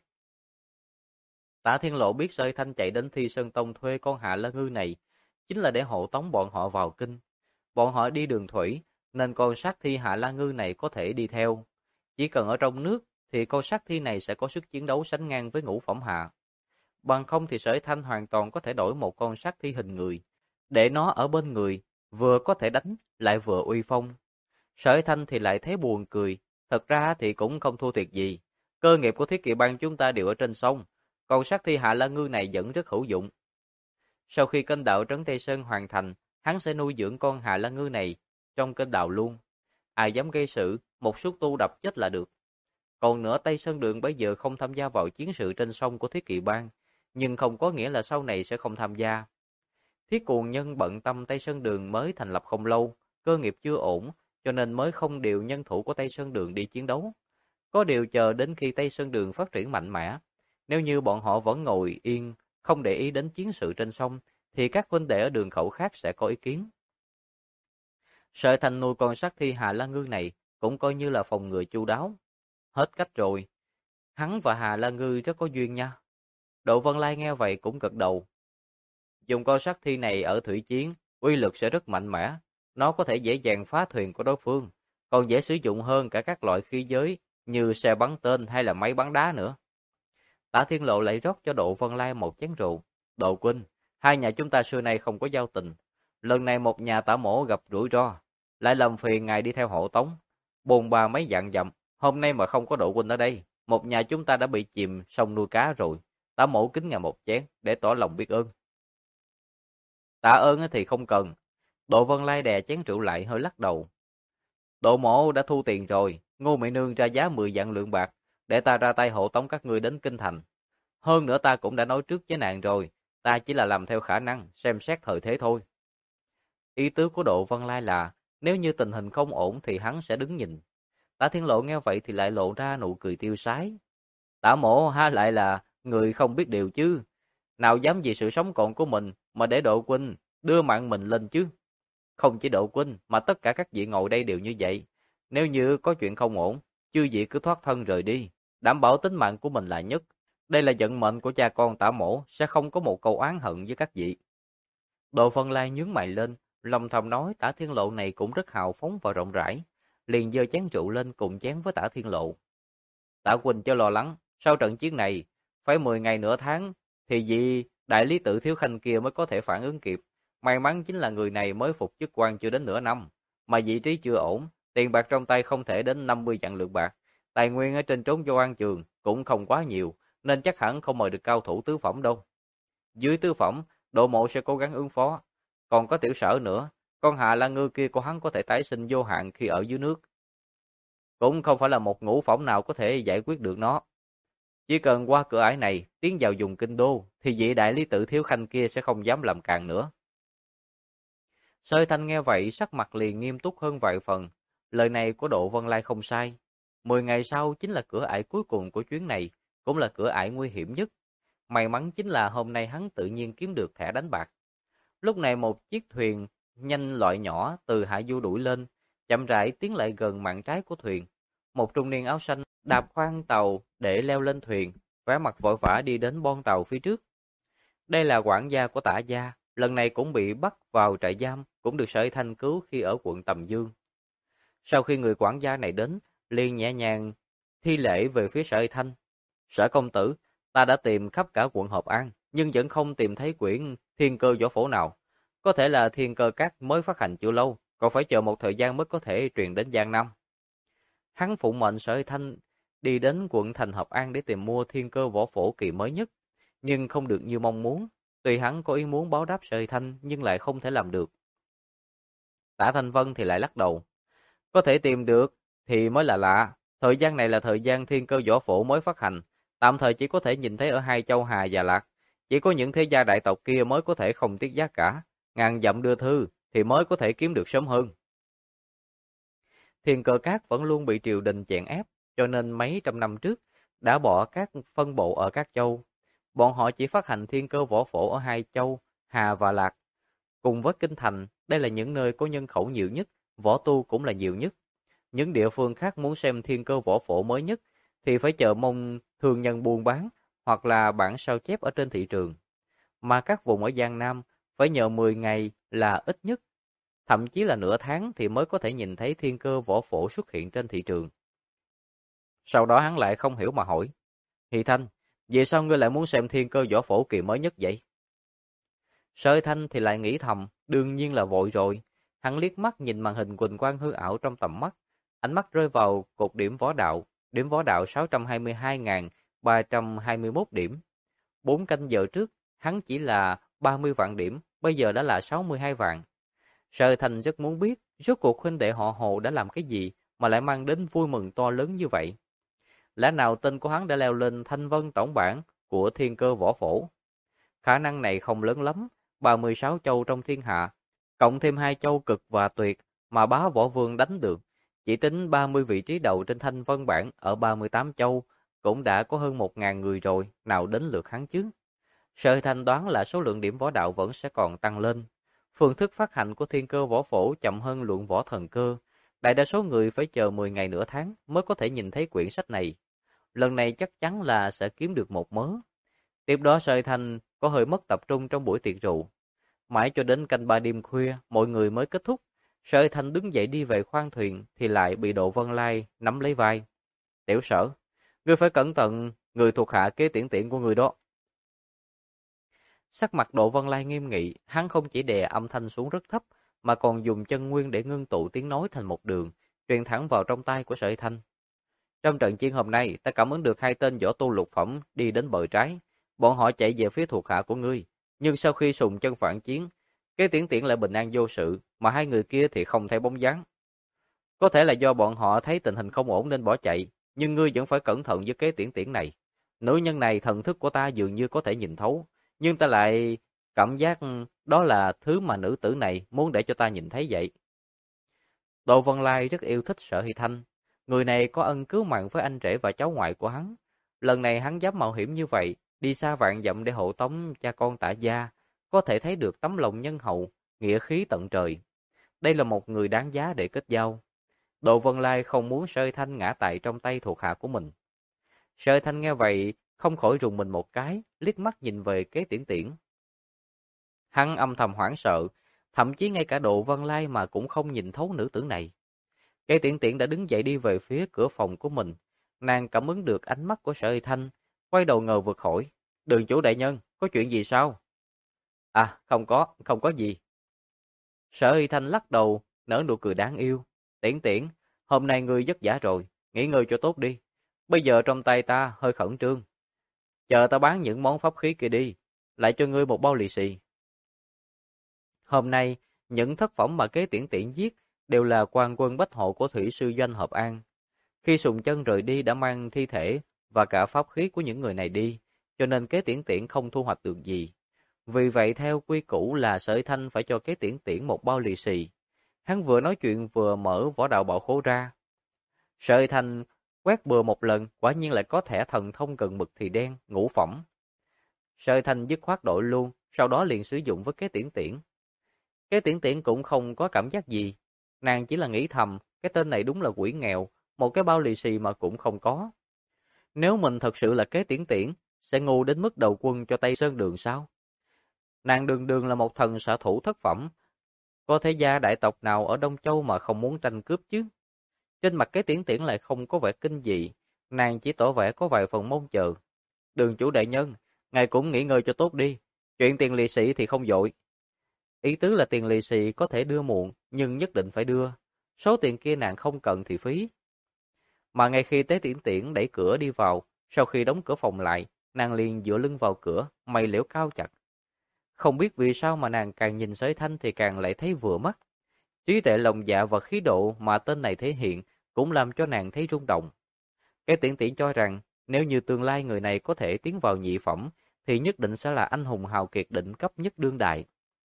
Tạ Thiên Lộ biết Sợi Thanh chạy đến Thi Sơn Tông thuê con Hạ La Ngư này, chính là để hộ tống bọn họ vào kinh. Bọn họ đi đường thủy, nên con sát thi Hạ La Ngư này có thể đi theo. Chỉ cần ở trong nước, thì con sát thi này sẽ có sức chiến đấu sánh ngang với ngũ phẩm hạ. Bằng không thì Sở Thanh hoàn toàn có thể đổi một con sát thi hình người, để nó ở bên người, vừa có thể đánh, lại vừa uy phong. Sở Thanh thì lại thấy buồn cười, thật ra thì cũng không thua thiệt gì. Cơ nghiệp của Thiết Kỵ Bang chúng ta đều ở trên sông, còn sát thi Hạ La Ngư này vẫn rất hữu dụng. Sau khi kênh đạo Trấn Tây Sơn hoàn thành, hắn sẽ nuôi dưỡng con Hạ La Ngư này trong kênh đạo luôn. Ai dám gây sự, một xúc tu đập chết là được. Còn nữa Tây Sơn Đường bây giờ không tham gia vào chiến sự trên sông của Thiết Kỵ Bang, nhưng không có nghĩa là sau này sẽ không tham gia. Thiết Cuồng Nhân bận tâm Tây Sơn Đường mới thành lập không lâu, cơ nghiệp chưa ổn, cho nên mới không điều nhân thủ của Tây Sơn Đường đi chiến đấu. Có điều chờ đến khi Tây Sơn Đường phát triển mạnh mẽ, nếu như bọn họ vẫn ngồi yên, không để ý đến chiến sự trên sông, thì các huynh đệ ở đường khẩu khác sẽ có ý kiến. Sợi Thành nuôi con sát thi Hà La Ngư này cũng coi như là phòng ngừa chu đáo. Hết cách rồi. Hắn và Hà La Ngư rất có duyên nha. Độ Vân Lai nghe vậy cũng gật đầu. Dùng con sát thi này ở thủy chiến, uy lực sẽ rất mạnh mẽ. Nó có thể dễ dàng phá thuyền của đối phương, còn dễ sử dụng hơn cả các loại khí giới như xe bắn tên hay là máy bắn đá nữa. Tạ Thiên Lộ lại rót cho Độ Vân Lai một chén rượu. Độ Huynh, hai nhà chúng ta xưa nay không có giao tình. lần này một nhà tả mổ gặp rủi ro, lại làm phiền ngài đi theo hộ tống. Bồn ba mấy vạn dặm, hôm nay mà không có Độ huynh ở đây, một nhà chúng ta đã bị chìm sông nuôi cá rồi. Tả mổ kính ngài một chén để tỏ lòng biết ơn. Tạ ơn thì không cần. Độ Vân Lai đè chén rượu lại hơi lắc đầu. Độ mổ đã thu tiền rồi, Ngô Mỹ Nương ra giá 10 vạn lượng bạc, để ta ra tay hộ tống các ngươi đến Kinh Thành. Hơn nữa ta cũng đã nói trước với nàng rồi, ta chỉ là làm theo khả năng, xem xét thời thế thôi. Ý tứ của Độ Vân Lai là, nếu như tình hình không ổn thì hắn sẽ đứng nhìn. Tả Thiên Lộ nghe vậy thì lại lộ ra nụ cười tiêu sái. Tả mổ ha lại là người không biết điều chứ. Nào dám vì sự sống còn của mình mà để Độ huynh đưa mạng mình lên chứ. Không chỉ Độ huynh mà tất cả các vị ngồi đây đều như vậy. Nếu như có chuyện không ổn, chư vị cứ thoát thân rời đi, đảm bảo tính mạng của mình là nhất. Đây là vận mệnh của cha con Tả mổ, sẽ không có một câu oán hận với các vị. Đồ Vân Lai nhướng mày lên, lòng thầm nói Tả Thiên Lộ này cũng rất hào phóng và rộng rãi, liền giơ chén rượu lên cùng chén với Tả Thiên Lộ. Tả huynh chớ lo lắng, sau trận chiến này, phải 10 ngày nửa tháng, thì vị đại lý tự Thiếu Khanh kia mới có thể phản ứng kịp. May mắn chính là người này mới phục chức quan chưa đến nửa năm, mà vị trí chưa ổn, tiền bạc trong tay không thể đến 50 vạn lượng bạc. Tài nguyên ở trên trốn Vô An Trường cũng không quá nhiều, nên chắc hẳn không mời được cao thủ tứ phẩm đâu. Dưới tứ phẩm, Độ mộ sẽ cố gắng ứng phó. Còn có Tiểu Sở nữa, con Hạ Lan Ngư kia của hắn có thể tái sinh vô hạn khi ở dưới nước. Cũng không phải là một ngũ phẩm nào có thể giải quyết được nó. Chỉ cần qua cửa ải này, tiến vào vùng kinh đô, thì vị đại lý tự Thiếu Khanh kia sẽ không dám làm càn nữa. Sơi Thanh nghe vậy, sắc mặt liền nghiêm túc hơn vài phần. Lời này của Độ Vân Lai không sai. 10 ngày sau chính là cửa ải cuối cùng của chuyến này, cũng là cửa ải nguy hiểm nhất. May mắn chính là hôm nay hắn tự nhiên kiếm được thẻ đánh bạc. Lúc này một chiếc thuyền nhanh loại nhỏ từ hạ du đuổi lên, chậm rãi tiến lại gần mạn trái của thuyền. Một trung niên áo xanh đạp khoang tàu để leo lên thuyền, vẻ mặt vội vã đi đến bon tàu phía trước. Đây là quản gia của Tả gia, lần này cũng bị bắt vào trại giam, cũng được Sở Thanh cứu khi ở quận Tầm Dương. Sau khi người quản gia này đến, liền nhẹ nhàng thi lễ về phía Sở Thanh. Sở công tử, ta đã tìm khắp cả quận Hợp An, nhưng vẫn không tìm thấy quyển Thiên Cơ Võ Phổ nào. Có thể là Thiên Cơ Các mới phát hành chưa lâu, còn phải chờ một thời gian mới có thể truyền đến Giang Nam. Hắn phụng mệnh Sở Thanh đi đến quận thành Hợp An để tìm mua Thiên Cơ Võ Phổ kỳ mới nhất, nhưng không được như mong muốn. Tuy hắn có ý muốn báo đáp Sở Thanh nhưng lại không thể làm được. Tả Thanh Vân thì lại lắc đầu. Có thể tìm được thì mới là lạ. Thời gian này là thời gian Thiên Cơ Võ Phổ mới phát hành, tạm thời chỉ có thể nhìn thấy ở hai châu Hà và Lạc. Chỉ có những thế gia đại tộc kia mới có thể không tiếc giá cả, ngàn dặm đưa thư thì mới có thể kiếm được sớm hơn. Thiên Cơ Các vẫn luôn bị triều đình chèn ép, cho nên mấy trăm năm trước đã bỏ các phân bộ ở các châu. Bọn họ chỉ phát hành Thiên Cơ Võ Phổ ở hai châu, Hà và Lạc. Cùng với Kinh Thành, đây là những nơi có nhân khẩu nhiều nhất, võ tu cũng là nhiều nhất. Những địa phương khác muốn xem Thiên Cơ Võ Phổ mới nhất thì phải chờ mong thương nhân buôn bán hoặc là bản sao chép ở trên thị trường. Mà các vùng ở Giang Nam phải nhờ 10 ngày là ít nhất, thậm chí là nửa tháng thì mới có thể nhìn thấy Thiên Cơ Võ Phổ xuất hiện trên thị trường. Sau đó hắn lại không hiểu mà hỏi, Hỷ Thanh, vì sao ngươi lại muốn xem Thiên Cơ Võ Phổ kỳ mới nhất vậy? Sơ Thanh thì lại nghĩ thầm, đương nhiên là vội rồi. Hắn liếc mắt nhìn màn hình quỳnh quang hư ảo trong tầm mắt, ánh mắt rơi vào cột điểm võ đạo 622.321 điểm. 4 canh giờ trước, hắn chỉ là 30 vạn điểm, bây giờ đã là 62 vạn. Sơ Thanh rất muốn biết, rốt cuộc huynh đệ họ Hồ đã làm cái gì mà lại mang đến vui mừng to lớn như vậy. Lẽ nào tên của hắn đã leo lên Thanh Vân tổng bảng của Thiên Cơ Võ Phổ? Khả năng này không lớn lắm, 36 châu trong thiên hạ, cộng thêm 2 châu cực và tuyệt mà bá võ vương đánh được. Chỉ tính 30 vị trí đầu trên Thanh Vân bảng ở 38 châu cũng đã có hơn 1.000 người rồi, nào đến lượt hắn chứ? Sở Thanh đoán là số lượng điểm võ đạo vẫn sẽ còn tăng lên. Phương thức phát hành của Thiên Cơ Võ Phổ chậm hơn Luận Võ Thần Cơ. Đại đa số người phải chờ 10 ngày nửa tháng mới có thể nhìn thấy quyển sách này. Lần này chắc chắn là sẽ kiếm được một mớ. Tiếp đó Sở Thanh có hơi mất tập trung trong buổi tiệc rượu. Mãi cho đến canh ba đêm khuya, mọi người mới kết thúc. Sở Thanh đứng dậy đi về khoang thuyền thì lại bị Độ Vân Lai nắm lấy vai. Tiểu Sở, ngươi phải cẩn thận người thuộc hạ kế tiễn tiện của người đó. Sắc mặt Độ Vân Lai nghiêm nghị, hắn không chỉ đè âm thanh xuống rất thấp, mà còn dùng chân nguyên để ngưng tụ tiếng nói thành một đường, truyền thẳng vào trong tai của Sở Hy Thanh. Trong trận chiến hôm nay, ta cảm ứng được hai tên võ tu lục phẩm đi đến bờ trái. Bọn họ chạy về phía thuộc hạ của ngươi. Nhưng sau khi sùng chân phản chiến, Kế Tiễn Tiễn lại bình an vô sự, mà hai người kia thì không thấy bóng dáng. Có thể là do bọn họ thấy tình hình không ổn nên bỏ chạy, nhưng ngươi vẫn phải cẩn thận với Kế Tiễn Tiễn này. Nữ nhân này thần thức của ta dường như có thể nhìn thấu, nhưng ta lại cảm giác đó là thứ mà nữ tử này muốn để cho ta nhìn thấy vậy. Tô Vân Lai rất yêu thích Sở Hy Thanh. Người này có ân cứu mạng với anh rể và cháu ngoại của hắn. Lần này hắn dám mạo hiểm như vậy, đi xa vạn dặm để hộ tống cha con Tạ gia, có thể thấy được tấm lòng nhân hậu, nghĩa khí tận trời. Đây là một người đáng giá để kết giao. Độ Vân Lai không muốn Sở Hy Thanh ngã tại trong tay thuộc hạ của mình. Sở Hy Thanh nghe vậy, không khỏi rùng mình một cái, liếc mắt nhìn về Kế Tiễn Tiễn. Hắn âm thầm hoảng sợ, thậm chí ngay cả Độ Vân Lai mà cũng không nhìn thấu nữ tử này. Kế Tiễn Tiễn đã đứng dậy đi về phía cửa phòng của mình. Nàng cảm ứng được ánh mắt của Sở Hy Thanh, quay đầu ngờ vực hỏi: "Đường chủ đại nhân, có chuyện gì sao?" "À, không có gì." Sở Hy Thanh lắc đầu, nở nụ cười đáng yêu. "Tiễn Tiễn, hôm nay ngươi vất vả rồi, nghỉ ngơi cho tốt đi. Bây giờ trong tay ta hơi khẩn trương. Chờ ta bán những món pháp khí kia đi, lại cho ngươi một bao lì xì." Hôm nay, những thất phẩm mà Kế Tiễn Tiễn giết đều là quan quân bách hộ của thủy sư doanh Hợp An. Khi Sùng Chân rời đi đã mang thi thể và cả pháp khí của những người này đi, cho nên Kế Tiễn Tiễn không thu hoạch được gì. Vì vậy theo quy củ là Sở Thanh phải cho Kế Tiễn Tiễn một bao lì xì. Hắn vừa nói chuyện vừa mở vỏ đạo bảo khố ra. Sở Thanh quét bừa một lần, quả nhiên lại có thẻ thần thông cần mực thì đen, ngũ phẩm. Sở Thanh dứt khoát đổi luôn, sau đó liền sử dụng với Kế Tiễn Tiễn. Kế Tiễn Tiễn cũng không có cảm giác gì, nàng chỉ là nghĩ thầm, cái tên này đúng là quỷ nghèo, một cái bao lì xì mà cũng không có. Nếu mình thật sự là Kế Tiễn Tiễn, sẽ ngu đến mức đầu quân cho Tây Sơn Đường sao? Nàng đường đường là một thần xạ thủ thất phẩm, có thế gia đại tộc nào ở Đông Châu mà không muốn tranh cướp chứ? Trên mặt Kế Tiễn Tiễn lại không có vẻ kinh dị, nàng chỉ tỏ vẻ có vài phần mong chờ. "Đường chủ đại nhân, ngài cũng nghỉ ngơi cho tốt đi, chuyện tiền lì xì thì không vội." Ý tứ là tiền lì xì có thể đưa muộn, nhưng nhất định phải đưa. Số tiền kia nàng không cần thì phí. Mà ngay khi Tế Tiễn Tiễn đẩy cửa đi vào, sau khi đóng cửa phòng lại, nàng liền dựa lưng vào cửa, mày liễu cao chặt. Không biết vì sao mà nàng càng nhìn Sở Thanh thì càng lại thấy vừa mắt. Trí tuệ lòng dạ và khí độ mà tên này thể hiện cũng làm cho nàng thấy rung động. Cái Tiễn Tiễn cho rằng nếu như tương lai người này có thể tiến vào nhị phẩm thì nhất định sẽ là anh hùng hào kiệt đỉnh cấp nhất đương đại.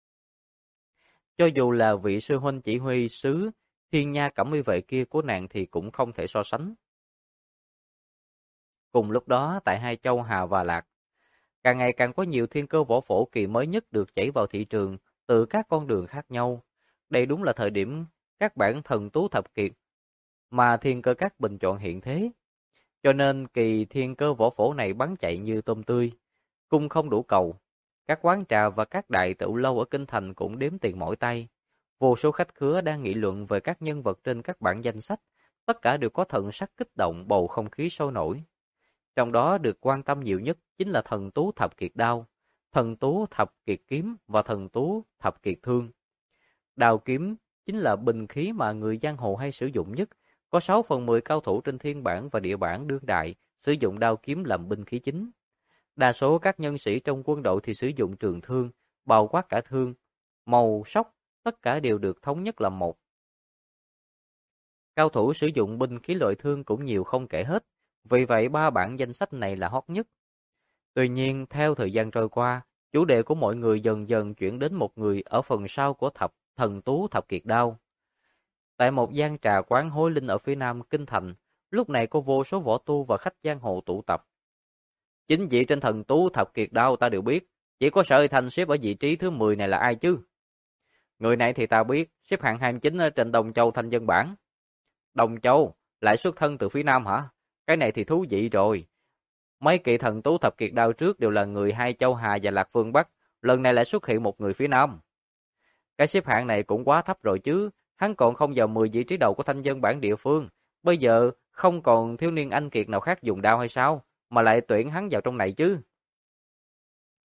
Cho dù là vị sư huynh chỉ huy sứ Thiên Nha Cẩm Y vệ kia của nàng thì cũng không thể so sánh. Cùng lúc đó tại hai châu Hà và Lạc, càng ngày càng có nhiều thiên cơ võ phổ kỳ mới nhất được chảy vào thị trường từ các con đường khác nhau. Đây đúng là thời điểm các bản thần tú thập kiệt mà thiên cơ các bình chọn hiện thế. Cho nên kỳ thiên cơ võ phổ này bắn chạy như tôm tươi, cung không đủ cầu. Các quán trà và các đại tửu lâu ở kinh thành cũng đếm tiền mỏi tay. Vô số khách khứa đang nghị luận về các nhân vật trên các bảng danh sách, tất cả đều có thần sắc kích động, bầu không khí sôi nổi. Trong đó được quan tâm nhiều nhất chính là thần tú thập kiệt đao, thần tú thập kiệt kiếm và thần tú thập kiệt thương. Đao kiếm chính là binh khí mà người giang hồ hay sử dụng nhất, có 6 phần 10 cao thủ trên thiên bản và địa bản đương đại sử dụng đao kiếm làm binh khí chính. Đa số các nhân sĩ trong quân đội thì sử dụng trường thương, bao quát cả thương, màu, sóc, tất cả đều được thống nhất làm một. Cao thủ sử dụng binh khí loại thương cũng nhiều không kể hết, vì vậy ba bản danh sách này là hot nhất. Tuy nhiên, theo thời gian trôi qua, chủ đề của mọi người dần dần chuyển đến một người ở phần sau của thần tú thập kiệt đao. Tại một gian trà quán Hối Linh ở phía nam kinh thành, lúc này có vô số võ tu và khách giang hồ tụ tập. Chính vị trên thần tú thập kiệt đao ta đều biết, chỉ có Sở Thanh xếp ở vị trí thứ 10 này là ai chứ? Người này thì ta biết, xếp hạng 29 ở trên Đông Châu Thanh Dân Bảng. Đông Châu, lại xuất thân từ phía nam hả? Cái này thì thú vị rồi. Mấy kỳ thần tú thập kiệt đao trước đều là người hai châu Hà và Lạc phương Bắc, lần này lại xuất hiện một người phía nam. Cái xếp hạng này cũng quá thấp rồi chứ, hắn còn không vào 10 vị trí đầu của Thanh Dân Bảng địa phương. Bây giờ không còn thiếu niên anh kiệt nào khác dùng đao hay sao, mà lại tuyển hắn vào trong này chứ?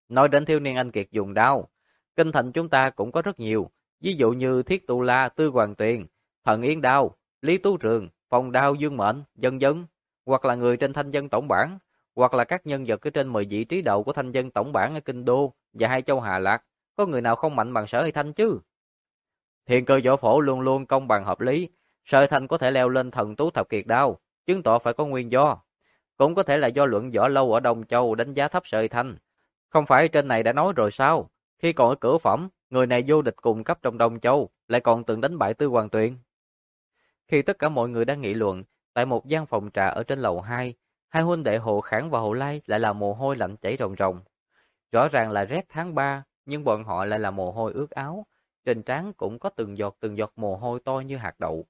Nói đến thiếu niên anh kiệt dùng đao, kinh thành chúng ta cũng có rất nhiều, ví dụ như Thiết Tu La, Tư Hoàng Tuyền, Thần Yến Đao, Lý Tú Trường, Phong Đao Dương Mệnh, vân vân, hoặc là người trên thanh dân tổng bản, hoặc là các nhân vật ở trên 10 vị trí đầu của thanh dân tổng bản ở Kinh Đô và hai châu Hà Lạc, có người nào không mạnh bằng Sở Hy Thanh chứ? Thiên Cơ Võ Phổ luôn luôn công bằng hợp lý, Sở Hy Thanh có thể leo lên thần tú thập kiệt đao, chứng tỏ phải có nguyên do. Cũng có thể là do luận võ lâu ở Đông Châu đánh giá thấp Sở Hy Thanh. Không phải trên này đã nói rồi sao? Khi còn ở Cửu Phẩm, người này vô địch cùng cấp trong Đông Châu, lại còn từng đánh bại Tư Hoàng Tuyền. Khi tất cả mọi người đang nghị luận, tại một gian phòng trà ở trên lầu 2, hai huynh đệ Hồ Khảng và Hồ Lai lại là mồ hôi lạnh chảy ròng ròng. Rõ ràng là rét tháng 3, nhưng bọn họ lại là mồ hôi ướt áo, trên trán cũng có từng giọt mồ hôi to như hạt đậu.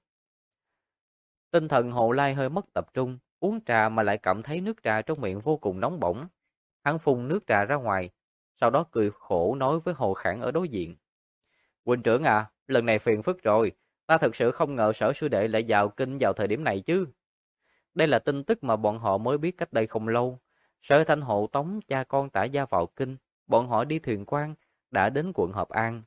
Tinh thần Hồ Lai hơi mất tập trung, uống trà mà lại cảm thấy nước trà trong miệng vô cùng nóng bỏng. Hắn phun nước trà ra ngoài, sau đó cười khổ nói với Hồ Khảng ở đối diện. Huynh trưởng à, lần này phiền phức rồi, ta thực sự không ngờ Sở sư đệ lại vào kinh vào thời điểm này chứ. Đây là tin tức mà bọn họ mới biết cách đây không lâu. Sở Thanh hộ tống cha con Tả Gia vào kinh, bọn họ đi thuyền quan, đã đến quận Hợp An.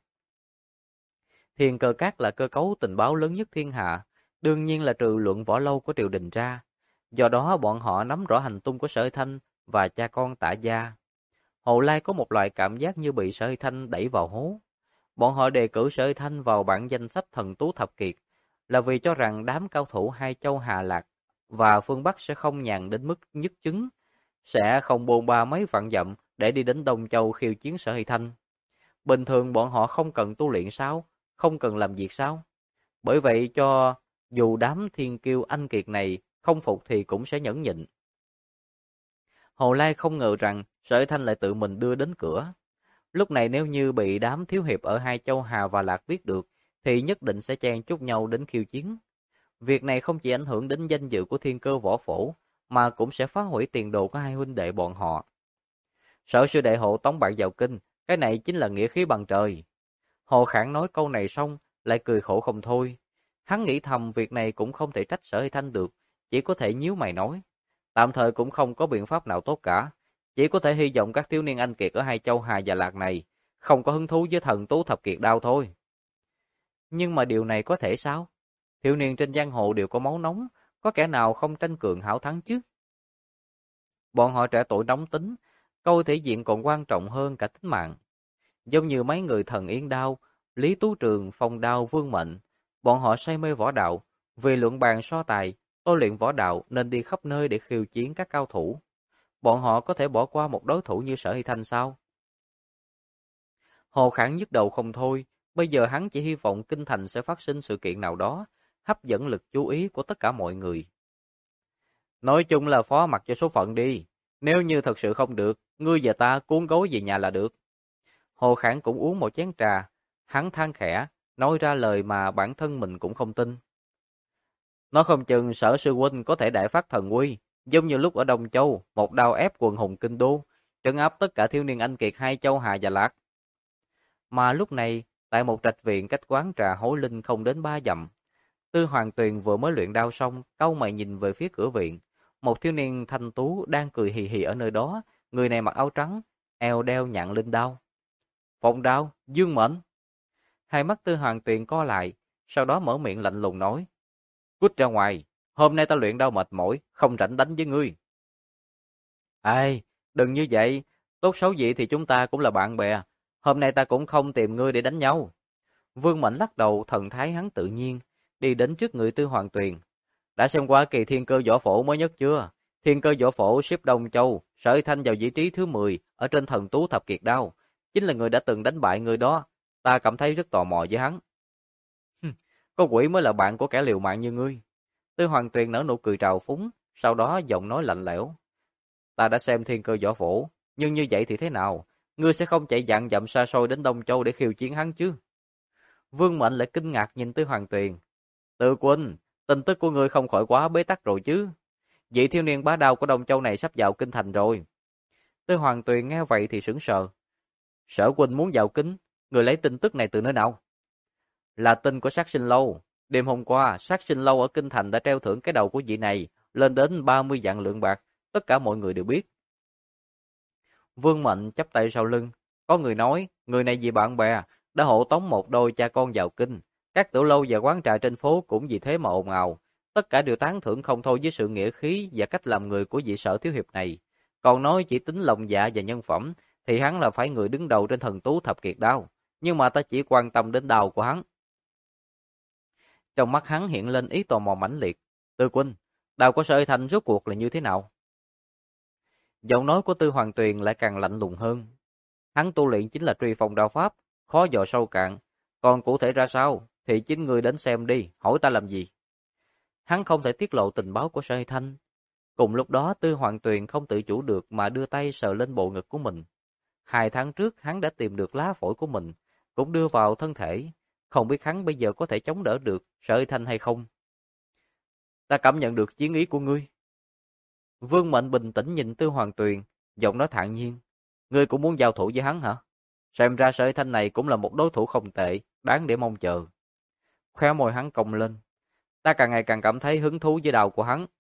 Thiên Cơ Các là cơ cấu tình báo lớn nhất thiên hạ, đương nhiên là trừ luận võ lâu của triều đình ra. Do đó bọn họ nắm rõ hành tung của Sở Thanh và cha con Tả Gia. Hồ Lai có một loại cảm giác như bị Sở Thanh đẩy vào hố. Bọn họ đề cử Sở Thanh vào bảng danh sách thần tú thập kiệt, là vì cho rằng đám cao thủ hai châu Hà Lạc và phương Bắc sẽ không nhàn đến mức nhất chứng, sẽ không bôn ba mấy vạn dặm để đi đến Đông Châu khiêu chiến Sở Hy Thanh. Bình thường bọn họ không cần tu luyện sao? Không cần làm việc sao? Bởi vậy cho dù đám thiên kiêu anh kiệt này không phục thì cũng sẽ nhẫn nhịn. Hồ Lai không ngờ rằng Sở Hy Thanh lại tự mình đưa đến cửa. Lúc này nếu như bị đám thiếu hiệp ở hai châu Hà và Lạc biết được, thì nhất định sẽ chen chúc nhau đến khiêu chiến. Việc này không chỉ ảnh hưởng đến danh dự của Thiên Cơ Võ Phổ, mà cũng sẽ phá hủy tiền đồ của hai huynh đệ bọn họ. Sở sư đệ hộ tống bạn vào kinh, cái này chính là nghĩa khí bằng trời. Hồ Khảng nói câu này xong, lại cười khổ không thôi. Hắn nghĩ thầm việc này cũng không thể trách Sở Hy Thanh được, chỉ có thể nhíu mày nói. Tạm thời cũng không có biện pháp nào tốt cả, chỉ có thể hy vọng các thiếu niên anh kiệt ở hai châu Hà và Lạc này không có hứng thú với thần tú thập kiệt đao thôi. Nhưng mà điều này có thể sao? Thiếu niên trên giang hồ đều có máu nóng, có kẻ nào không tranh cường hảo thắng chứ? Bọn họ trẻ tuổi nóng tính, câu thể diện còn quan trọng hơn cả tính mạng. Giống như mấy người Thần Yến Đao, Lý Tú Trường, Phong Đao, Vương Mệnh, bọn họ say mê võ đạo, vì luận bàn so tài, tôi luyện võ đạo nên đi khắp nơi để khiêu chiến các cao thủ. Bọn họ có thể bỏ qua một đối thủ như Sở Hy Thanh sao? Hồ Khảng nhức đầu không thôi, bây giờ hắn chỉ hy vọng kinh thành sẽ phát sinh sự kiện nào đó, hấp dẫn lực chú ý của tất cả mọi người. Nói chung là phó mặc cho số phận đi, nếu như thật sự không được, ngươi và ta cuốn gối về nhà là được. Hồ Khảng cũng uống một chén trà, hắn than khẽ, nói ra lời mà bản thân mình cũng không tin. Nói không chừng Sở sư huynh có thể đại phát thần uy, giống như lúc ở Đông Châu, một đao ép quần hùng kinh đô, trấn áp tất cả thiếu niên anh kiệt hai châu Hà và Lạc. Mà lúc này, tại một trạch viện cách quán trà Hối Linh không đến 3 dặm, Tư Hoàng Tuyền vừa mới luyện đao xong, cau mày nhìn về phía cửa viện. Một thiếu niên thanh tú đang cười hì hì ở nơi đó, người này mặc áo trắng, eo đeo nhạn linh đao. Phong Đao, Dương Mệnh. Hai mắt Tư Hoàng Tuyền co lại, sau đó mở miệng lạnh lùng nói. Cút ra ngoài, hôm nay ta luyện đao mệt mỏi, không rảnh đánh với ngươi. Ai, đừng như vậy, tốt xấu gì thì chúng ta cũng là bạn bè, hôm nay ta cũng không tìm ngươi để đánh nhau. Vương Mệnh lắc đầu, thần thái hắn tự nhiên, đi đến trước người Tư Hoàng Tuyền. Đã xem qua kỳ Thiên Cơ Võ Phổ mới nhất chưa? Thiên Cơ Võ Phổ xếp Đông Châu, Sở Hy Thanh vào vị trí thứ 10 ở trên thần tú thập kiệt đao, chính là người đã từng đánh bại người đó. Ta cảm thấy rất tò mò với hắn. Có quỷ mới là bạn của kẻ liều mạng như ngươi. Tư Hoàng Tuyền nở nụ cười trào phúng, sau đó giọng nói lạnh lẽo. Ta đã xem Thiên Cơ Võ Phổ, nhưng như vậy thì thế nào? Ngươi sẽ không chạy dặn dặm xa xôi đến Đông Châu để khiêu chiến hắn chứ? Vương Mệnh lại kinh ngạc nhìn Tư Hoàng Tuyền. Tư Quân, tin tức của ngươi không khỏi quá bế tắc rồi chứ? Vị thiếu niên bá đao của Đông Châu này sắp vào kinh thành rồi. Tư Hoàng Tuyền nghe vậy thì sững sờ. Sở Quân muốn vào kinh, người lấy tin tức này từ nơi nào? Là tin của Sát Sinh Lâu. Đêm hôm qua, Sát Sinh Lâu ở kinh thành đã treo thưởng cái đầu của vị này lên đến 30 vạn lượng bạc, tất cả mọi người đều biết. Vương Mệnh chắp tay sau lưng. Có người nói, người này vì bạn bè, đã hộ tống một đôi cha con vào kinh. Các tiểu lâu và quán trà trên phố cũng vì thế mà ồn ào. Tất cả đều tán thưởng không thôi với sự nghĩa khí và cách làm người của vị Sở thiếu hiệp này. Còn nói chỉ tính lòng dạ và nhân phẩm, thì hắn là phải người đứng đầu trên thần tú thập kiệt đao. Nhưng mà ta chỉ quan tâm đến đao của hắn. Trong mắt hắn hiện lên ý tò mò mãnh liệt. Tư Huynh, đao của Sở Thanh rốt cuộc là như thế nào? Giọng nói của Tư Hoàng Tuyền lại càng lạnh lùng hơn. Hắn tu luyện chính là truy phong đao pháp, khó dò sâu cạn. Còn cụ thể ra sao, thì chính ngươi đến xem đi, hỏi ta làm gì? Hắn không thể tiết lộ tình báo của Sở Thanh. Cùng lúc đó Tư Hoàng Tuyền không tự chủ được mà đưa tay sờ lên bộ ngực của mình. 2 tháng trước hắn đã tìm được lá phổi của mình, cũng đưa vào thân thể. Không biết hắn bây giờ có thể chống đỡ được Sở Thanh hay không? Ta cảm nhận được chiến ý của ngươi. Vương Mệnh bình tĩnh nhìn Tư Hoàng Tuyền, giọng nói thản nhiên. Ngươi cũng muốn giao thủ với hắn hả? Xem ra Sở Thanh này cũng là một đối thủ không tệ, đáng để mong chờ. Khóe môi hắn cong lên. Ta càng ngày càng cảm thấy hứng thú với đao của hắn.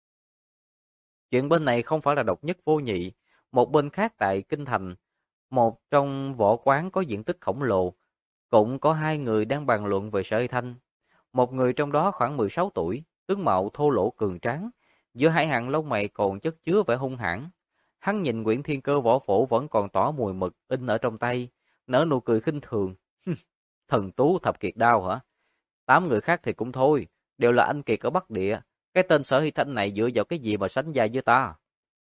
Chuyện bên này không phải là độc nhất vô nhị. Một bên khác tại Kinh Thành, một trong võ quán có diện tích khổng lồ, cũng có 2 người đang bàn luận về Sở Thanh. Một người trong đó khoảng 16 tuổi, tướng mạo thô lỗ cường tráng, giữa hai hàng lông mày còn chất chứa vẻ hung hãn. Hắn nhìn Nguyễn Thiên Cơ võ phổ vẫn còn tỏ mùi mực in ở trong tay, nở nụ cười khinh thường. Thần tú thập kiệt đao hả? 8 người khác thì cũng thôi, đều là anh kiệt ở Bắc Địa. Cái tên Sở Hy Thanh này dựa vào cái gì mà sánh vai với ta?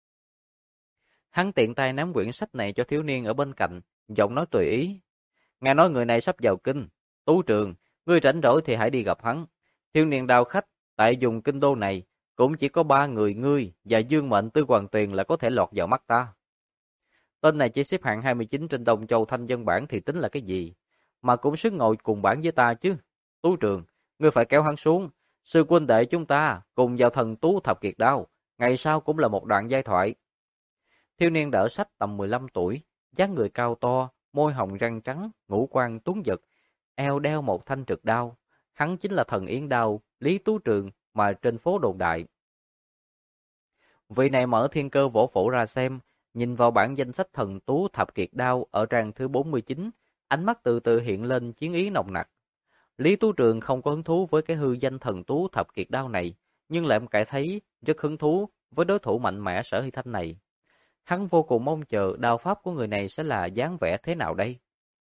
Hắn tiện tay ném quyển sách này cho thiếu niên ở bên cạnh, giọng nói tùy ý. Nghe nói người này sắp vào kinh. Tú Trường, ngươi rảnh rỗi thì hãy đi gặp hắn. Thiếu niên đao khách, tại vùng kinh đô này, cũng chỉ có 3 người ngươi và Dương Mệnh Tư Hoàng Tuyền là có thể lọt vào mắt ta. Tên này chỉ xếp hạng 29 trên Đông Châu Thanh Dân bảng thì tính là cái gì? Mà cũng sức ngồi cùng bảng với ta chứ. Tú Trường, ngươi phải kéo hắn xuống. Sư huynh đệ chúng ta cùng vào thần tú thập kiệt đao. Ngày sau cũng là một đoạn giai thoại. Thiếu niên đỡ sách tầm 15 tuổi, dáng người cao to, môi hồng răng trắng, ngũ quan tuấn giật, eo đeo một thanh trực đao. Hắn chính là thần yến đao, Lý Tú Trường mà trên phố đồn đại. Vị này mở Thiên Cơ võ phổ ra xem, nhìn vào bảng danh sách thần tú thập kiệt đao ở trang thứ 49, ánh mắt từ từ hiện lên chiến ý nồng nặc. Lý Tú Trường không có hứng thú với cái hư danh thần tú thập kiệt đao này, nhưng lại cảm thấy rất hứng thú với đối thủ mạnh mẽ Sở Hy Thanh này. Hắn vô cùng mong chờ đao pháp của người này sẽ là dáng vẻ thế nào đây.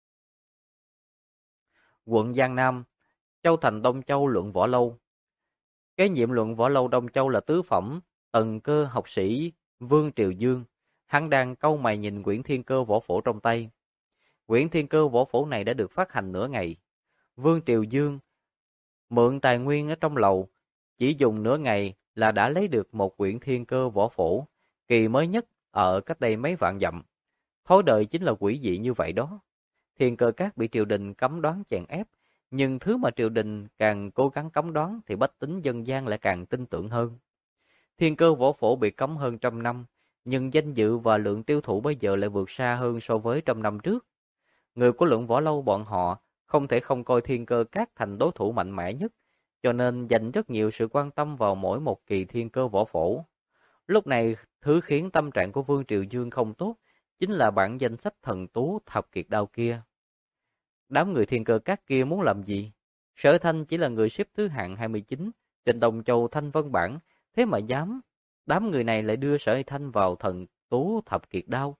Quận Giang Nam, Châu Thành Đông Châu luận võ lâu. Kế nhiệm luận võ lâu Đông Châu là tứ phẩm, tần cơ học sĩ Vương Triều Dương. Hắn đang cau mày nhìn quyển Thiên Cơ võ phổ trong tay. Quyển Thiên Cơ võ phổ này đã được phát hành nửa ngày. Vương Triều Dương mượn tài nguyên ở trong lầu, chỉ dùng nửa ngày là đã lấy được một quyển Thiên Cơ võ phổ, kỳ mới nhất ở cách đây mấy vạn dặm. Thói đời chính là quỷ dị như vậy đó. Thiên Cơ Các bị triều đình cấm đoán chèn ép, nhưng thứ mà triều đình càng cố gắng cấm đoán thì bách tính dân gian lại càng tin tưởng hơn. Thiên Cơ võ phổ bị cấm hơn 100 năm, nhưng danh dự và lượng tiêu thụ bây giờ lại vượt xa hơn so với 100 năm trước. Người của luận võ lâu bọn họ không thể không coi Thiên Cơ Các thành đối thủ mạnh mẽ nhất, cho nên dành rất nhiều sự quan tâm vào mỗi một kỳ Thiên Cơ võ phổ. Lúc này, thứ khiến tâm trạng của Vương Triều Dương không tốt chính là bản danh sách thần tú thập kiệt đao kia. Đám người Thiên Cơ Các kia muốn làm gì? Sở Thanh chỉ là người xếp thứ hạng 29 trên Đông Châu Thanh Vân bảng, thế mà dám đám người này lại đưa Sở Thanh vào thần tú thập kiệt đao.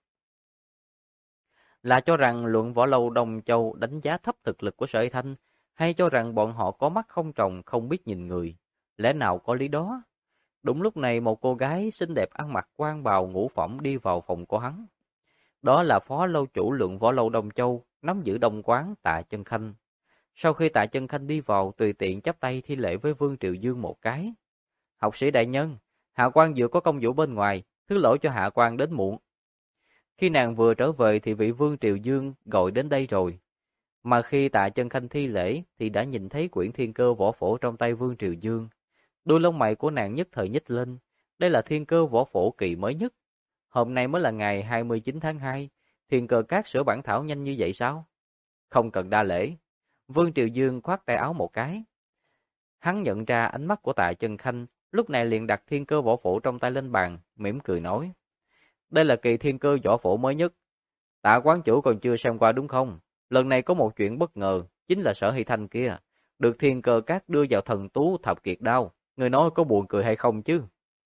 Là cho rằng luận võ lâu Đông Châu đánh giá thấp thực lực của Sở Thanh, hay cho rằng bọn họ có mắt không tròng không biết nhìn người? Lẽ nào có lý đó? Đúng lúc này một cô gái xinh đẹp ăn mặc quan bào ngũ phẩm đi vào phòng của hắn. Đó là phó lâu chủ luận võ lâu Đông Châu, nắm giữ đông quán Tạ Chân Khanh. Sau khi Tạ Chân Khanh đi vào, tùy tiện chắp tay thi lễ với Vương Triều Dương một cái. Học sĩ đại nhân, hạ quan vừa có công vụ bên ngoài, thứ lỗi cho hạ quan đến muộn. Khi nàng vừa trở về thì vị Vương Triều Dương gọi đến đây rồi. Mà khi Tạ Chân Khanh thi lễ thì đã nhìn thấy quyển Thiên Cơ võ phổ trong tay Vương Triều Dương. Đôi lông mày của nàng nhất thời nhích lên. Đây là Thiên Cơ võ phổ kỳ mới nhất. Hôm nay mới là ngày 29 tháng 2. Thiên Cơ Các sửa bản thảo nhanh như vậy sao? Không cần đa lễ. Vương Triều Dương khoát tay áo một cái. Hắn nhận ra ánh mắt của Tạ Chân Khanh, lúc này liền đặt Thiên Cơ võ phổ trong tay lên bàn, mỉm cười nói. đây là kỳ thiên cơ võ phổ mới nhất. Tạ quán chủ còn chưa xem qua đúng không? Lần này có một chuyện bất ngờ, chính là Sở Hy Thanh kia, được thiên cơ các đưa vào thần tú thập kiệt đao. Người nói có buồn cười hay không chứ?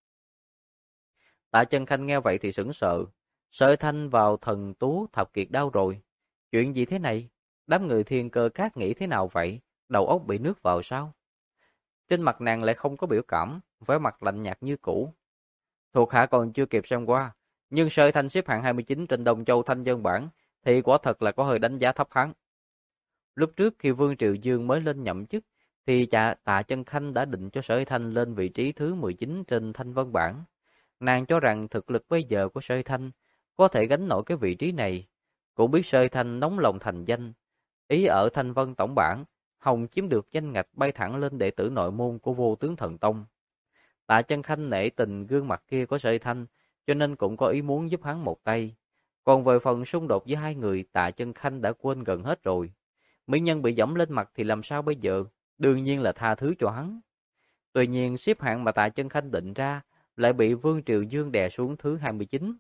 Tạ Chân Khanh nghe vậy thì sững sờ. Sở Hy Thanh vào thần tú thập kiệt đao rồi. Chuyện gì thế này? Đám người thiên cơ các nghĩ thế nào vậy? Đầu óc bị nước vào sao? Trên mặt nàng lại không có biểu cảm, vẻ mặt lạnh nhạt như cũ. Thuộc hạ còn chưa kịp xem qua, nhưng Sở Hy Thanh xếp hạng 29 trên Đông Châu Thanh Dân bảng thì quả thật là có hơi đánh giá thấp hắn. Lúc trước khi Vương Triều Dương mới lên nhậm chức, thì Tạ Chân Khanh đã định cho Sở Hy Thanh lên vị trí thứ 19 trên Thanh Vân bảng. Nàng cho rằng thực lực bây giờ của Sở Hy Thanh có thể gánh nổi cái vị trí này. Cũng biết Sở Hy Thanh nóng lòng thành danh, ý ở Thanh Vân tổng bảng, hòng chiếm được danh ngạch bay thẳng lên đệ tử nội môn của Vô Tướng Thần Tông. Tạ Chân Khanh nể tình gương mặt kia của Sở Hy Thanh, cho nên cũng có ý muốn giúp hắn một tay. Còn về phần xung đột với hai người, Tạ Chân Khanh đã quên gần hết rồi. Mỹ nhân bị giẫm lên mặt thì làm sao bây giờ? Đương nhiên là tha thứ cho hắn. Tuy nhiên xếp hạng mà Tạ Chân Khanh định ra lại bị Vương Triều Dương đè xuống thứ 29.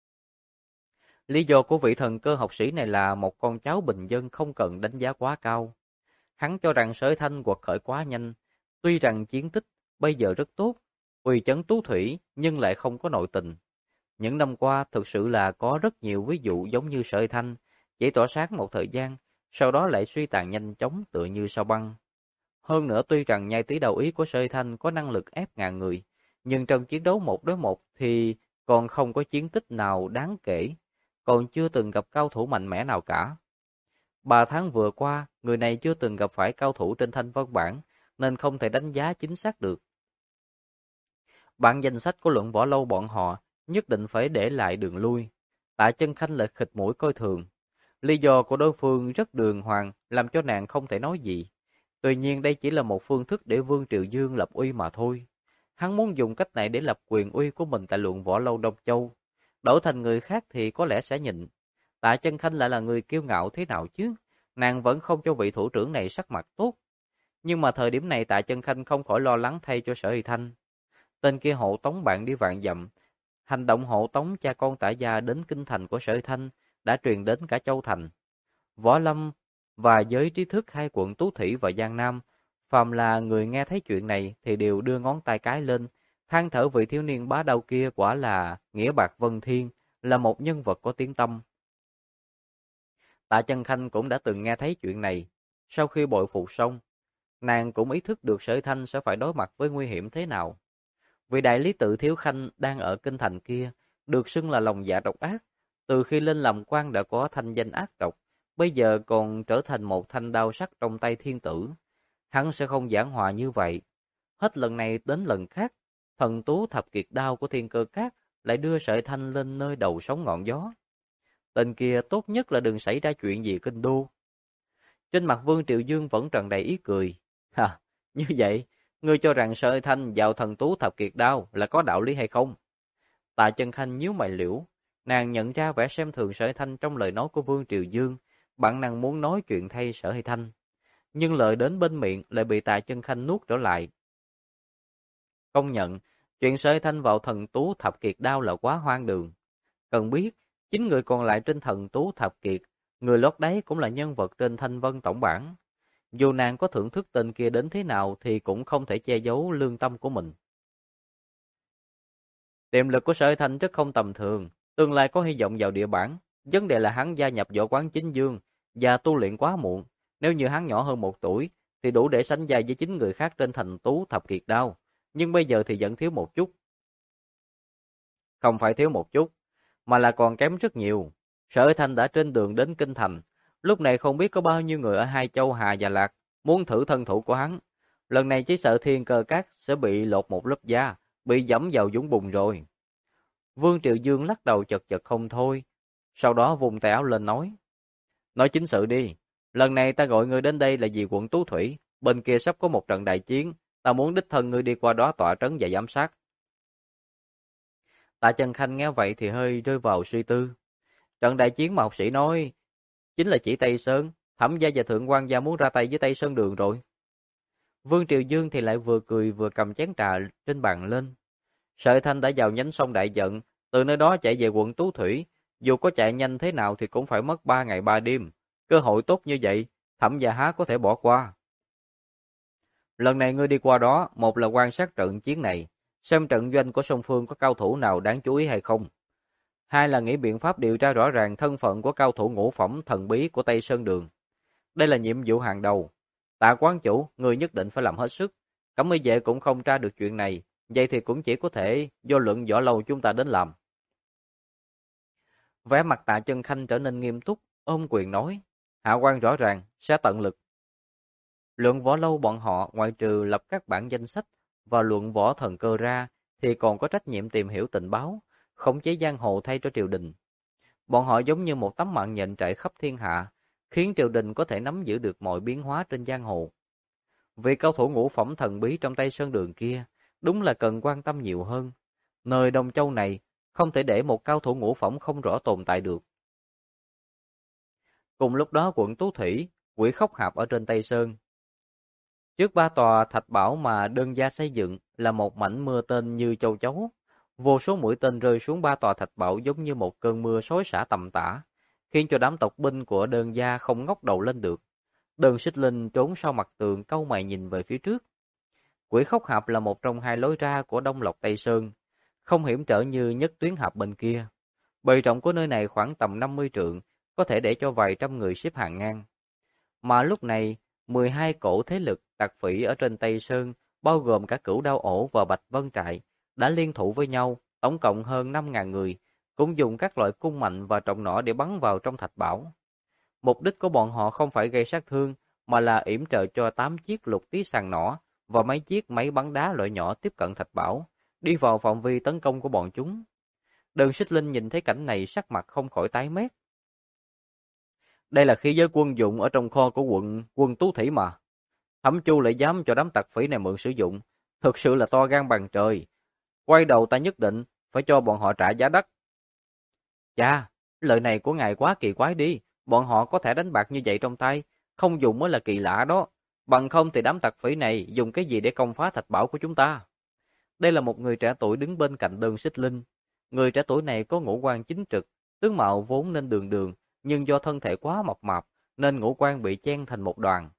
Lý do của vị thần cơ học sĩ này là một con cháu bình dân không cần đánh giá quá cao. Hắn cho rằng Sở Hy Thanh quật khởi quá nhanh, tuy rằng chiến tích bây giờ rất tốt, uy chấn tú thủy nhưng lại không có nội tình. Những năm qua thực sự là có rất nhiều ví dụ giống như Sở Hy Thanh, chỉ tỏa sáng một thời gian, sau đó lại suy tàn nhanh chóng tựa như sao băng. Hơn nữa tuy rằng nhai tí đầu ý của Sở Hy Thanh có năng lực ép ngàn người, nhưng trong chiến đấu 1 đối 1 thì còn không có chiến tích nào đáng kể, còn chưa từng gặp cao thủ mạnh mẽ nào cả. 3 tháng vừa qua, người này chưa từng gặp phải cao thủ trên Thanh Vân bảng, nên không thể đánh giá chính xác được. Bản danh sách của Luận Võ Lâu bọn họ nhất định phải để lại đường lui. Tạ Chân Khanh lại khịt mũi coi thường. Lý do của đối phương rất đường hoàng, làm cho nàng không thể nói gì. Tuy nhiên đây chỉ là một phương thức để Vương Triều Dương lập uy mà thôi. Hắn muốn dùng cách này để lập quyền uy của mình tại Luận Võ Lâu Đông Châu. Đổi thành người khác thì có lẽ sẽ nhịn. Tạ Chân Khanh lại là người kiêu ngạo thế nào chứ? Nàng vẫn không cho vị thủ trưởng này sắc mặt tốt. Nhưng mà thời điểm này Tạ Chân Khanh không khỏi lo lắng thay cho Sở Hy Thanh. Tên kia hộ tống bạn đi vạn dặm. Hành động hộ tống cha con Tạ gia đến kinh thành của Sở Hy Thanh đã truyền đến cả Châu Thành. Võ Lâm và giới trí thức hai quận Tú Thủy và Giang Nam, phàm là người nghe thấy chuyện này thì đều đưa ngón tay cái lên, than thở vị thiếu niên bá đạo kia quả là nghĩa bạc vân thiên, là một nhân vật có tiếng tăm. Tạ Chân Khanh cũng đã từng nghe thấy chuyện này. Sau khi bội phục xong, nàng cũng ý thức được Sở Hy Thanh sẽ phải đối mặt với nguy hiểm thế nào. Vị đại lý tự Thiếu Khanh đang ở kinh thành kia, được xưng là lòng dạ độc ác. Từ khi lên làm quan đã có thanh danh ác độc, bây giờ còn trở thành một thanh đao sắc trong tay thiên tử. Hắn sẽ không giảng hòa như vậy. Hết lần này đến lần khác, thần tú thập kiệt đao của thiên cơ các lại đưa Sở Hy Thanh lên nơi đầu sóng ngọn gió. Tên kia tốt nhất là đừng xảy ra chuyện gì kinh đô. Trên mặt Vương Triệu Dương vẫn tràn đầy ý cười. Ha, như vậy, ngươi cho rằng Sở Hy Thanh vào thần tú thập kiệt đao là có đạo lý hay không? Tạ Chân Khanh nhíu mày liễu, nàng nhận ra vẻ xem thường Sở Hy Thanh trong lời nói của Vương Triều Dương, bản năng muốn nói chuyện thay Sở Hy Thanh, nhưng lời đến bên miệng lại bị Tạ Chân Khanh nuốt trở lại. Công nhận, chuyện Sở Hy Thanh vào thần tú thập kiệt đao là quá hoang đường. Cần biết, chính người còn lại trên thần tú thập kiệt, người lót đáy cũng là nhân vật trên Thanh Vân tổng bảng. Dù nàng có thưởng thức tên kia đến thế nào thì cũng không thể che giấu lương tâm của mình. Tiềm lực của Sở Hy Thanh rất không tầm thường, tương lai có hy vọng vào địa bản. Vấn đề là hắn gia nhập võ quán chính dương và tu luyện quá muộn. Nếu như hắn nhỏ hơn 1 tuổi thì đủ để sánh vai với 9 người khác trên thành tú thập kiệt đao. Nhưng bây giờ thì vẫn thiếu một chút. Không phải thiếu một chút, mà là còn kém rất nhiều. Sở Hy Thanh đã trên đường đến kinh thành. Lúc này không biết có bao nhiêu người ở hai châu Hà và Lạc muốn thử thân thủ của hắn. Lần này chỉ sợ thiên cơ các sẽ bị lột một lớp da, bị dẫm vào vũng bùn rồi. Vương Triệu Dương lắc đầu chật chật không thôi. Sau đó vùng tay áo lên nói. Nói chính sự đi. Lần này ta gọi ngươi đến đây là vì quận Tú Thủy. Bên kia sắp có một trận đại chiến. Ta muốn đích thân ngươi đi qua đó tọa trấn và giám sát. Tạ Chân Khanh nghe vậy thì hơi rơi vào suy tư. Trận đại chiến mà học sĩ nói chính là chỉ Tây Sơn. Thẩm gia và Thượng quan gia muốn ra tay với Tây Sơn Đường rồi. Vương Triều Dương thì lại vừa cười vừa cầm chén trà trên bàn lên. Sở Thanh đã vào nhánh sông đại giận, Từ nơi đó chạy về quận Tú Thủy, dù có chạy nhanh thế nào thì cũng phải mất 3 ngày 3 đêm. Cơ hội tốt như vậy, Thẩm gia há có thể bỏ qua. Lần này ngươi đi qua đó, một là quan sát trận chiến này, xem trận doanh của song phương có cao thủ nào đáng chú ý hay không. Hai là nghĩ biện pháp điều tra rõ ràng thân phận của cao thủ ngũ phẩm thần bí của Tây Sơn Đường. Đây là nhiệm vụ hàng đầu. Tạ quán chủ, ngươi nhất định phải làm hết sức. Cẩm Y vệ cũng không tra được chuyện này, vậy thì cũng chỉ có thể do luận võ lâu chúng ta đến làm. Vẻ mặt Tạ Chân Khanh trở nên nghiêm túc, ôm quyền nói, hạ quan rõ ràng, sẽ tận lực. Luận võ lâu bọn họ ngoại trừ lập các bản danh sách và luận võ thần cơ ra, thì còn có trách nhiệm tìm hiểu tình báo, khống chế giang hồ thay cho triều đình. Bọn họ giống như một tấm mạng nhện trải khắp thiên hạ, khiến triều đình có thể nắm giữ được mọi biến hóa trên giang hồ. Vì cao thủ ngũ phẩm thần bí trong Tây Sơn Đường kia, đúng là cần quan tâm nhiều hơn. Nơi Đông Châu này, không thể để một cao thủ ngũ phẩm không rõ tồn tại được. Cùng lúc đó quận Tú Thủy, Quỷ Khốc Hạp ở trên Tây Sơn. Trước ba tòa thạch bảo mà đơn gia xây dựng là một mảnh mưa tên như châu chấu. Vô số mũi tên rơi xuống ba tòa thạch bảo giống như một cơn mưa xối xả tầm tã, khiến cho đám tộc binh của đơn gia không ngóc đầu lên được. Đơn Xích Linh trốn sau mặt tường cau mày nhìn về phía trước. Quỷ Khốc Hạp là một trong hai lối ra của Đông Lộc Tây Sơn, không hiểm trở như Nhất Tuyến Hạp bên kia. Bề rộng của nơi này khoảng tầm 50 trượng, có thể để cho vài trăm người xếp hàng ngang. Mà lúc này, 12 cổ thế lực tặc phỉ ở trên Tây Sơn, bao gồm cả Cửu Đao Ổ và Bạch Vân Trại, đã liên thủ với nhau, tổng cộng hơn 5.000 người, cũng dùng các loại cung mạnh và trọng nỏ để bắn vào trong thạch bảo. Mục đích của bọn họ không phải gây sát thương, mà là yểm trợ cho 8 chiếc lục tí sàng nỏ và mấy chiếc máy bắn đá loại nhỏ tiếp cận thạch bảo, đi vào phạm vi tấn công của bọn chúng. Đơn Xích Linh nhìn thấy cảnh này sắc mặt không khỏi tái mét. Đây là khí giới quân dụng ở trong kho của quân Tú Thủy mà. Thẩm Chu lại dám cho đám tặc phỉ này mượn sử dụng, thực sự là to gan bằng trời. Quay đầu ta nhất định phải cho bọn họ trả giá đắt. Chà, lời này của ngài quá kỳ quái đi, bọn họ có thể đánh bạc như vậy trong tay, không dùng mới là kỳ lạ đó. Bằng không thì đám tặc phỉ này dùng cái gì để công phá thạch bảo của chúng ta? Đây là một người trẻ tuổi đứng bên cạnh Đơn Xích Linh. Người trẻ tuổi này có ngũ quan chính trực, tướng mạo vốn nên đường đường, nhưng do thân thể quá mập mạp nên ngũ quan bị chen thành một đoàn.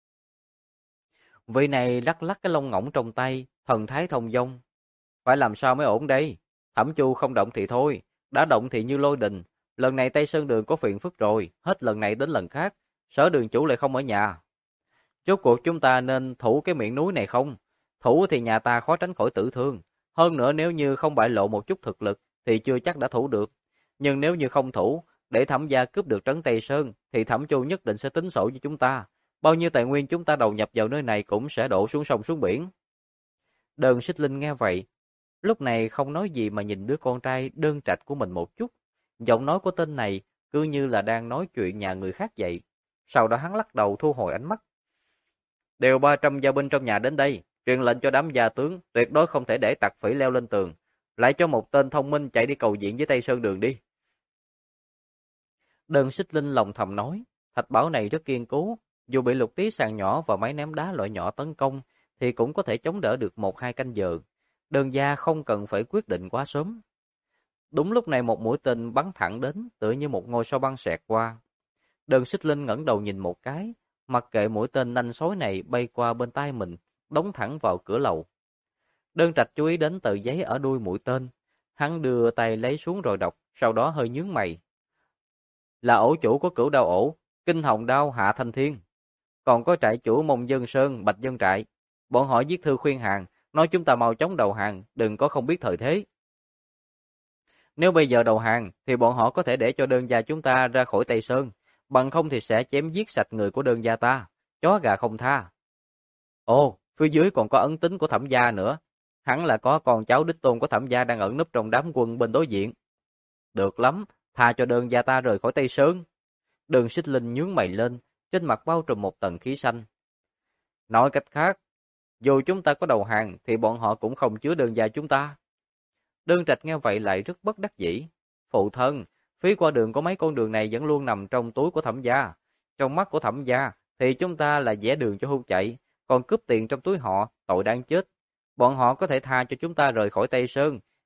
Vị này lắc lắc cái lông ngỗng trong tay, thần thái thông dong. Phải làm sao mới ổn đây? Thẩm Chu không động thì thôi, đã động thì như lôi đình. Lần này Tây Sơn Đường có phiền phức rồi, hết lần này đến lần khác, Sở đường chủ lại không ở nhà. Rốt cuộc chúng ta nên thủ cái miệng núi này không? Thủ thì nhà ta khó tránh khỏi tử thương. Hơn nữa nếu như không bại lộ một chút thực lực thì chưa chắc đã thủ được. Nhưng nếu như không thủ, để Thẩm gia cướp được trấn Tây Sơn thì Thẩm Chu nhất định sẽ tính sổ với chúng ta. Bao nhiêu tài nguyên chúng ta đầu nhập vào nơi này cũng sẽ đổ xuống sông xuống biển. Đơn Xích Linh nghe vậy, lúc này không nói gì mà nhìn đứa con trai Đơn Trạch của mình một chút. Giọng nói của tên này cứ như là đang nói chuyện nhà người khác vậy. Sau đó hắn lắc đầu thu hồi ánh mắt. Điều 300 gia binh trong nhà đến đây, truyền lệnh cho đám gia tướng, tuyệt đối không thể để tặc phỉ leo lên tường. Lại cho một tên thông minh chạy đi cầu viện với Tây Sơn Đường đi. Đơn Xích Linh lòng thầm nói, thạch bảo này rất kiên cố, dù bị lục tí sàn nhỏ và máy ném đá loại nhỏ tấn công, thì cũng có thể chống đỡ được 1-2 canh giờ. Đơn gia không cần phải quyết định quá sớm. Đúng lúc này một mũi tên bắn thẳng đến, tựa như một ngôi sao băng xẹt qua. Đơn Xích Linh ngẩng đầu nhìn một cái, mặc kệ mũi tên nanh sói này bay qua bên tai mình, đóng thẳng vào cửa lầu. Đơn Trạch chú ý đến tờ giấy ở đuôi mũi tên, hắn đưa tay lấy xuống rồi đọc, sau đó hơi nhướng mày. Là ổ chủ của Cửu Đao Ổ, Kinh Hồng Đao Hạ Thanh Thiên. Còn có trại chủ Mông Dân Sơn, Bạch Dân Trại. Bọn họ viết thư khuyên hàng, nói chúng ta mau chóng đầu hàng, đừng có không biết thời thế. Nếu bây giờ đầu hàng, thì bọn họ có thể để cho đơn gia chúng ta ra khỏi Tây Sơn, bằng không thì sẽ chém giết sạch người của đơn gia ta, chó gà không tha. Ồ, phía dưới còn có ấn tín của Thẩm gia nữa, hẳn là có con cháu đích tôn của Thẩm gia đang ẩn núp trong đám quân bên đối diện. Được lắm, tha cho đơn gia ta rời khỏi Tây Sơn. Đơn Xích Linh nhướng mày lên, trên mặt bao trùm một tầng khí xanh. Nói cách khác, dù chúng ta có đầu hàng thì bọn họ cũng không chứa đơn gia chúng ta. Đơn Trạch nghe vậy lại rất bất đắc dĩ. Phụ thân, phí qua đường có mấy con đường này vẫn luôn nằm trong túi của Thẩm gia. Trong mắt của Thẩm gia thì chúng ta là vẽ đường cho hưu chạy, còn cướp tiền trong túi họ, tội đáng chết. Bọn họ có thể tha cho chúng ta rời khỏi Tây Sơn,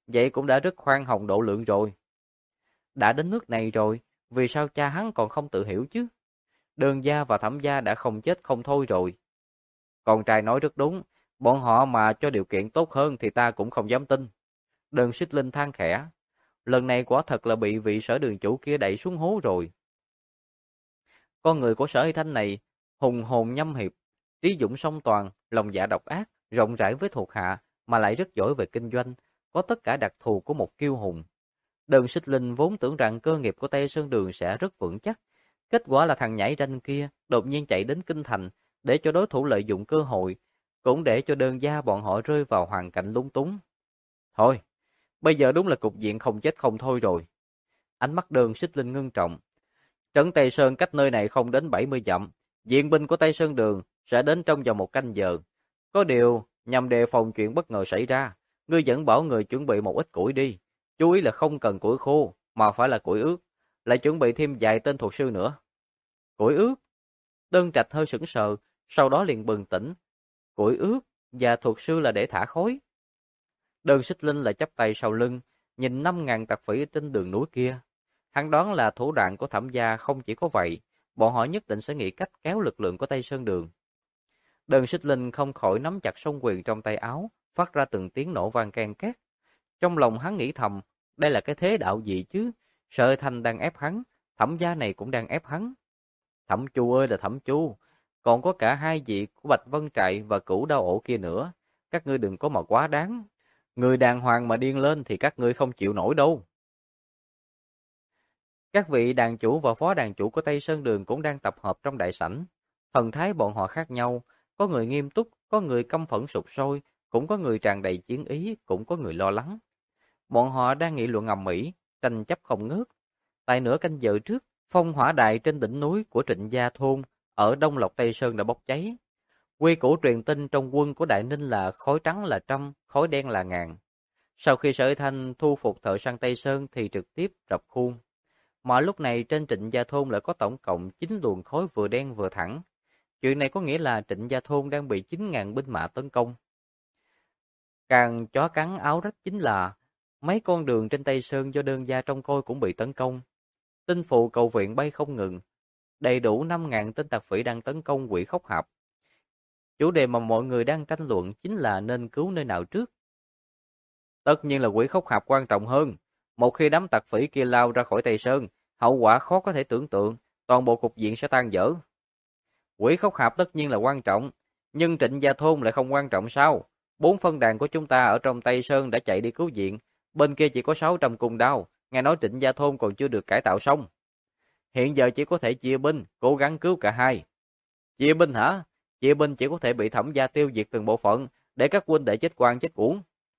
vậy cũng đã rất khoan hồng độ lượng rồi. Đã đến nước này rồi, vì sao cha hắn còn không tự hiểu chứ? Đường gia và Thẩm gia đã không chết không thôi rồi. Con trai nói rất đúng, bọn họ mà cho điều kiện tốt hơn thì ta cũng không dám tin. Đường Xích Linh than khẽ, lần này quả thật là bị vị Sở đường chủ kia đẩy xuống hố rồi. Con người của Sở Hy Thanh này, hùng hồn nhâm hiệp, trí dũng song toàn, lòng dạ độc ác, rộng rãi với thuộc hạ, mà lại rất giỏi về kinh doanh, có tất cả đặc thù của một kiêu hùng. Đường Xích Linh vốn tưởng rằng cơ nghiệp của Tây Sơn Đường sẽ rất vững chắc, kết quả là thằng nhãi ranh kia đột nhiên chạy đến kinh thành để cho đối thủ lợi dụng cơ hội, cũng để cho Đơn gia bọn họ rơi vào hoàn cảnh lúng túng. Thôi, bây giờ đúng là cục diện không chết không thôi rồi. Ánh mắt Đường Xích Linh ngưng trọng. Trấn Tây Sơn cách nơi này không đến 70 dặm, diện binh của Tây Sơn Đường sẽ đến trong vòng 1 canh giờ. Có điều, nhằm đề phòng chuyện bất ngờ xảy ra, ngươi vẫn bảo người chuẩn bị một ít củi đi. Chú ý là không cần củi khô, mà phải là củi ướt. Lại chuẩn bị thêm vài tên thuật sư nữa. Củi ướt? Đơn Trạch hơi sững sờ, sau đó liền bừng tỉnh. Củi ướt và thuật sư là để thả khói. Đơn Xích Linh lại chắp tay sau lưng, nhìn 5.000 tặc phỉ trên đường núi kia. Hắn đoán là thủ đoạn của Thẩm gia không chỉ có vậy, bọn họ nhất định sẽ nghĩ cách kéo lực lượng của Tây Sơn Đường. Đơn Xích Linh không khỏi nắm chặt song quyền trong tay áo, phát ra từng tiếng nổ vang ken két. Trong lòng hắn nghĩ thầm, đây là cái thế đạo gì chứ? Sở Thanh đang ép hắn, Thẩm gia này cũng đang ép hắn. Thẩm Chu ơi là Thẩm Chu, còn có cả hai vị của Bạch Vân Trại và Cửu Đao Ổ kia nữa, các ngươi đừng có mà quá đáng. Người đàng hoàng mà điên lên thì các ngươi không chịu nổi đâu. Các vị đàn chủ và phó đàn chủ của Tây Sơn Đường cũng đang tập hợp trong đại sảnh. Thần thái bọn họ khác nhau, có người nghiêm túc, có người căm phẫn sục sôi, cũng có người tràn đầy chiến ý, cũng có người lo lắng. Bọn họ đang nghị luận ầm ĩ, tranh chấp không ngớt. Tại nửa canh giờ trước, phong hỏa đài trên đỉnh núi của Trịnh Gia Thôn ở Đông Lộc Tây Sơn đã bốc cháy. Quy củ truyền tin trong quân của Đại Ninh là khói trắng là trăm, khói đen là ngàn. Sau khi Sở Thanh thu phục thợ săn Tây Sơn thì trực tiếp rập khuôn. Mà lúc này trên Trịnh Gia Thôn lại có tổng cộng 9 luồng khói vừa đen vừa thẳng. Chuyện này có nghĩa là Trịnh Gia Thôn đang bị 9.000 binh mã tấn công. Càng chó cắn áo rách chính là mấy con đường trên Tây Sơn do Đơn gia trông coi cũng bị tấn công. Tinh phụ cầu viện bay không ngừng. Đầy đủ 5.000 tên tặc phỉ đang tấn công Quỷ Khốc Hạp. Chủ đề mà mọi người đang tranh luận chính là nên cứu nơi nào trước. Tất nhiên là Quỷ Khốc Hạp quan trọng hơn. Một khi đám tặc phỉ kia lao ra khỏi Tây Sơn, hậu quả khó có thể tưởng tượng, toàn bộ cục diện sẽ tan vỡ. Quỷ Khốc Hạp tất nhiên là quan trọng, nhưng Trịnh Gia Thôn lại không quan trọng sao? 4 phân đàn của chúng ta ở trong Tây Sơn đã chạy đi cứu viện, bên kia chỉ có 600 cung đao, nghe nói Trịnh Gia Thôn còn chưa được cải tạo xong. Hiện giờ chỉ có thể chia binh, cố gắng cứu cả hai. Chia binh hả? Chia binh chỉ có thể bị Thẩm gia tiêu diệt từng bộ phận, để các huynh đệ chết quan chết uổng.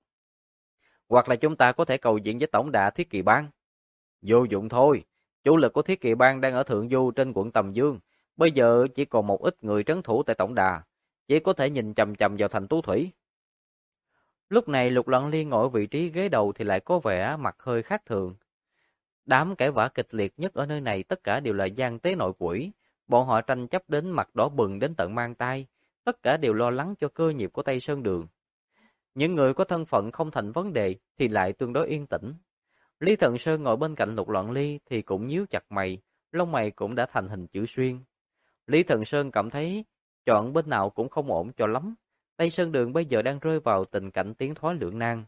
Hoặc là chúng ta có thể cầu viện với tổng đà Thiết Kỳ Bang. Vô dụng thôi, chủ lực của Thiết Kỳ Bang đang ở Thượng Du trên quận Tầm Dương, bây giờ chỉ còn một ít người trấn thủ tại tổng đà, chỉ có thể nhìn chằm chằm vào thành Tú Thủy. Lúc này Lục Loan Liên ngồi ở vị trí ghế đầu thì lại có vẻ mặt hơi khác thường. Đám cãi vã kịch liệt nhất ở nơi này tất cả đều là gian tế nội quỷ, bọn họ tranh chấp đến mặt đỏ bừng đến tận mang tai, tất cả đều lo lắng cho cơ nghiệp của Tây Sơn Đường. Những người có thân phận không thành vấn đề thì lại tương đối yên tĩnh. Lý Thần Sơn ngồi bên cạnh Lục Loan Ly thì cũng nhíu chặt mày, lông mày cũng đã thành hình chữ xuyên. Lý Thần Sơn cảm thấy chọn bên nào cũng không ổn cho lắm. Tây Sơn Đường bây giờ đang rơi vào tình cảnh tiến thoái lưỡng nan.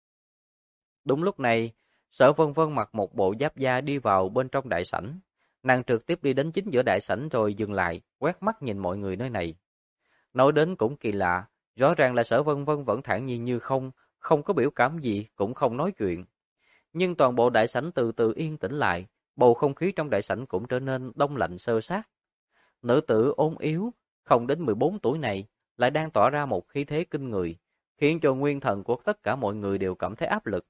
Đúng lúc này, Sở Vân Vân mặc một bộ giáp da đi vào bên trong đại sảnh. Nàng trực tiếp đi đến chính giữa đại sảnh rồi dừng lại, quét mắt nhìn mọi người nơi này. Nói đến cũng kỳ lạ, rõ ràng là Sở Vân Vân vẫn thản nhiên như không, không có biểu cảm gì, cũng không nói chuyện. Nhưng toàn bộ đại sảnh từ từ yên tĩnh lại, bầu không khí trong đại sảnh cũng trở nên đông lạnh xơ sát. Nữ tử ôn yếu, không đến 14 tuổi này, lại đang tỏa ra một khí thế kinh người, khiến cho nguyên thần của tất cả mọi người đều cảm thấy áp lực.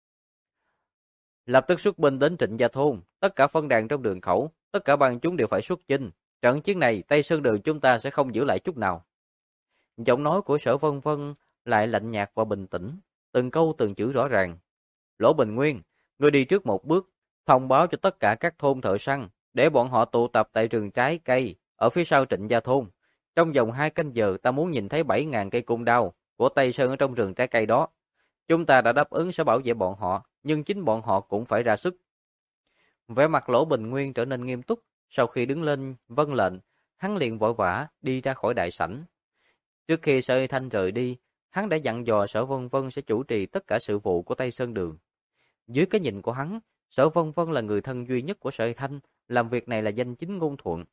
Lập tức xuất binh đến Trịnh Gia Thôn, tất cả phân đàn trong đường khẩu, tất cả bang chúng đều phải xuất chinh. Trận chiến này, Tây Sơn Đường chúng ta sẽ không giữ lại chút nào. Giọng nói của Sở Vân Vân lại lạnh nhạt và bình tĩnh, từng câu từng chữ rõ ràng. Lỗ Bình Nguyên, ngươi đi trước một bước, thông báo cho tất cả các thôn thợ săn, để bọn họ tụ tập tại rừng trái cây, ở phía sau Trịnh Gia Thôn. Trong vòng 2 canh giờ ta muốn nhìn thấy 7.000 cây cung đao của Tây Sơn ở trong rừng trái cây đó. Chúng ta đã đáp ứng sẽ bảo vệ bọn họ, nhưng chính bọn họ cũng phải ra sức. Vẻ mặt Lỗ Bình Nguyên trở nên nghiêm túc, sau khi đứng lên vâng lệnh, hắn liền vội vã đi ra khỏi đại sảnh. Trước khi Sở Y Thanh rời đi, hắn đã dặn dò Sở Vân Vân sẽ chủ trì tất cả sự vụ của Tây Sơn Đường. Dưới cái nhìn của hắn, Sở Vân Vân là người thân duy nhất của Sở Y Thanh, làm việc này là danh chính ngôn thuận.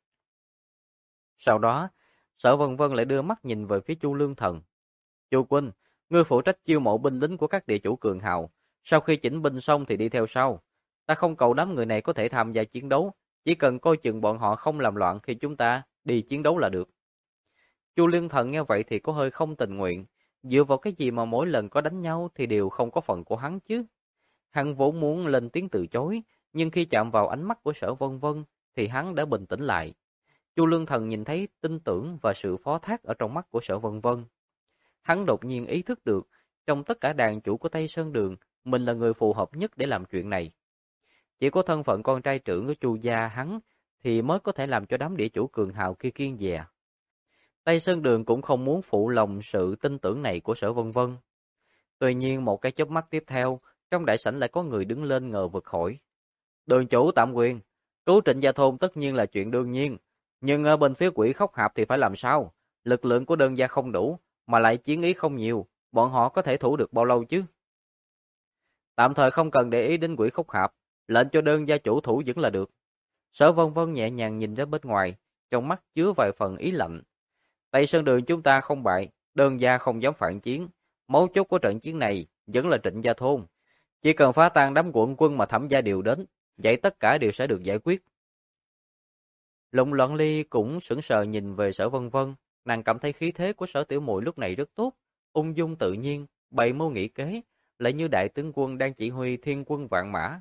Sau đó, Sở Vân Vân lại đưa mắt nhìn về phía Chu Lương Thần. Chu Quân, ngươi phụ trách chiêu mộ binh lính của các địa chủ cường hào, sau khi chỉnh binh xong thì đi theo sau. Ta không cầu đám người này có thể tham gia chiến đấu, chỉ cần coi chừng bọn họ không làm loạn khi chúng ta đi chiến đấu là được. Chu Lương Thần nghe vậy thì có hơi không tình nguyện, dựa vào cái gì mà mỗi lần có đánh nhau thì đều không có phần của hắn chứ. Hắn vốn muốn lên tiếng từ chối, nhưng khi chạm vào ánh mắt của Sở Vân Vân thì hắn đã bình tĩnh lại. Chu Lương Thần nhìn thấy tin tưởng và sự phó thác ở trong mắt của Sở Vân Vân. Hắn đột nhiên ý thức được, trong tất cả đàn chủ của Tây Sơn Đường, mình là người phù hợp nhất để làm chuyện này. Chỉ có thân phận con trai trưởng của Chu gia hắn thì mới có thể làm cho đám địa chủ cường hào kia kiêng dè. Tây Sơn Đường cũng không muốn phụ lòng sự tin tưởng này của Sở Vân Vân. Tuy nhiên một cái chớp mắt tiếp theo, trong đại sảnh lại có người đứng lên ngờ vực hỏi. Đường chủ tạm quyền, cứu Trịnh Gia Thôn tất nhiên là chuyện đương nhiên, nhưng ở bên phía Quỷ Khốc Hạp thì phải làm sao? Lực lượng của đơn gia không đủ, mà lại chiến ý không nhiều, bọn họ có thể thủ được bao lâu chứ? Tạm thời không cần để ý đến Quỷ Khốc Hạp, lệnh cho đơn gia chủ thủ vững là được. Sở Vân Vân nhẹ nhàng nhìn ra bên ngoài, trong mắt chứa vài phần ý lạnh. Tây Sơn Đường chúng ta không bại, đơn gia không dám phản chiến. Mấu chốt của trận chiến này vẫn là Trịnh Gia Thôn. Chỉ cần phá tan đám quận quân mà Thẩm gia điều đến, vậy tất cả đều sẽ được giải quyết. Lục Loan Ly cũng sững sờ nhìn về Sở Vân Vân, nàng cảm thấy khí thế của Sở Tiểu Muội lúc này rất tốt, ung dung tự nhiên, bày mưu nghị kế, lại như đại tướng quân đang chỉ huy thiên quân vạn mã.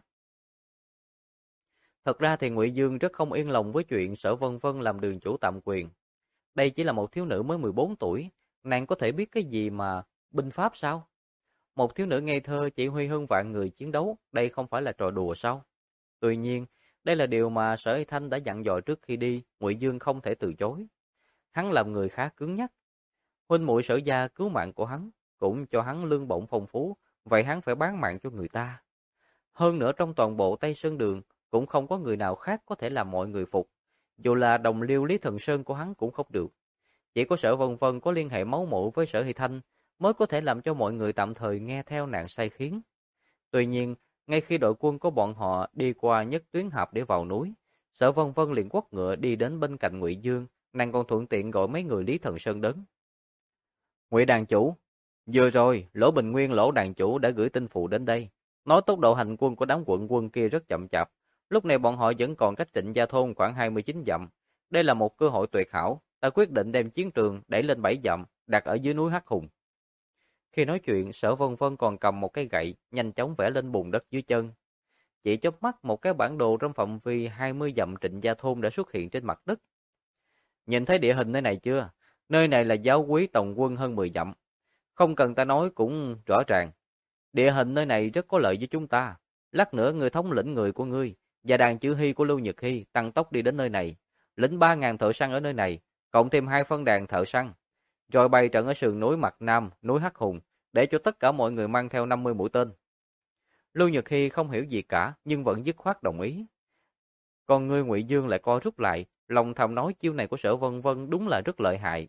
Thật ra thì Ngụy Dương rất không yên lòng với chuyện Sở Vân Vân làm đường chủ tạm quyền. Đây chỉ là một thiếu nữ mới 14 tuổi, nàng có thể biết cái gì mà binh pháp sao? Một thiếu nữ ngây thơ chỉ huy hơn vạn người chiến đấu, đây không phải là trò đùa sao? Tuy nhiên, đây là điều mà Sở Y Thanh đã dặn dò trước khi đi, Ngụy Dương không thể từ chối. Hắn làm người khá cứng nhắc. Huynh muội Sở gia cứu mạng của hắn, cũng cho hắn lương bổng phong phú, vậy hắn phải bán mạng cho người ta. Hơn nữa trong toàn bộ Tây Sơn Đường, cũng không có người nào khác có thể làm mọi người phục. Dù là đồng liêu Lý Thần Sơn của hắn cũng không được. Chỉ có Sở Vân Vân có liên hệ máu mủ với Sở Hy Thanh mới có thể làm cho mọi người tạm thời nghe theo nàng sai khiến. Tuy nhiên, ngay khi đội quân của bọn họ đi qua Nhất Tuyến Hạp để vào núi, Sở Vân Vân liền quất ngựa đi đến bên cạnh Ngụy Dương, nàng còn thuận tiện gọi mấy người Lý Thần Sơn đến. Ngụy đàn chủ, vừa rồi Lỗ Bình Nguyên Lỗ đàn chủ đã gửi tin phụ đến đây, nói tốc độ hành quân của đám quận quân kia rất chậm chạp. Lúc này bọn họ vẫn còn cách Trịnh Gia Thôn khoảng 29 dặm. Đây là một cơ hội tuyệt hảo, ta quyết định đem chiến trường đẩy lên 7 dặm, đặt ở dưới núi Hắc Hùng. Khi nói chuyện, Sở Vân Vân còn cầm một cái gậy, nhanh chóng vẽ lên bùn đất dưới chân. Chỉ chớp mắt một cái bản đồ trong phạm vi 20 dặm Trịnh Gia Thôn đã xuất hiện trên mặt đất. Nhìn thấy địa hình nơi này chưa? Nơi này là giáo úy tổng quân hơn 10 dặm. Không cần ta nói cũng rõ ràng. Địa hình nơi này rất có lợi với chúng ta. Lát nữa người thống lĩnh người của ngươi và đàn chữ Hy của Lưu Nhật Hy tăng tốc đi đến nơi này, lĩnh 3.000 thợ săn ở nơi này, cộng thêm 2 phân đàn thợ săn, rồi bày trận ở sườn núi mặt nam, núi Hắc Hùng, để cho tất cả mọi người mang theo 50 mũi tên. Lưu Nhật Hy không hiểu gì cả, nhưng vẫn dứt khoát đồng ý. Còn ngươi Ngụy Dương lại co rút lại, lòng thầm nói chiêu này của Sở Vân Vân đúng là rất lợi hại.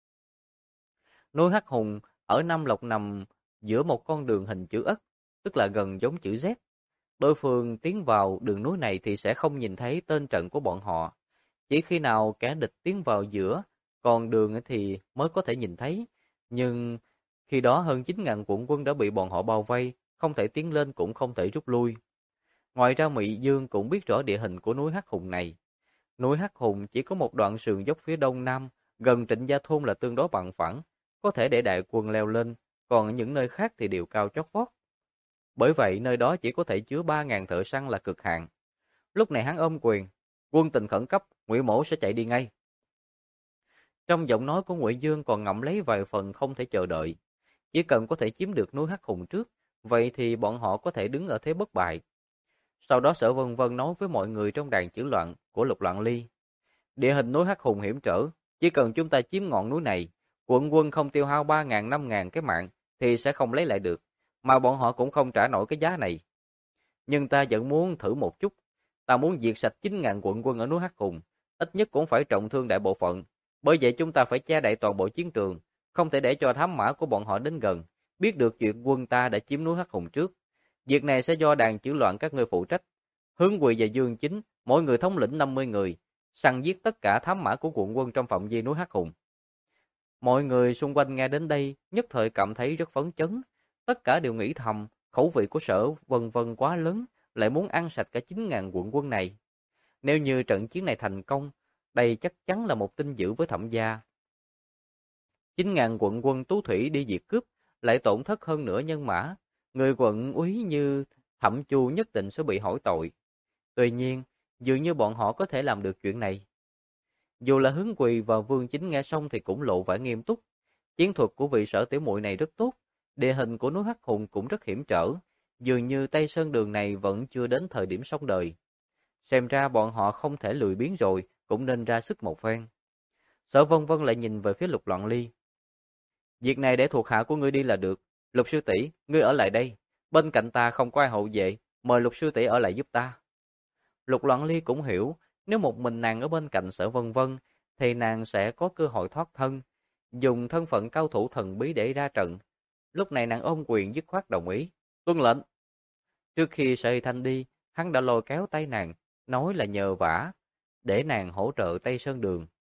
Núi Hắc Hùng ở Nam Lộc nằm giữa một con đường hình chữ ất, tức là gần giống chữ Z. Đối phương tiến vào đường núi này thì sẽ không nhìn thấy tên trận của bọn họ. Chỉ khi nào kẻ địch tiến vào giữa con đường thì mới có thể nhìn thấy. Nhưng khi đó hơn 9.000 quận quân đã bị bọn họ bao vây, không thể tiến lên cũng không thể rút lui. Ngoài ra Ngụy Dương cũng biết rõ địa hình của núi Hắc Hùng này. Núi Hắc Hùng chỉ có một đoạn sườn dốc phía đông nam, gần Trịnh Gia Thôn là tương đối bằng phẳng, có thể để đại quân leo lên, còn những nơi khác thì đều cao chót vót. Bởi vậy nơi đó chỉ có thể chứa 3.000 thợ săn là cực hạn. Lúc này hắn ôm quyền, quân tình khẩn cấp, Ngụy Mỗ sẽ chạy đi ngay. Trong giọng nói của Ngụy Dương còn ngậm lấy vài phần không thể chờ đợi. Chỉ cần có thể chiếm được núi Hắc Hùng trước, vậy thì bọn họ có thể đứng ở thế bất bại. Sau đó Sở Vân Vân nói với mọi người trong đàn chữ loạn của Lục Loạn Ly. Địa hình núi Hắc Hùng hiểm trở, chỉ cần chúng ta chiếm ngọn núi này, quận quân không tiêu hao 3.000 5.000 cái mạng thì sẽ không lấy lại được. mà bọn họ cũng không trả nổi cái giá này. Nhưng ta vẫn muốn thử một chút. Ta muốn diệt sạch 9.000 quận quân ở núi Hắc Hùng, ít nhất cũng phải trọng thương đại bộ phận. Bởi vậy chúng ta phải che đậy toàn bộ chiến trường, không thể để cho thám mã của bọn họ đến gần, biết được chuyện quân ta đã chiếm núi Hắc Hùng trước. Việc này sẽ do đàn chữ loạn các ngươi phụ trách. Hướng Quỳ và Dương Chính, mỗi người thống lĩnh 50 người, săn giết tất cả thám mã của quận quân trong phạm vi núi Hắc Hùng. Mọi người xung quanh nghe đến đây nhất thời cảm thấy rất phấn chấn. Tất cả đều nghĩ thầm, khẩu vị của Sở Vân Vân quá lớn, lại muốn ăn sạch cả 9.000 quận quân này. Nếu như trận chiến này thành công, đây chắc chắn là một tin dữ với Thẩm gia. 9.000 quận quân Tú Thủy đi diệt cướp, lại tổn thất hơn nửa nhân mã. Người quận úy như Thẩm Chu nhất định sẽ bị hỏi tội. Tuy nhiên, dường như bọn họ có thể làm được chuyện này. Dù là Hướng Quỳ và Vương Chính nghe xong thì cũng lộ vẻ nghiêm túc. Chiến thuật của vị Sở tiểu muội này rất tốt, địa hình của núi Hắc Hùng cũng rất hiểm trở, dường như Tây Sơn đường này vẫn chưa đến thời điểm xong đời. Xem ra bọn họ không thể lười biếng rồi, cũng nên ra sức một phen. Sở Vân Vân lại nhìn về phía Lục Loạn Ly. Việc này để thuộc hạ của ngươi đi là được. Lục sư tỷ, ngươi ở lại đây. Bên cạnh ta không có ai hậu vệ, mời Lục sư tỷ ở lại giúp ta. Lục Loạn Ly cũng hiểu, nếu một mình nàng ở bên cạnh Sở Vân Vân, thì nàng sẽ có cơ hội thoát thân, dùng thân phận cao thủ thần bí để ra trận. Lúc này nàng ôm quyền dứt khoát đồng ý. Tuân lệnh. Trước khi Sở Hy Thanh đi, hắn đã lôi kéo tay nàng, nói là nhờ vả, để nàng hỗ trợ Tây Sơn Đường.